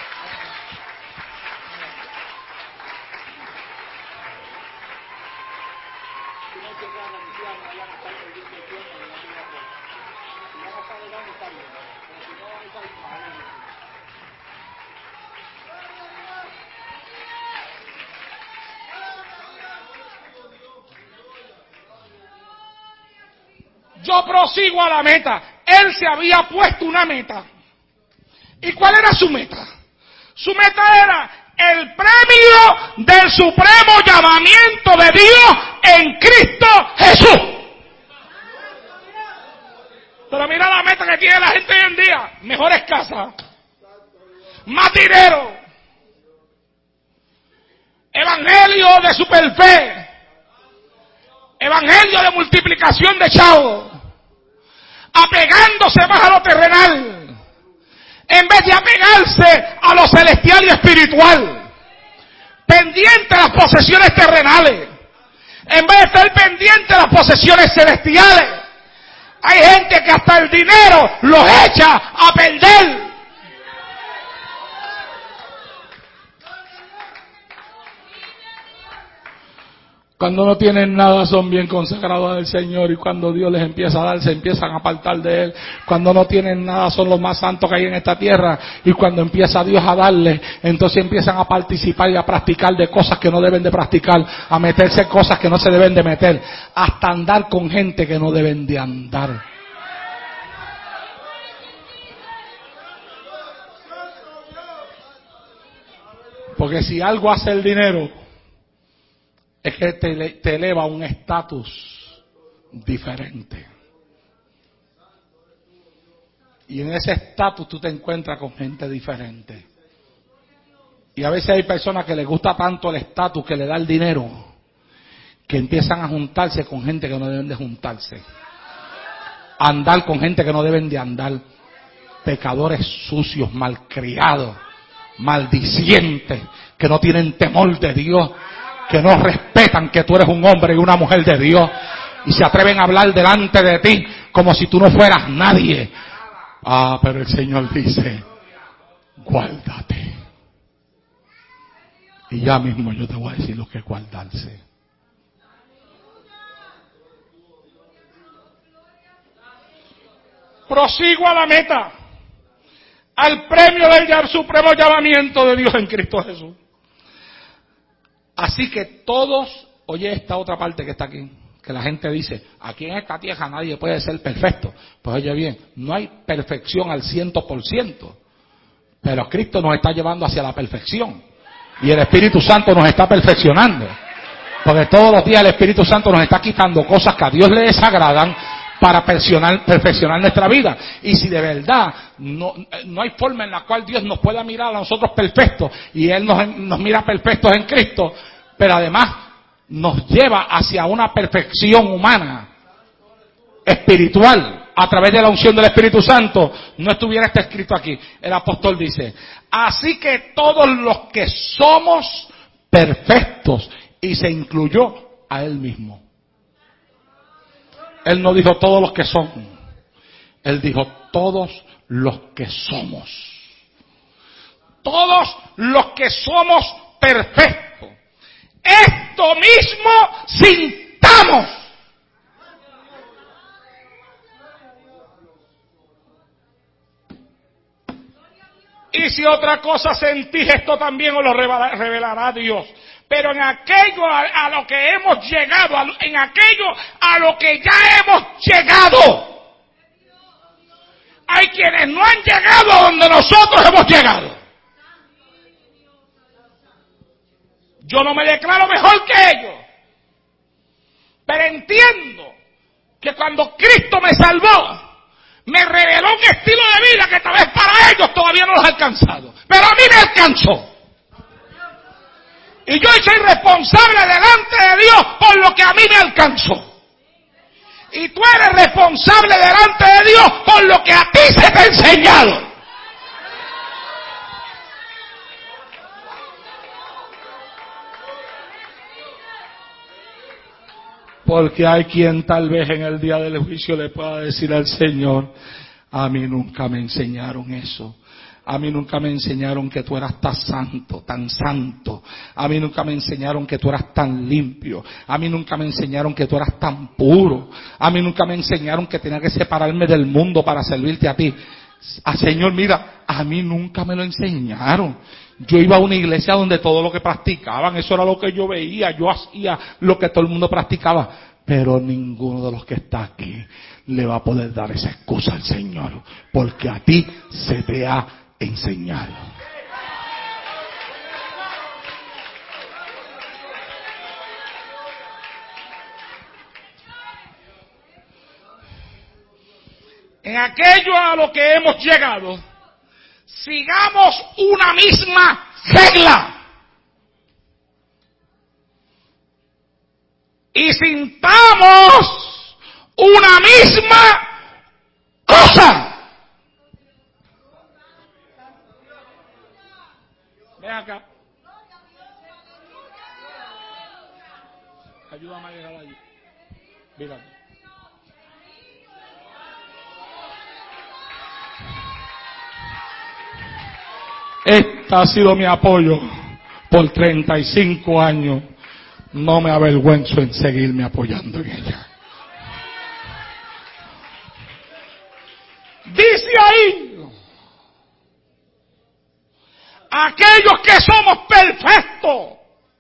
Yo prosigo a la meta. Él se había puesto una meta. ¿Y cuál era su meta? Su meta era el premio del supremo llamamiento de Dios en Cristo Jesús. Pero mira la meta que tiene la gente hoy en día. Mejores casas, más dinero, evangelio de superfe, evangelio de multiplicación de chavos, apegándose más a lo terrenal en vez de apegarse a lo celestial y espiritual, pendiente a las posesiones terrenales en vez de estar pendiente a las posesiones celestiales. Hay gente que hasta el dinero los echa a perder. Cuando no tienen nada son bien consagrados al Señor, y cuando Dios les empieza a dar se empiezan a apartar de Él. Cuando no tienen nada son los más santos que hay en esta tierra, y cuando empieza Dios a darles, entonces empiezan a participar y a practicar de cosas que no deben de practicar, a meterse en cosas que no se deben de meter, hasta andar con gente que no deben de andar. Porque si algo hace el dinero es que te, te eleva a un estatus diferente. Y en ese estatus tú te encuentras con gente diferente. Y a veces hay personas que les gusta tanto el estatus que le da el dinero, que empiezan a juntarse con gente que no deben de juntarse. A andar con gente que no deben de andar. Pecadores sucios, malcriados, maldicientes, que no tienen temor de Dios, que no respetan que tú eres un hombre y una mujer de Dios, y se atreven a hablar delante de ti como si tú no fueras nadie. Ah, pero el Señor dice, guárdate. Y ya mismo yo te voy a decir lo que es guardarse. Prosigo a la meta, al premio del supremo llamamiento de Dios en Cristo Jesús. Así que todos, oye esta otra parte que está aquí, que la gente dice, aquí en esta tierra nadie puede ser perfecto. Pues oye bien, no hay perfección al ciento por ciento, pero Cristo nos está llevando hacia la perfección, y el Espíritu Santo nos está perfeccionando, porque todos los días el Espíritu Santo nos está quitando cosas que a Dios le desagradan para perfeccionar, perfeccionar nuestra vida. Y si de verdad no, no hay forma en la cual Dios nos pueda mirar a nosotros perfectos, y Él nos, nos mira perfectos en Cristo, pero además nos lleva hacia una perfección humana, espiritual, a través de la unción del Espíritu Santo, no estuviera esto escrito aquí. El apóstol dice, así que todos los que somos perfectos, y se incluyó a Él mismo. Él no dijo todos los que son, Él dijo todos los que somos. Todos los que somos perfectos. Esto mismo sintamos. Y si otra cosa sentís, esto también os lo revelará Dios. Pero en aquello a, a lo que hemos llegado, a, en aquello a lo que ya hemos llegado, hay quienes no han llegado a donde nosotros hemos llegado. Yo no me declaro mejor que ellos, pero entiendo que cuando Cristo me salvó, me reveló un estilo de vida que tal vez para ellos todavía no los ha alcanzado, pero a mí me alcanzó. Y yo soy responsable delante de Dios por lo que a mí me alcanzó. Y tú eres responsable delante de Dios por lo que a ti se te ha enseñado. Porque hay quien tal vez en el día del juicio le pueda decir al Señor: a mí nunca me enseñaron eso. A mí nunca me enseñaron que tú eras tan santo, tan santo. A mí nunca me enseñaron que tú eras tan limpio. A mí nunca me enseñaron que tú eras tan puro. A mí nunca me enseñaron que tenía que separarme del mundo para servirte a ti. Ah, Señor, mira, a mí nunca me lo enseñaron. Yo iba a una iglesia donde todo lo que practicaban, eso era lo que yo veía. Yo hacía lo que todo el mundo practicaba. Pero ninguno de los que está aquí le va a poder dar esa excusa al Señor, porque a ti se te ha enseñado. En aquello a lo que hemos llegado, sigamos una misma regla y sintamos una misma cosa. Ven acá. Ayúdame a llegar allí. Mira. Este ha sido mi apoyo por treinta y cinco años. No me avergüenzo en seguirme apoyando en ella. Dice ahí: aquellos que somos perfectos,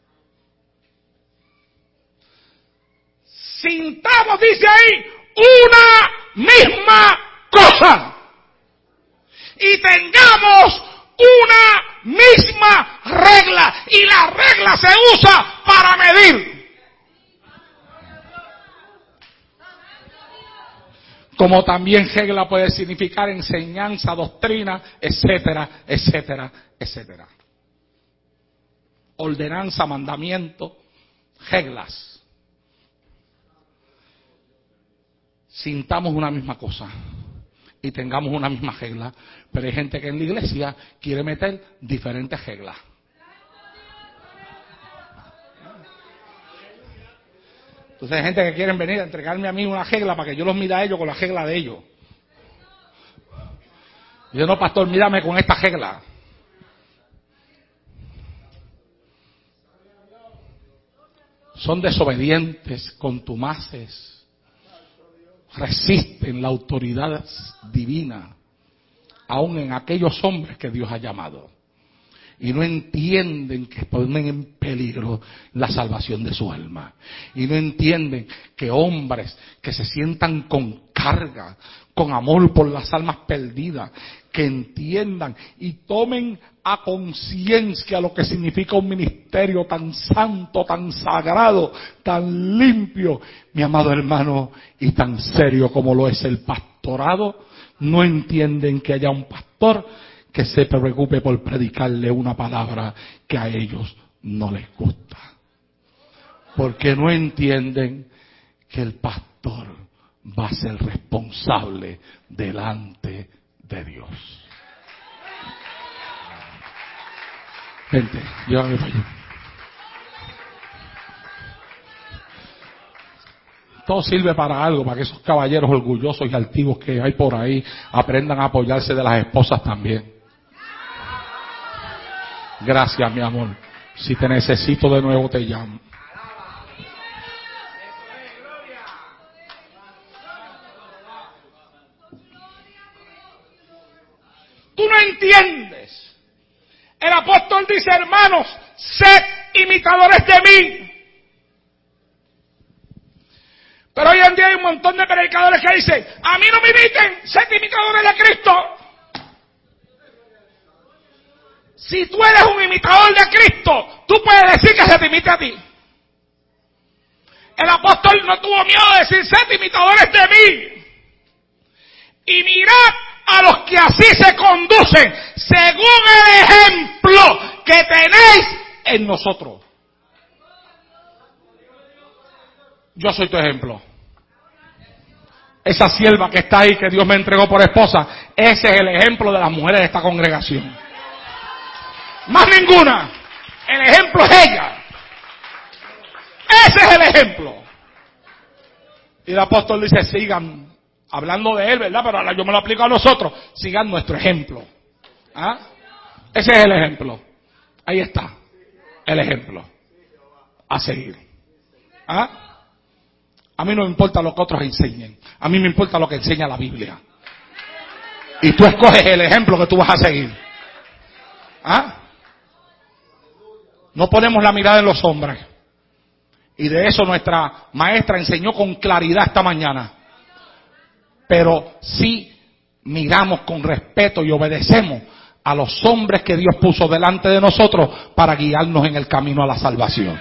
sintamos, dice ahí, una misma cosa y tengamos una misma regla, y la regla se usa para medir. Como también regla puede significar enseñanza, doctrina, etcétera, etcétera, etcétera. Ordenanza, mandamiento, reglas. Sintamos una misma cosa y tengamos una misma regla, pero hay gente que en la iglesia quiere meter diferentes reglas. Entonces hay gente que quiere venir a entregarme a mí una regla para que yo los mire a ellos con la regla de ellos. Y yo: no, pastor, mírame con esta regla. Son desobedientes, contumaces, resisten la autoridad divina, aún en aquellos hombres que Dios ha llamado, y no entienden que ponen en peligro la salvación de su alma, y no entienden que hombres que se sientan con carga, con amor por las almas perdidas, que entiendan y tomen a conciencia lo que significa un ministerio tan santo, tan sagrado, tan limpio, mi amado hermano, y tan serio como lo es el pastorado. No entienden que haya un pastor que se preocupe por predicarle una palabra que a ellos no les gusta, porque no entienden que el pastor va a ser responsable delante de Dios. Vente, llévame para allá. Todo sirve para algo, para que esos caballeros orgullosos y altivos que hay por ahí aprendan a apoyarse de las esposas también. Gracias, mi amor. Si te necesito de nuevo, te llamo. Tú no entiendes. El apóstol dice: hermanos, sed imitadores de mí. Pero hoy en día hay un montón de predicadores que dicen: a mí no me imiten, sed imitadores de Cristo. Si tú eres un imitador de Cristo, tú puedes decir que se te imite a ti. El apóstol no tuvo miedo de decir: sed imitadores de mí. Y mirad a los que así se conducen, según el ejemplo que tenéis en nosotros. Yo soy tu ejemplo. Esa sierva que está ahí, que Dios me entregó por esposa, ese es el ejemplo de las mujeres de esta congregación. Más ninguna. El ejemplo es ella. Ese es el ejemplo. Y el apóstol dice, sigan, hablando de él, ¿verdad? Pero ahora yo me lo aplico a nosotros. Sigan nuestro ejemplo. ¿Ah? Ese es el ejemplo. Ahí está. El ejemplo. A seguir. ¿Ah? A mí no me importa lo que otros enseñen. A mí me importa lo que enseña la Biblia. Y tú escoges el ejemplo que tú vas a seguir. ¿Ah? No ponemos la mirada en los hombres. Y de eso nuestra maestra enseñó con claridad esta mañana. Pero sí miramos con respeto y obedecemos a los hombres que Dios puso delante de nosotros para guiarnos en el camino a la salvación.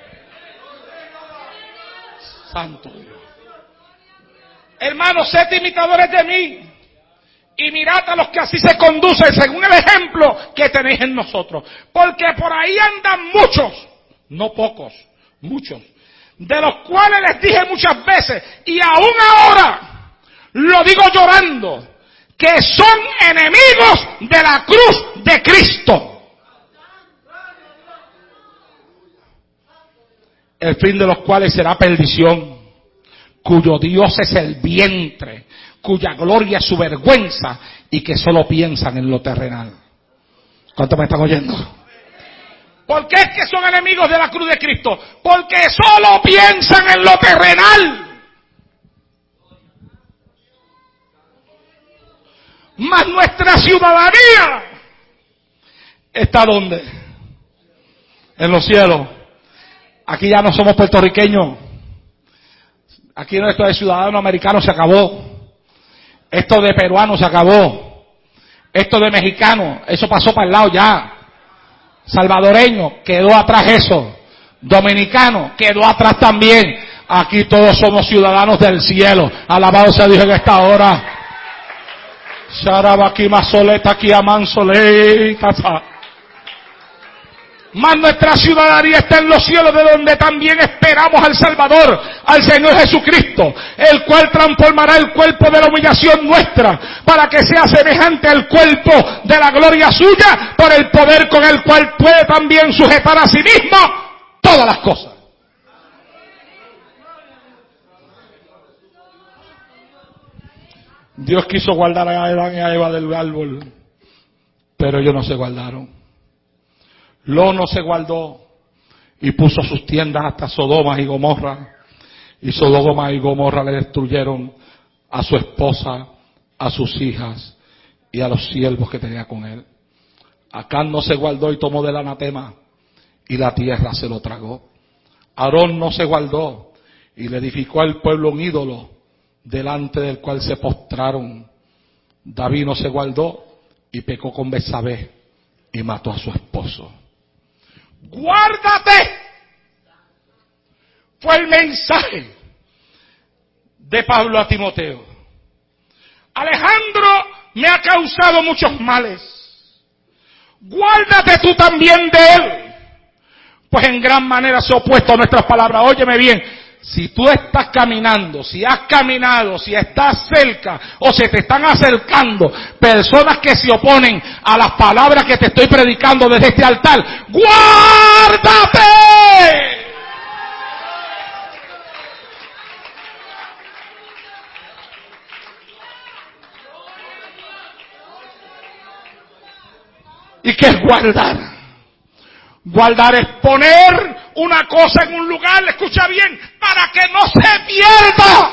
Santo Dios. Hermanos, sed imitadores de mí y mirad a los que así se conducen según el ejemplo que tenéis en nosotros. Porque por ahí andan muchos, no pocos, muchos, de los cuales les dije muchas veces y aún ahora lo digo llorando, que son enemigos de la cruz de Cristo. El fin de los cuales será perdición, cuyo Dios es el vientre, cuya gloria es su vergüenza, y que solo piensan en lo terrenal. ¿Cuántos me están oyendo? ¿Por qué es que son enemigos de la cruz de Cristo? Porque solo piensan en lo terrenal. Mas nuestra ciudadanía está ¿dónde? En los cielos. Aquí ya no somos puertorriqueños. Aquí esto de ciudadano americano se acabó. Esto de peruano se acabó. Esto de mexicano, eso pasó para el lado ya. Salvadoreño, quedó atrás eso. Dominicano, quedó atrás también. Aquí todos somos ciudadanos del cielo. Alabado sea Dios en esta hora. Sharabaki masoleta aquí amansole casa. Mas nuestra ciudadanía está en los cielos, de donde también esperamos al Salvador, al Señor Jesucristo, el cual transformará el cuerpo de la humillación nuestra, para que sea semejante al cuerpo de la gloria suya, por el poder con el cual puede también sujetar a sí mismo todas las cosas. Dios quiso guardar a Adán y a Eva del árbol, pero ellos no se guardaron. Lot no se guardó y puso sus tiendas hasta Sodoma y Gomorra, y Sodoma y Gomorra le destruyeron a su esposa, a sus hijas y a los siervos que tenía con él. Acán no se guardó y tomó del anatema, y la tierra se lo tragó. Aarón no se guardó y le edificó al pueblo un ídolo, delante del cual se postraron. David no se guardó y pecó con Betsabé y mató a su esposo. Guárdate. Fue el mensaje de Pablo a Timoteo. Alejandro me ha causado muchos males. Guárdate tú también de él, pues en gran manera se ha opuesto a nuestras palabras. Óyeme bien, si tú estás caminando, si has caminado, si estás cerca o se te están acercando personas que se oponen a las palabras que te estoy predicando desde este altar, ¡guárdate! ¿Y qué es guardar? Guardar es poner una cosa en un lugar, escucha bien, para que no se pierda.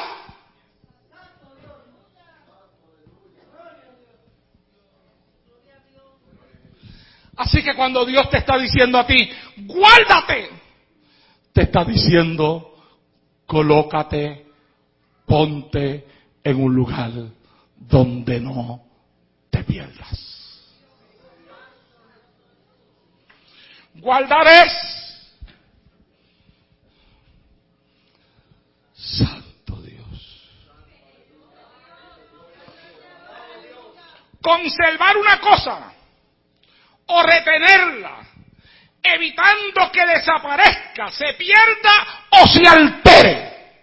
Así que cuando Dios te está diciendo a ti, guárdate, te está diciendo, colócate, ponte en un lugar donde no te pierdas. Guardar es santo Dios. Conservar una cosa o retenerla, evitando que desaparezca, se pierda o se altere.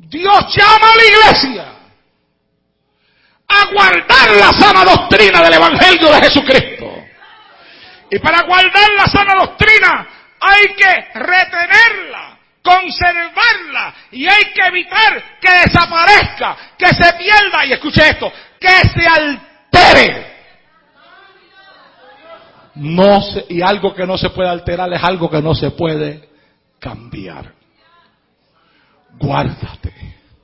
Dios llama a la iglesia a guardar la sana doctrina del Evangelio de Jesucristo. Y para guardar la sana doctrina hay que retenerla, conservarla, y hay que evitar que desaparezca, que se pierda, y escuche esto, que se altere. No se, y algo que no se puede alterar es algo que no se puede cambiar. Guárdate.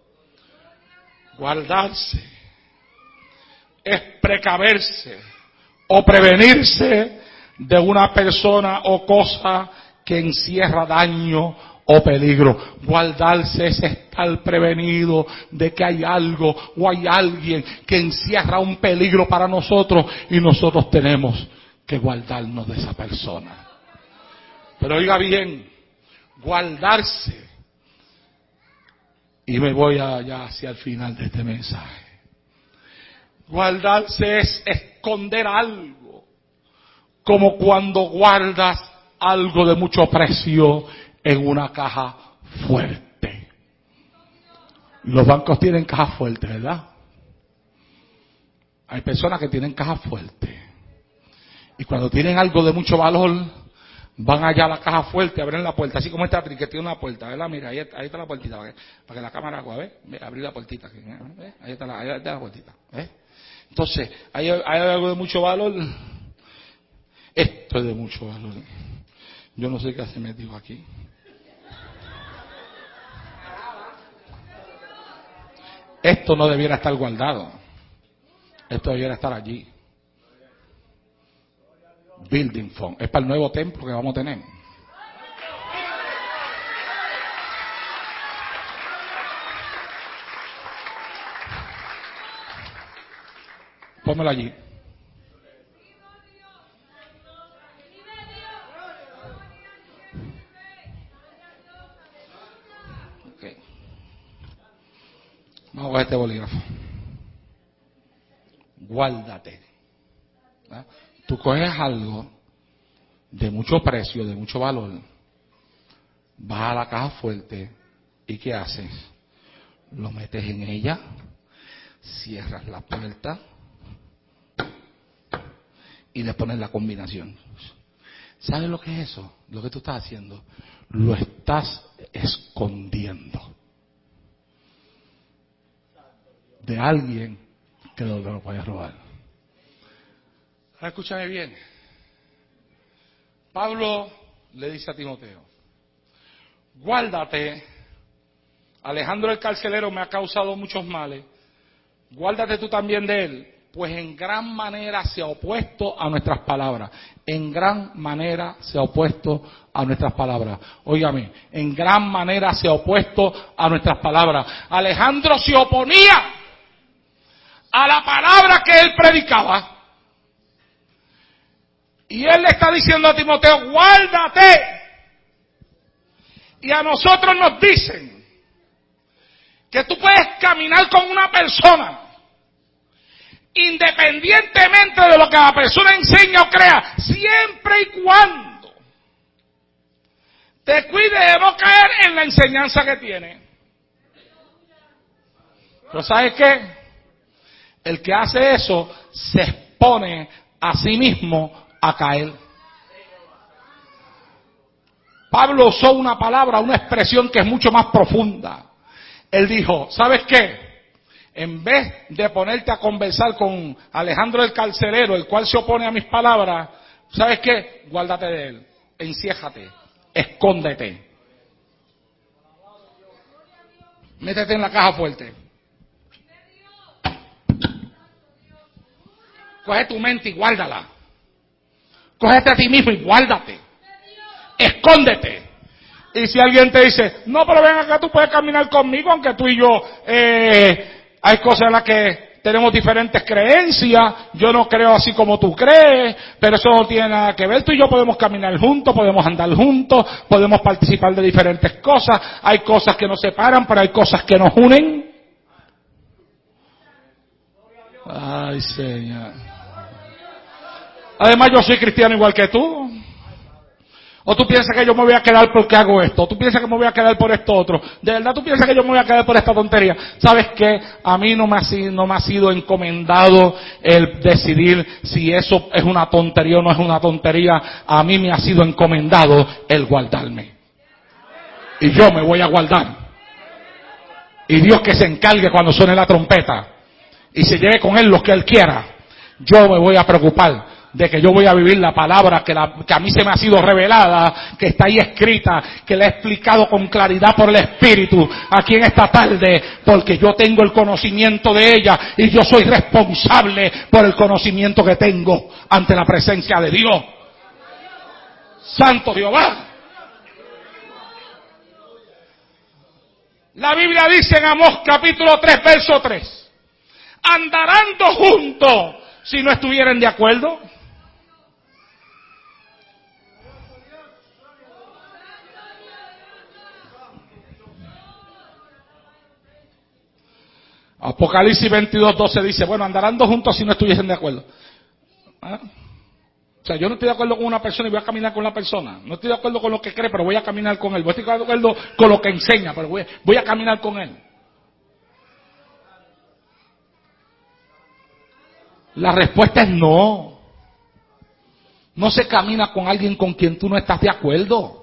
Guardarse es precaverse o prevenirse de una persona o cosa que encierra daño o peligro. Guardarse es estar prevenido de que hay algo o hay alguien que encierra un peligro para nosotros y nosotros tenemos que guardarnos de esa persona. Pero oiga bien, guardarse, y me voy allá hacia el final de este mensaje. Guardarse es esconder algo, como cuando guardas algo de mucho precio en una caja fuerte. Los bancos tienen cajas fuertes, ¿verdad? Hay personas que tienen cajas fuertes. Y cuando tienen algo de mucho valor, van allá a la caja fuerte, abren la puerta, así como esta que tiene una puerta, ¿verdad? Mira, ahí, ahí está la puertita, ¿ves? Para que la cámara haga, ¿ves? Abrir la puertita, ¿ves? Ahí está la, ahí está la puertita, ¿ves? Entonces, ¿hay, hay algo de mucho valor? Esto es de mucho valor. Yo no sé qué hace metido aquí. Esto no debiera estar guardado. Esto debiera estar allí. Building Fund. Es para el nuevo templo que vamos a tener. Pónmelo allí. Okay. Vamos a coger este bolígrafo. Guárdate. ¿Ah? Tú coges algo de mucho precio, de mucho valor, vas a la caja fuerte y ¿qué haces? Lo metes en ella, cierras la puerta y le pones la combinación. ¿Sabes lo que es eso? Lo que tú estás haciendo. Lo estás escondiendo de alguien que no te lo vaya a robar. Ahora escúchame bien. Pablo le dice a Timoteo: guárdate, Alejandro el carcelero me ha causado muchos males, guárdate tú también de él, pues en gran manera se ha opuesto a nuestras palabras. En gran manera se ha opuesto a nuestras palabras. Óigame, en gran manera se ha opuesto a nuestras palabras. Alejandro se oponía a la palabra que él predicaba. Y él le está diciendo a Timoteo: guárdate. Y a nosotros nos dicen que tú puedes caminar con una persona independientemente de lo que la persona enseña o crea, siempre y cuando te cuide de no caer en la enseñanza que tiene. Pero ¿sabes qué? El que hace eso se expone a sí mismo a caer. Pablo usó una palabra, una expresión que es mucho más profunda. Él dijo: ¿sabes qué? En vez de ponerte a conversar con Alejandro el carcelero, el cual se opone a mis palabras, ¿sabes qué? Guárdate de él, enciéjate, escóndete, métete en la caja fuerte, coge tu mente y guárdala, cógete a ti mismo y guárdate, escóndete. Y si alguien te dice: no, pero ven acá, tú puedes caminar conmigo, aunque tú y yo eh, hay cosas en las que tenemos diferentes creencias, yo no creo así como tú crees, pero eso no tiene nada que ver, tú y yo podemos caminar juntos, podemos andar juntos, podemos participar de diferentes cosas, hay cosas que nos separan, pero hay cosas que nos unen. Ay, Señor. Además, yo soy cristiano igual que tú. ¿O tú piensas que yo me voy a quedar porque hago esto? ¿O tú piensas que me voy a quedar por esto otro? ¿De verdad tú piensas que yo me voy a quedar por esta tontería? ¿Sabes qué? A mí no me ha sido, no me ha sido encomendado el decidir si eso es una tontería o no es una tontería. A mí me ha sido encomendado el guardarme. Y yo me voy a guardar. Y Dios que se encargue cuando suene la trompeta. Y se lleve con Él lo que Él quiera. Yo me voy a preocupar de que yo voy a vivir la palabra que, la, que a mí se me ha sido revelada, que está ahí escrita, que la he explicado con claridad por el Espíritu aquí en esta tarde, porque yo tengo el conocimiento de ella y yo soy responsable por el conocimiento que tengo ante la presencia de Dios. Santo Jehová. La Biblia dice en Amós capítulo tres, verso tres, ¿andarán dos juntos si no estuvieran de acuerdo? Apocalipsis veintidós, doce dice, bueno, andarán dos juntos si no estuviesen de acuerdo. ¿Ah? O sea, yo no estoy de acuerdo con una persona y voy a caminar con la persona. No estoy de acuerdo con lo que cree, pero voy a caminar con él. No estoy de acuerdo con lo que enseña, pero voy, voy a caminar con él. La respuesta es no. No se camina con alguien con quien tú no estás de acuerdo.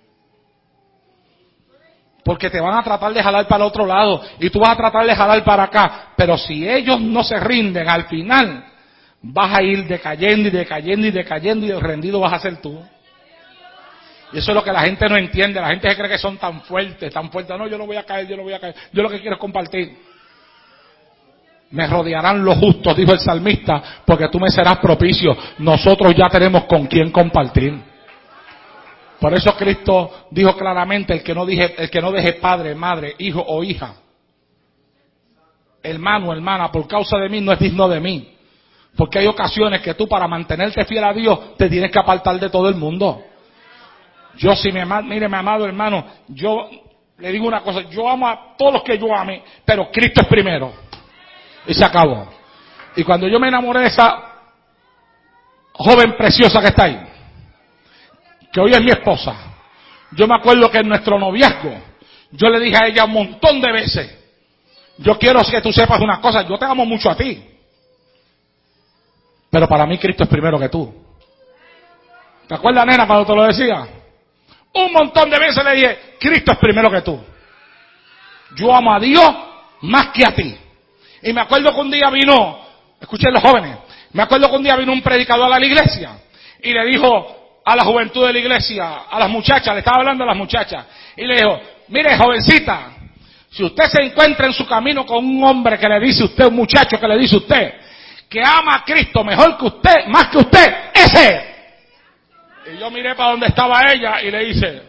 Porque te van a tratar de jalar para el otro lado y tú vas a tratar de jalar para acá. Pero si ellos no se rinden, al final vas a ir decayendo y decayendo y decayendo y el rendido vas a ser tú. Y eso es lo que la gente no entiende. La gente se cree que son tan fuertes, tan fuertes. No, yo no voy a caer, yo no voy a caer. Yo lo que quiero es compartir. Me rodearán los justos, dijo el salmista, porque tú me serás propicio. Nosotros ya tenemos con quién compartir. Por eso Cristo dijo claramente, el que no dije, el que no deje padre, madre, hijo o hija, hermano, hermana, por causa de mí no es digno de mí. Porque hay ocasiones que tú para mantenerte fiel a Dios te tienes que apartar de todo el mundo. Yo si me amado, mire mi amado hermano, yo le digo una cosa, yo amo a todos los que yo ame, pero Cristo es primero. Y se acabó. Y cuando yo me enamoré de esa joven preciosa que está ahí, que hoy es mi esposa, yo me acuerdo que en nuestro noviazgo, yo le dije a ella un montón de veces, yo quiero que tú sepas una cosa, yo te amo mucho a ti, pero para mí Cristo es primero que tú. ¿Te acuerdas, nena, cuando te lo decía? Un montón de veces le dije, Cristo es primero que tú. Yo amo a Dios más que a ti. Y me acuerdo que un día vino, escuchen los jóvenes, me acuerdo que un día vino un predicador a la iglesia y le dijo a la juventud de la iglesia, a las muchachas, le estaba hablando a las muchachas, y le dijo, mire jovencita, si usted se encuentra en su camino con un hombre que le dice a usted, un muchacho que le dice a usted, que ama a Cristo mejor que usted, más que usted, ese. Y yo miré para donde estaba ella y le hice,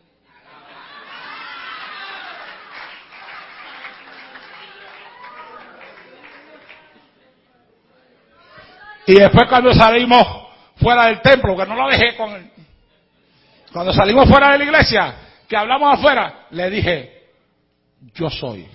y después cuando salimos fuera del templo, que no lo dejé con él, cuando salimos fuera de la iglesia, que hablamos afuera, le dije, yo soy.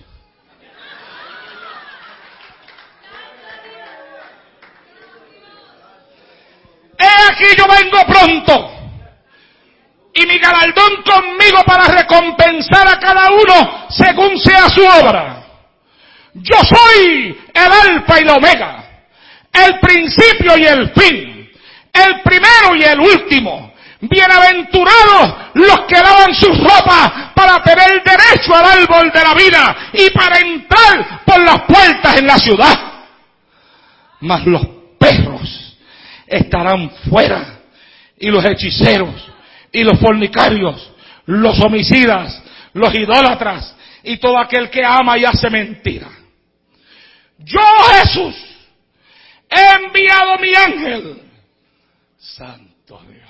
He aquí yo vengo pronto, y mi galardón conmigo para recompensar a cada uno según sea su obra. Yo soy el alfa y la omega, el principio y el fin, el primero y el último. Bienaventurados los que lavan sus ropas para tener derecho al árbol de la vida y para entrar por las puertas en la ciudad. Mas los perros estarán fuera, y los hechiceros, y los fornicarios, los homicidas, los idólatras, y todo aquel que ama y hace mentira. Yo, Jesús, he enviado mi ángel, santo Dios.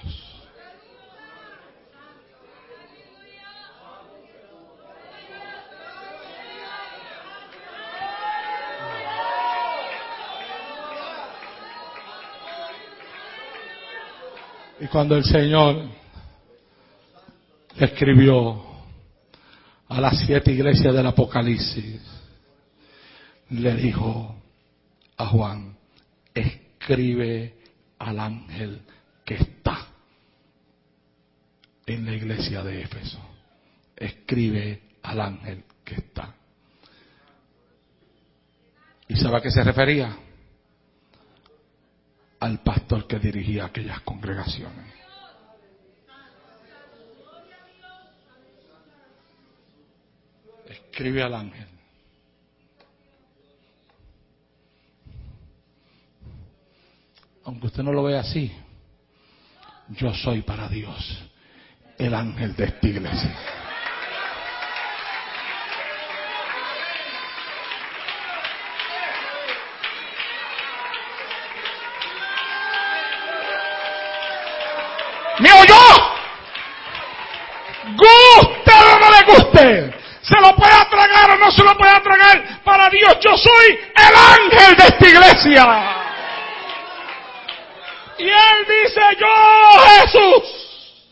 Y cuando el Señor escribió a las siete iglesias del Apocalipsis, le dijo a Juan, escribe al ángel que está
en la iglesia de Éfeso. Escribe al ángel que está. ¿Y sabe a qué se refería? Al pastor que dirigía aquellas congregaciones. Escribe al ángel. Aunque usted no lo vea así, yo soy para Dios el ángel de esta iglesia.
¿Me oyó? Guste o no le guste, se lo pueda tragar o no se lo pueda tragar, para Dios yo soy el ángel de esta iglesia. Y Él dice, yo, Jesús,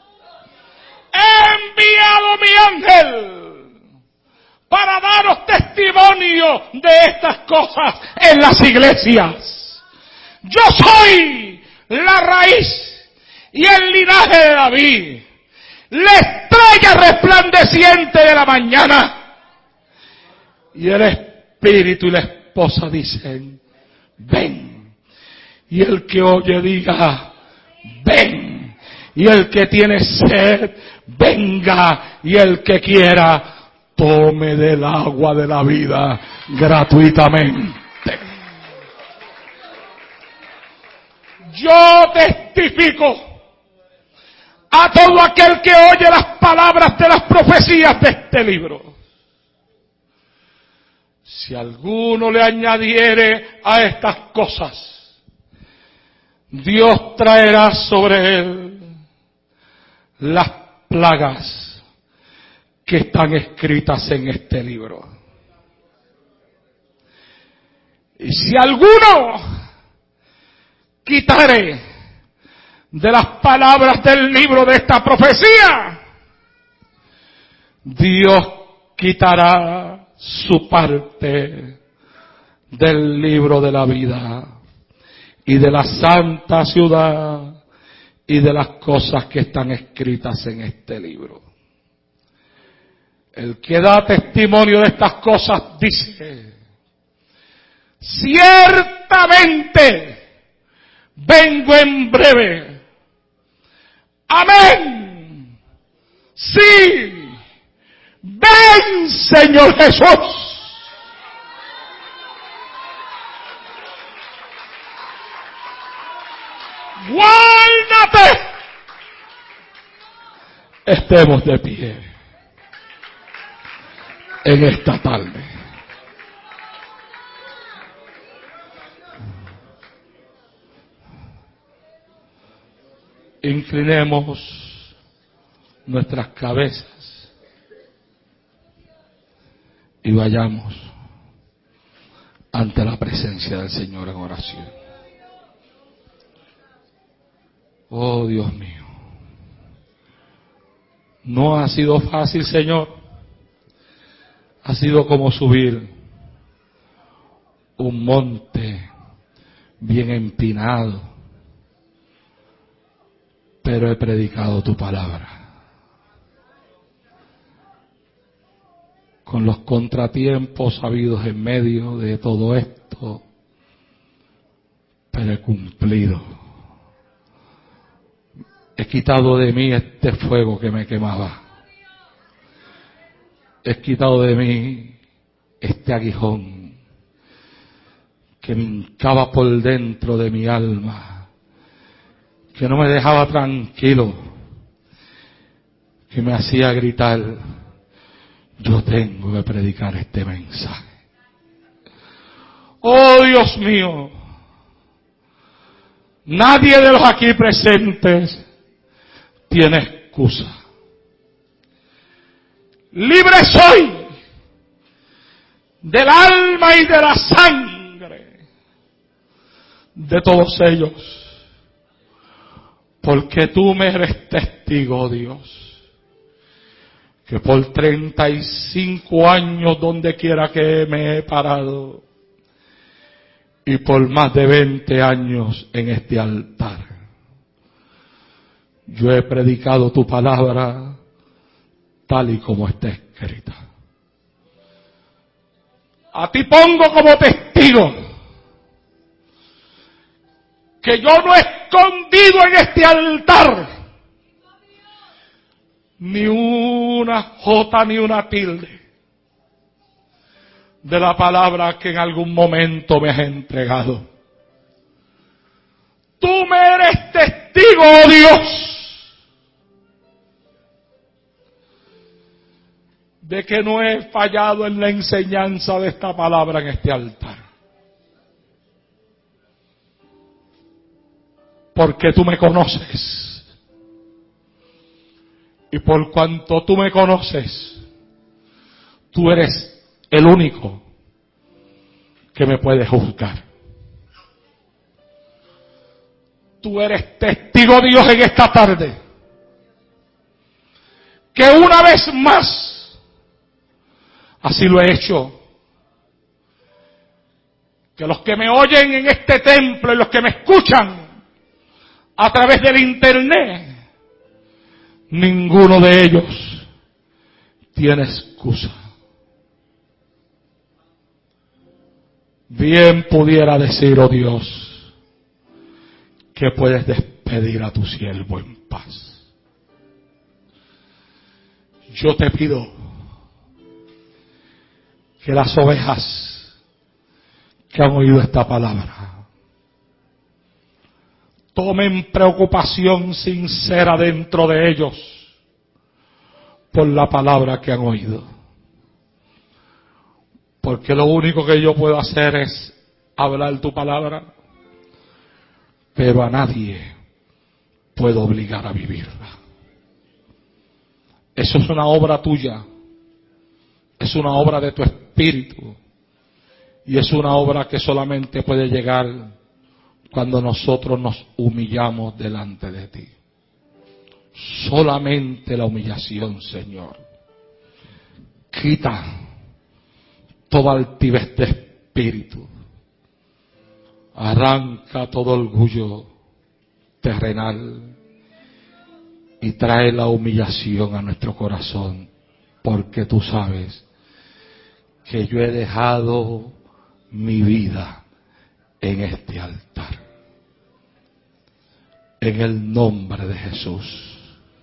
he enviado mi ángel para daros testimonio de estas cosas en las iglesias. Yo soy la raíz y el linaje de David, la estrella resplandeciente de la mañana. Y el espíritu y la esposa dicen, ven. Y el que oye diga, ven. Y el que tiene sed, venga. Y el que quiera, tome del agua de la vida gratuitamente. Yo testifico a todo aquel que oye las palabras de las profecías de este libro. Si alguno le añadiere a estas cosas, Dios traerá sobre él las plagas que están escritas en este libro. Y si alguno quitare de las palabras del libro de esta profecía, Dios quitará su parte del libro de la vida y de la santa ciudad y de las cosas que están escritas en este libro. El que da testimonio de estas cosas dice, ciertamente vengo en breve. Amén. Sí. Ven, Señor Jesús. Guárdate. Estemos de pie en esta tarde. Inclinemos nuestras cabezas y vayamos ante la presencia del Señor en oración. Oh Dios mío, no ha sido fácil, Señor. Ha sido como subir un monte bien empinado, pero he predicado tu palabra. Con los contratiempos habidos en medio de todo esto, pero he cumplido. He quitado de mí este fuego que me quemaba. He quitado de mí este aguijón que me hincaba por dentro de mi alma, que no me dejaba tranquilo, que me hacía gritar, yo tengo que predicar este mensaje. Oh Dios mío, nadie de los aquí presentes tiene excusa. Libre soy del alma y de la sangre de todos ellos, porque tú me eres testigo, Dios, que por treinta y cinco años donde quiera que me he parado y por más de veinte años en este altar,
Yo he predicado tu palabra tal y como está escrita. A ti pongo como testigo que yo no he escondido en este altar ni una jota ni una tilde de la palabra que en algún momento me has entregado. Tú me eres testigo, oh Dios, de que no he fallado en la enseñanza de esta palabra en este altar. Porque tú me conoces. Y por cuanto tú me conoces, tú eres el único que me puede juzgar. Tú eres testigo, Dios, en esta tarde, que una vez más, así lo he hecho, que los que me oyen en este templo y los que me escuchan a través del internet, ninguno de ellos tiene excusa. Bien pudiera decir, oh Dios, que puedes despedir a tu siervo en paz. Yo te pido que las ovejas que han oído esta palabra tomen preocupación sincera dentro de ellos por la palabra que han oído. Porque lo único que yo puedo hacer es hablar tu palabra, pero a nadie puedo obligar a vivirla. Eso es una obra tuya, es una obra de tu espíritu, y es una obra que solamente puede llegar cuando nosotros nos humillamos delante de ti. Solamente la humillación, Señor. Quita toda altivez de espíritu. Arranca todo orgullo terrenal y trae la humillación a nuestro corazón, porque tú sabes que yo he dejado mi vida en este altar. En el nombre de Jesús.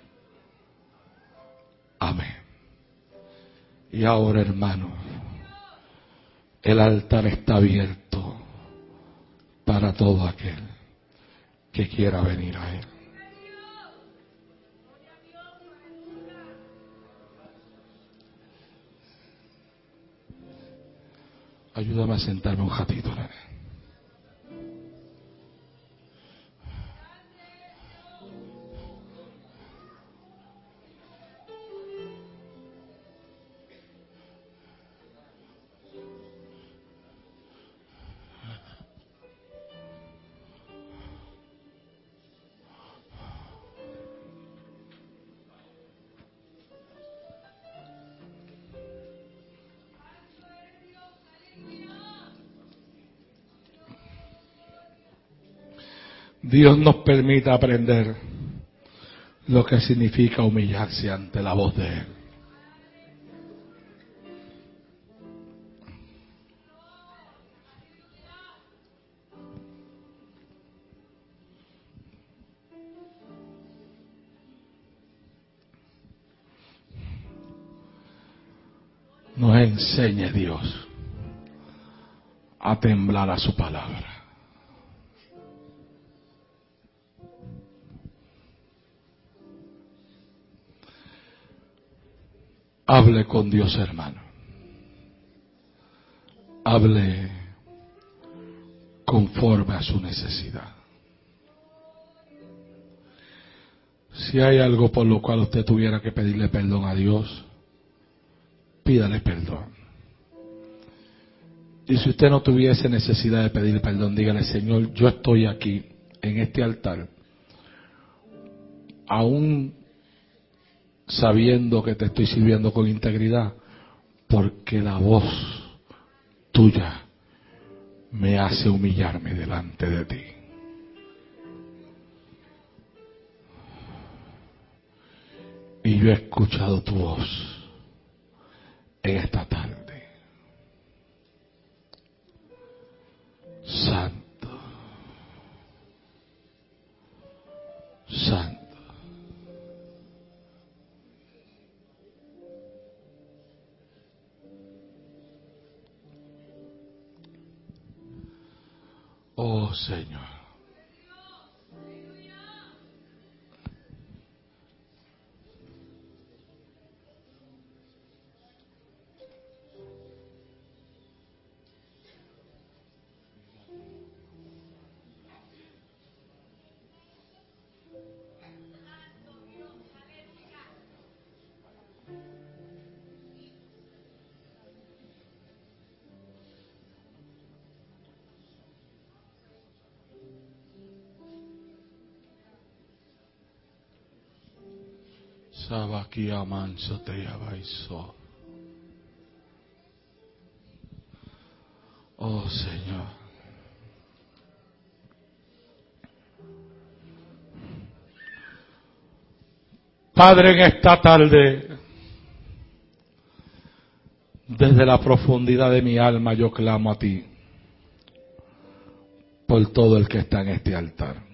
Amén. Y ahora, hermano, el altar está abierto para todo aquel que quiera venir a él. Ayúdame a sentarme un ratito, nene. Dios nos permite aprender lo que significa humillarse ante la voz de Él. Nos enseñe Dios a temblar a su palabra. Hable con Dios, hermano. Hable conforme a su necesidad. Si hay algo por lo cual usted tuviera que pedirle perdón a Dios, pídale perdón. Y si usted no tuviese necesidad de pedir perdón, dígale: Señor, yo estoy aquí en este altar, aún sabiendo que te estoy sirviendo con integridad, porque la voz tuya me hace humillarme delante de ti. Y yo he escuchado tu voz en esta tarde. Santo, Santo. Oh Señor. Sabakia manso te abaiso. Oh Señor. Padre, en esta tarde, desde la profundidad de mi alma yo clamo a ti por todo el que está en este altar.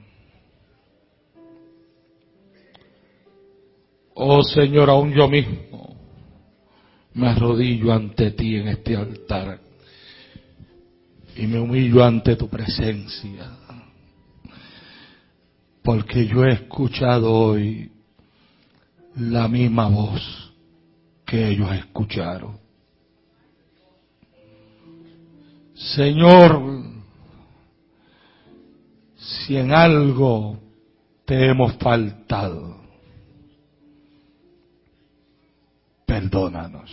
Oh Señor, aún yo mismo me arrodillo ante ti en este altar y me humillo ante tu presencia, porque yo he escuchado hoy la misma voz que ellos escucharon. Señor, si en algo te hemos faltado, perdónanos.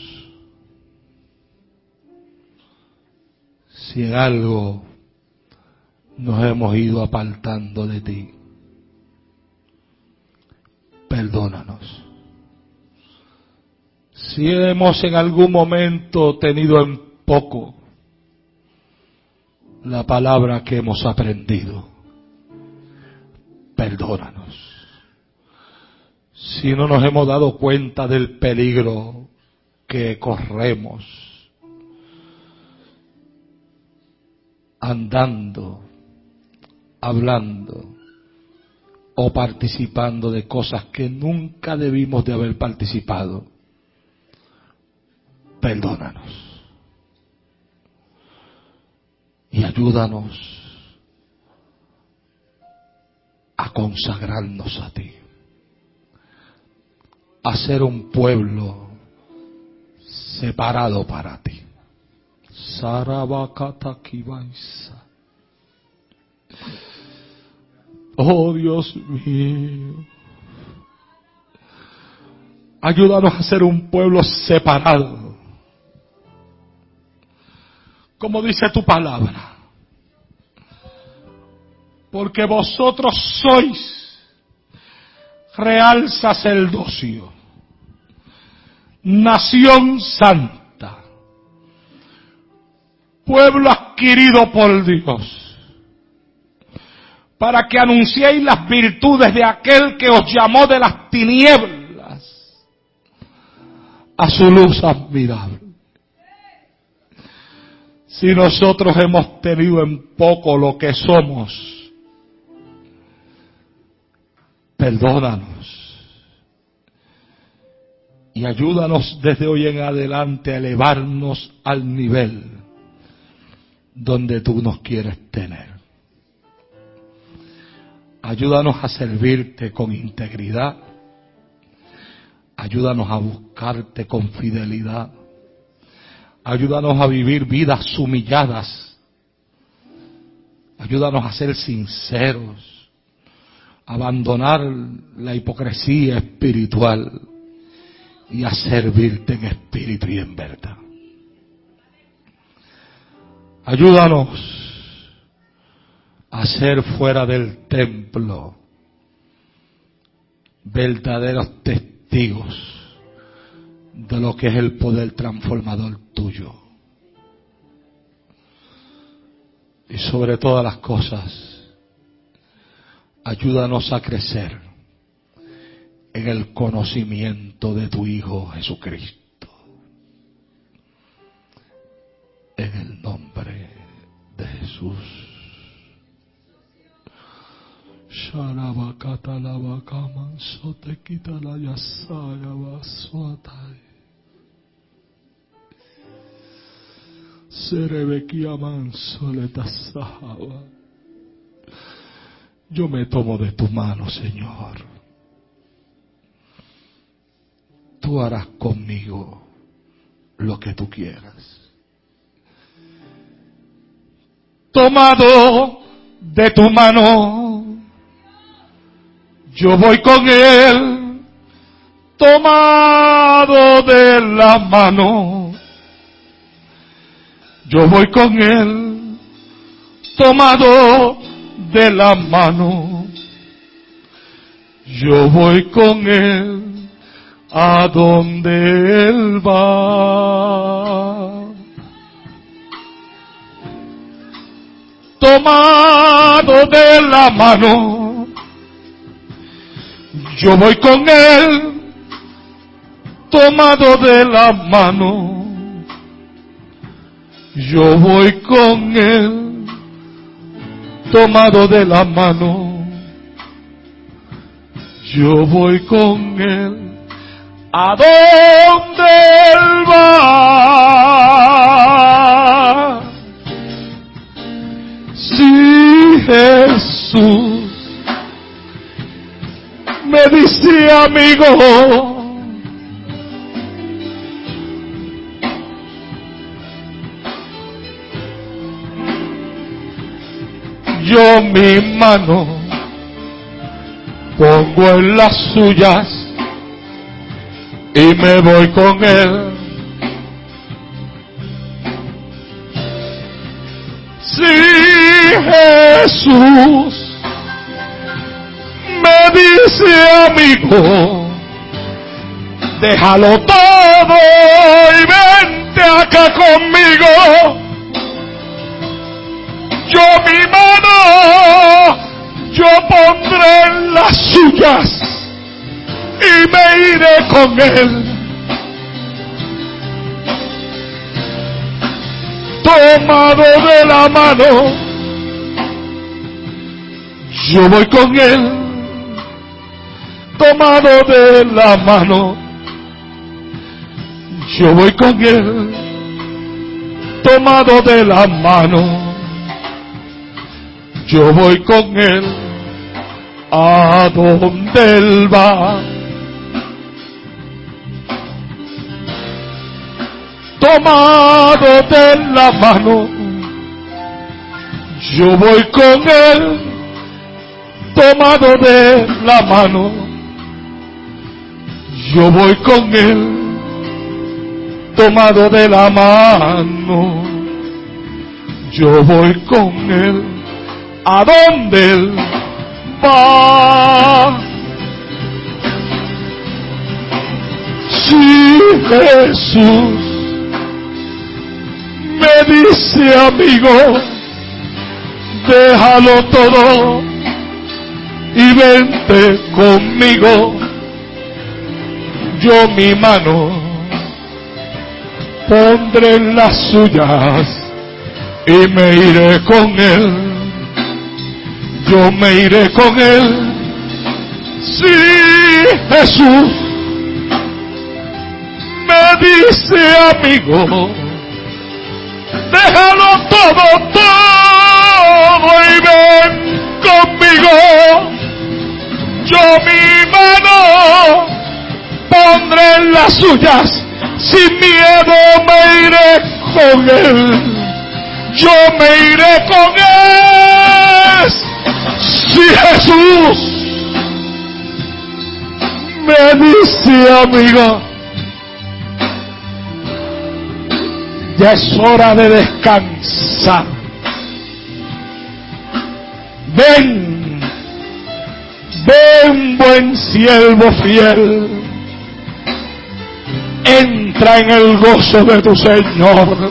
Si en algo nos hemos ido apartando de ti, perdónanos. Si hemos en algún momento tenido en poco la palabra que hemos aprendido, perdónanos. Si no nos hemos dado cuenta del peligro que corremos andando, hablando o participando de cosas que nunca debimos de haber participado, perdónanos y ayúdanos a consagrarnos a ti, a ser un pueblo separado para ti. Sarabakatakibaisa. Oh Dios mío, ayúdanos a ser un pueblo separado, como dice tu palabra, porque vosotros sois real sacerdocio, nación santa, pueblo adquirido por Dios, para que anunciéis las virtudes de aquel que os llamó de las tinieblas a su luz admirable. Si nosotros hemos tenido en poco lo que somos, perdónanos y ayúdanos desde hoy en adelante a elevarnos al nivel donde tú nos quieres tener. Ayúdanos a servirte con integridad. Ayúdanos a buscarte con fidelidad. Ayúdanos a vivir vidas humilladas. Ayúdanos a ser sinceros. A abandonar la hipocresía espiritual y a servirte en espíritu y en verdad. Ayúdanos a ser fuera del templo verdaderos testigos de lo que es el poder transformador tuyo. Y sobre todas las cosas, ayúdanos a crecer en el conocimiento de tu Hijo Jesucristo. En el nombre de Jesús. Yo me tomo de tu mano, Señor. Tú harás conmigo lo que tú quieras. Tomado de tu mano, yo voy con él, tomado de la mano, yo voy con él, tomado de la mano, yo voy con él, a donde él va. Tomado de la mano, yo voy con él, tomado de la mano, yo voy con él, tomado de la mano, yo voy con él, a donde él va. Si Jesús me dice amigo, yo mi mano pongo en las suyas y me voy con él. Si Jesús me dice amigo, déjalo todo y vente acá conmigo. Yo mi mano, yo pondré en las suyas y me iré con él. Tomado de la mano, yo voy con él, tomado de la mano, yo voy con él, tomado de la mano, yo voy con él, a donde él va. Tomado de la mano, yo voy con él, tomado de la mano, yo voy con él, tomado de la mano, yo voy con él, a donde él va. Si Jesús me dice amigo, déjalo todo y vente conmigo, yo mi mano pondré en las suyas y me iré con él, yo me iré con él. Si Jesús me dice amigo, déjalo todo, todo y ven conmigo. Yo mi mano pondré en las suyas, sin miedo me iré con él. Yo me iré con él. Si Jesús me dice amigo, ya es hora de descansar. Ven, ven buen siervo fiel, entra en el gozo de tu Señor.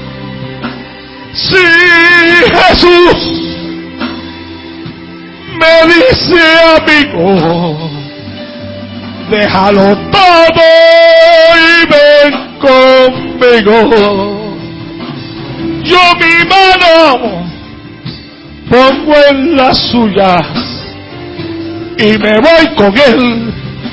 Si Jesús me dice amigo,
déjalo todo y ven conmigo. Yo mi mano pongo en las suyas y me voy con él.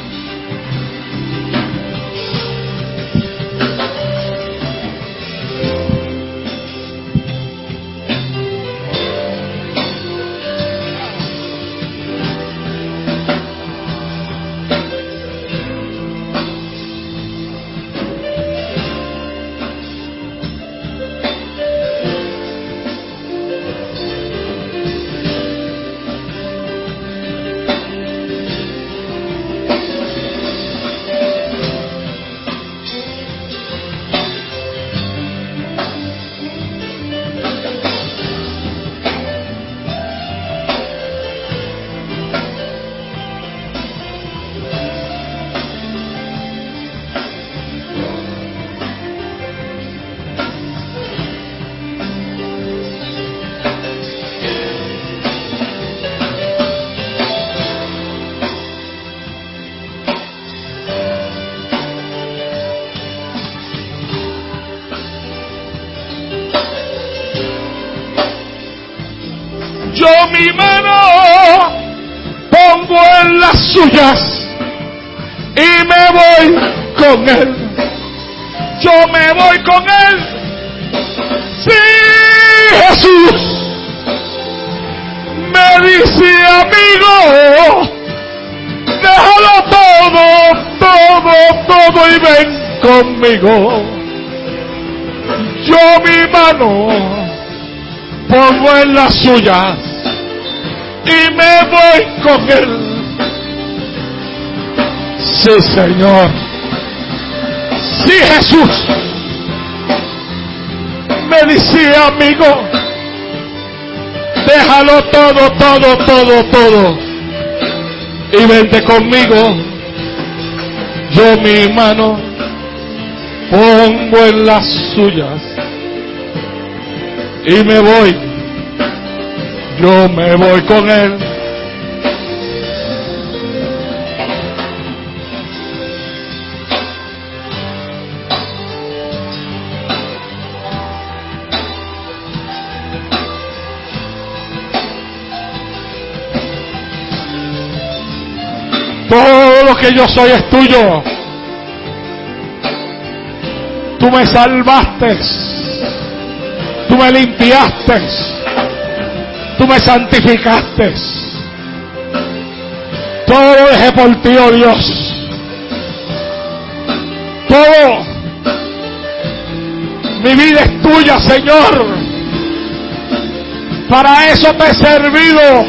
Yo mi mano pongo en las suyas y me voy con él. Yo me voy con él. Sí, Jesús me dice, amigo, déjalo todo, todo, todo y ven conmigo. Yo mi mano pongo en las suyas y me voy con él. Sí, Señor. Sí, Jesús me decía, amigo, déjalo todo, todo, todo, todo y vente conmigo. Yo mi mano pongo en las suyas y me voy, yo me voy con él. Todo lo que yo soy es tuyo. Tú me salvaste. Tú me limpiaste, tú me santificaste. Todo lo dejé por ti, oh Dios. Todo. Mi vida es tuya, Señor. Para eso te he servido.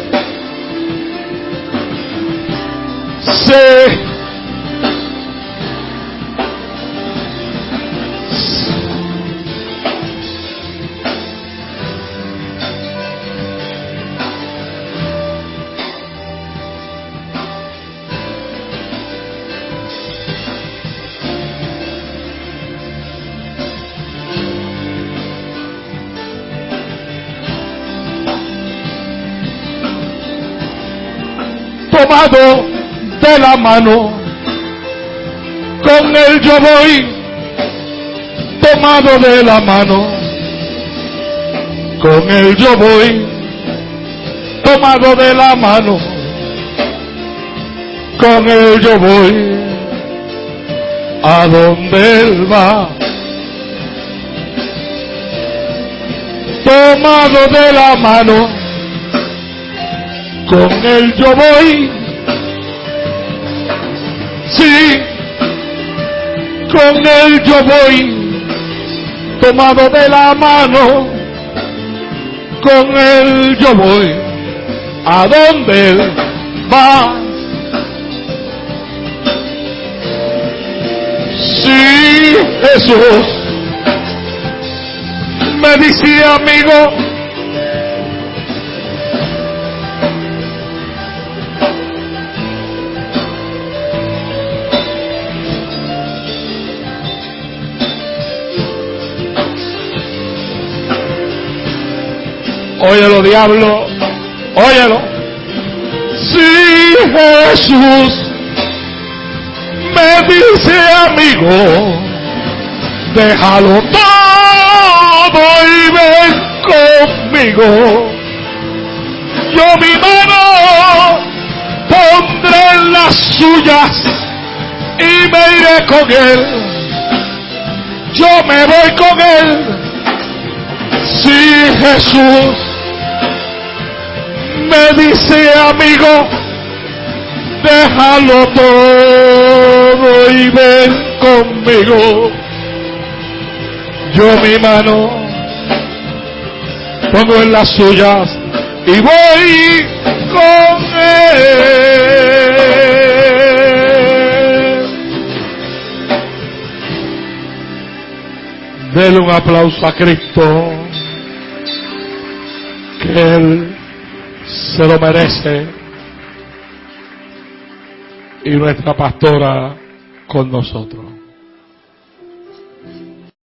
Sí. Tomado de la mano, con él yo voy, tomado de la mano, con él yo voy, tomado de la mano, con él yo voy, a donde él va, tomado de la mano, con él yo voy, sí, con él yo voy, tomado de la mano, con él yo voy, a donde él va. Sí, Jesús me decía, amigo, óyelo, diablo, óyelo. Sí, Jesús
me dice amigo, déjalo todo y ven conmigo. Yo mi mano pondré en las suyas y me iré con él. Yo me voy con él. Si Jesús me dice amigo, déjalo todo y ven conmigo. Yo mi mano pongo en las suyas y voy con él. Denle un aplauso a Cristo, que Él se lo merece, y nuestra pastora con nosotros.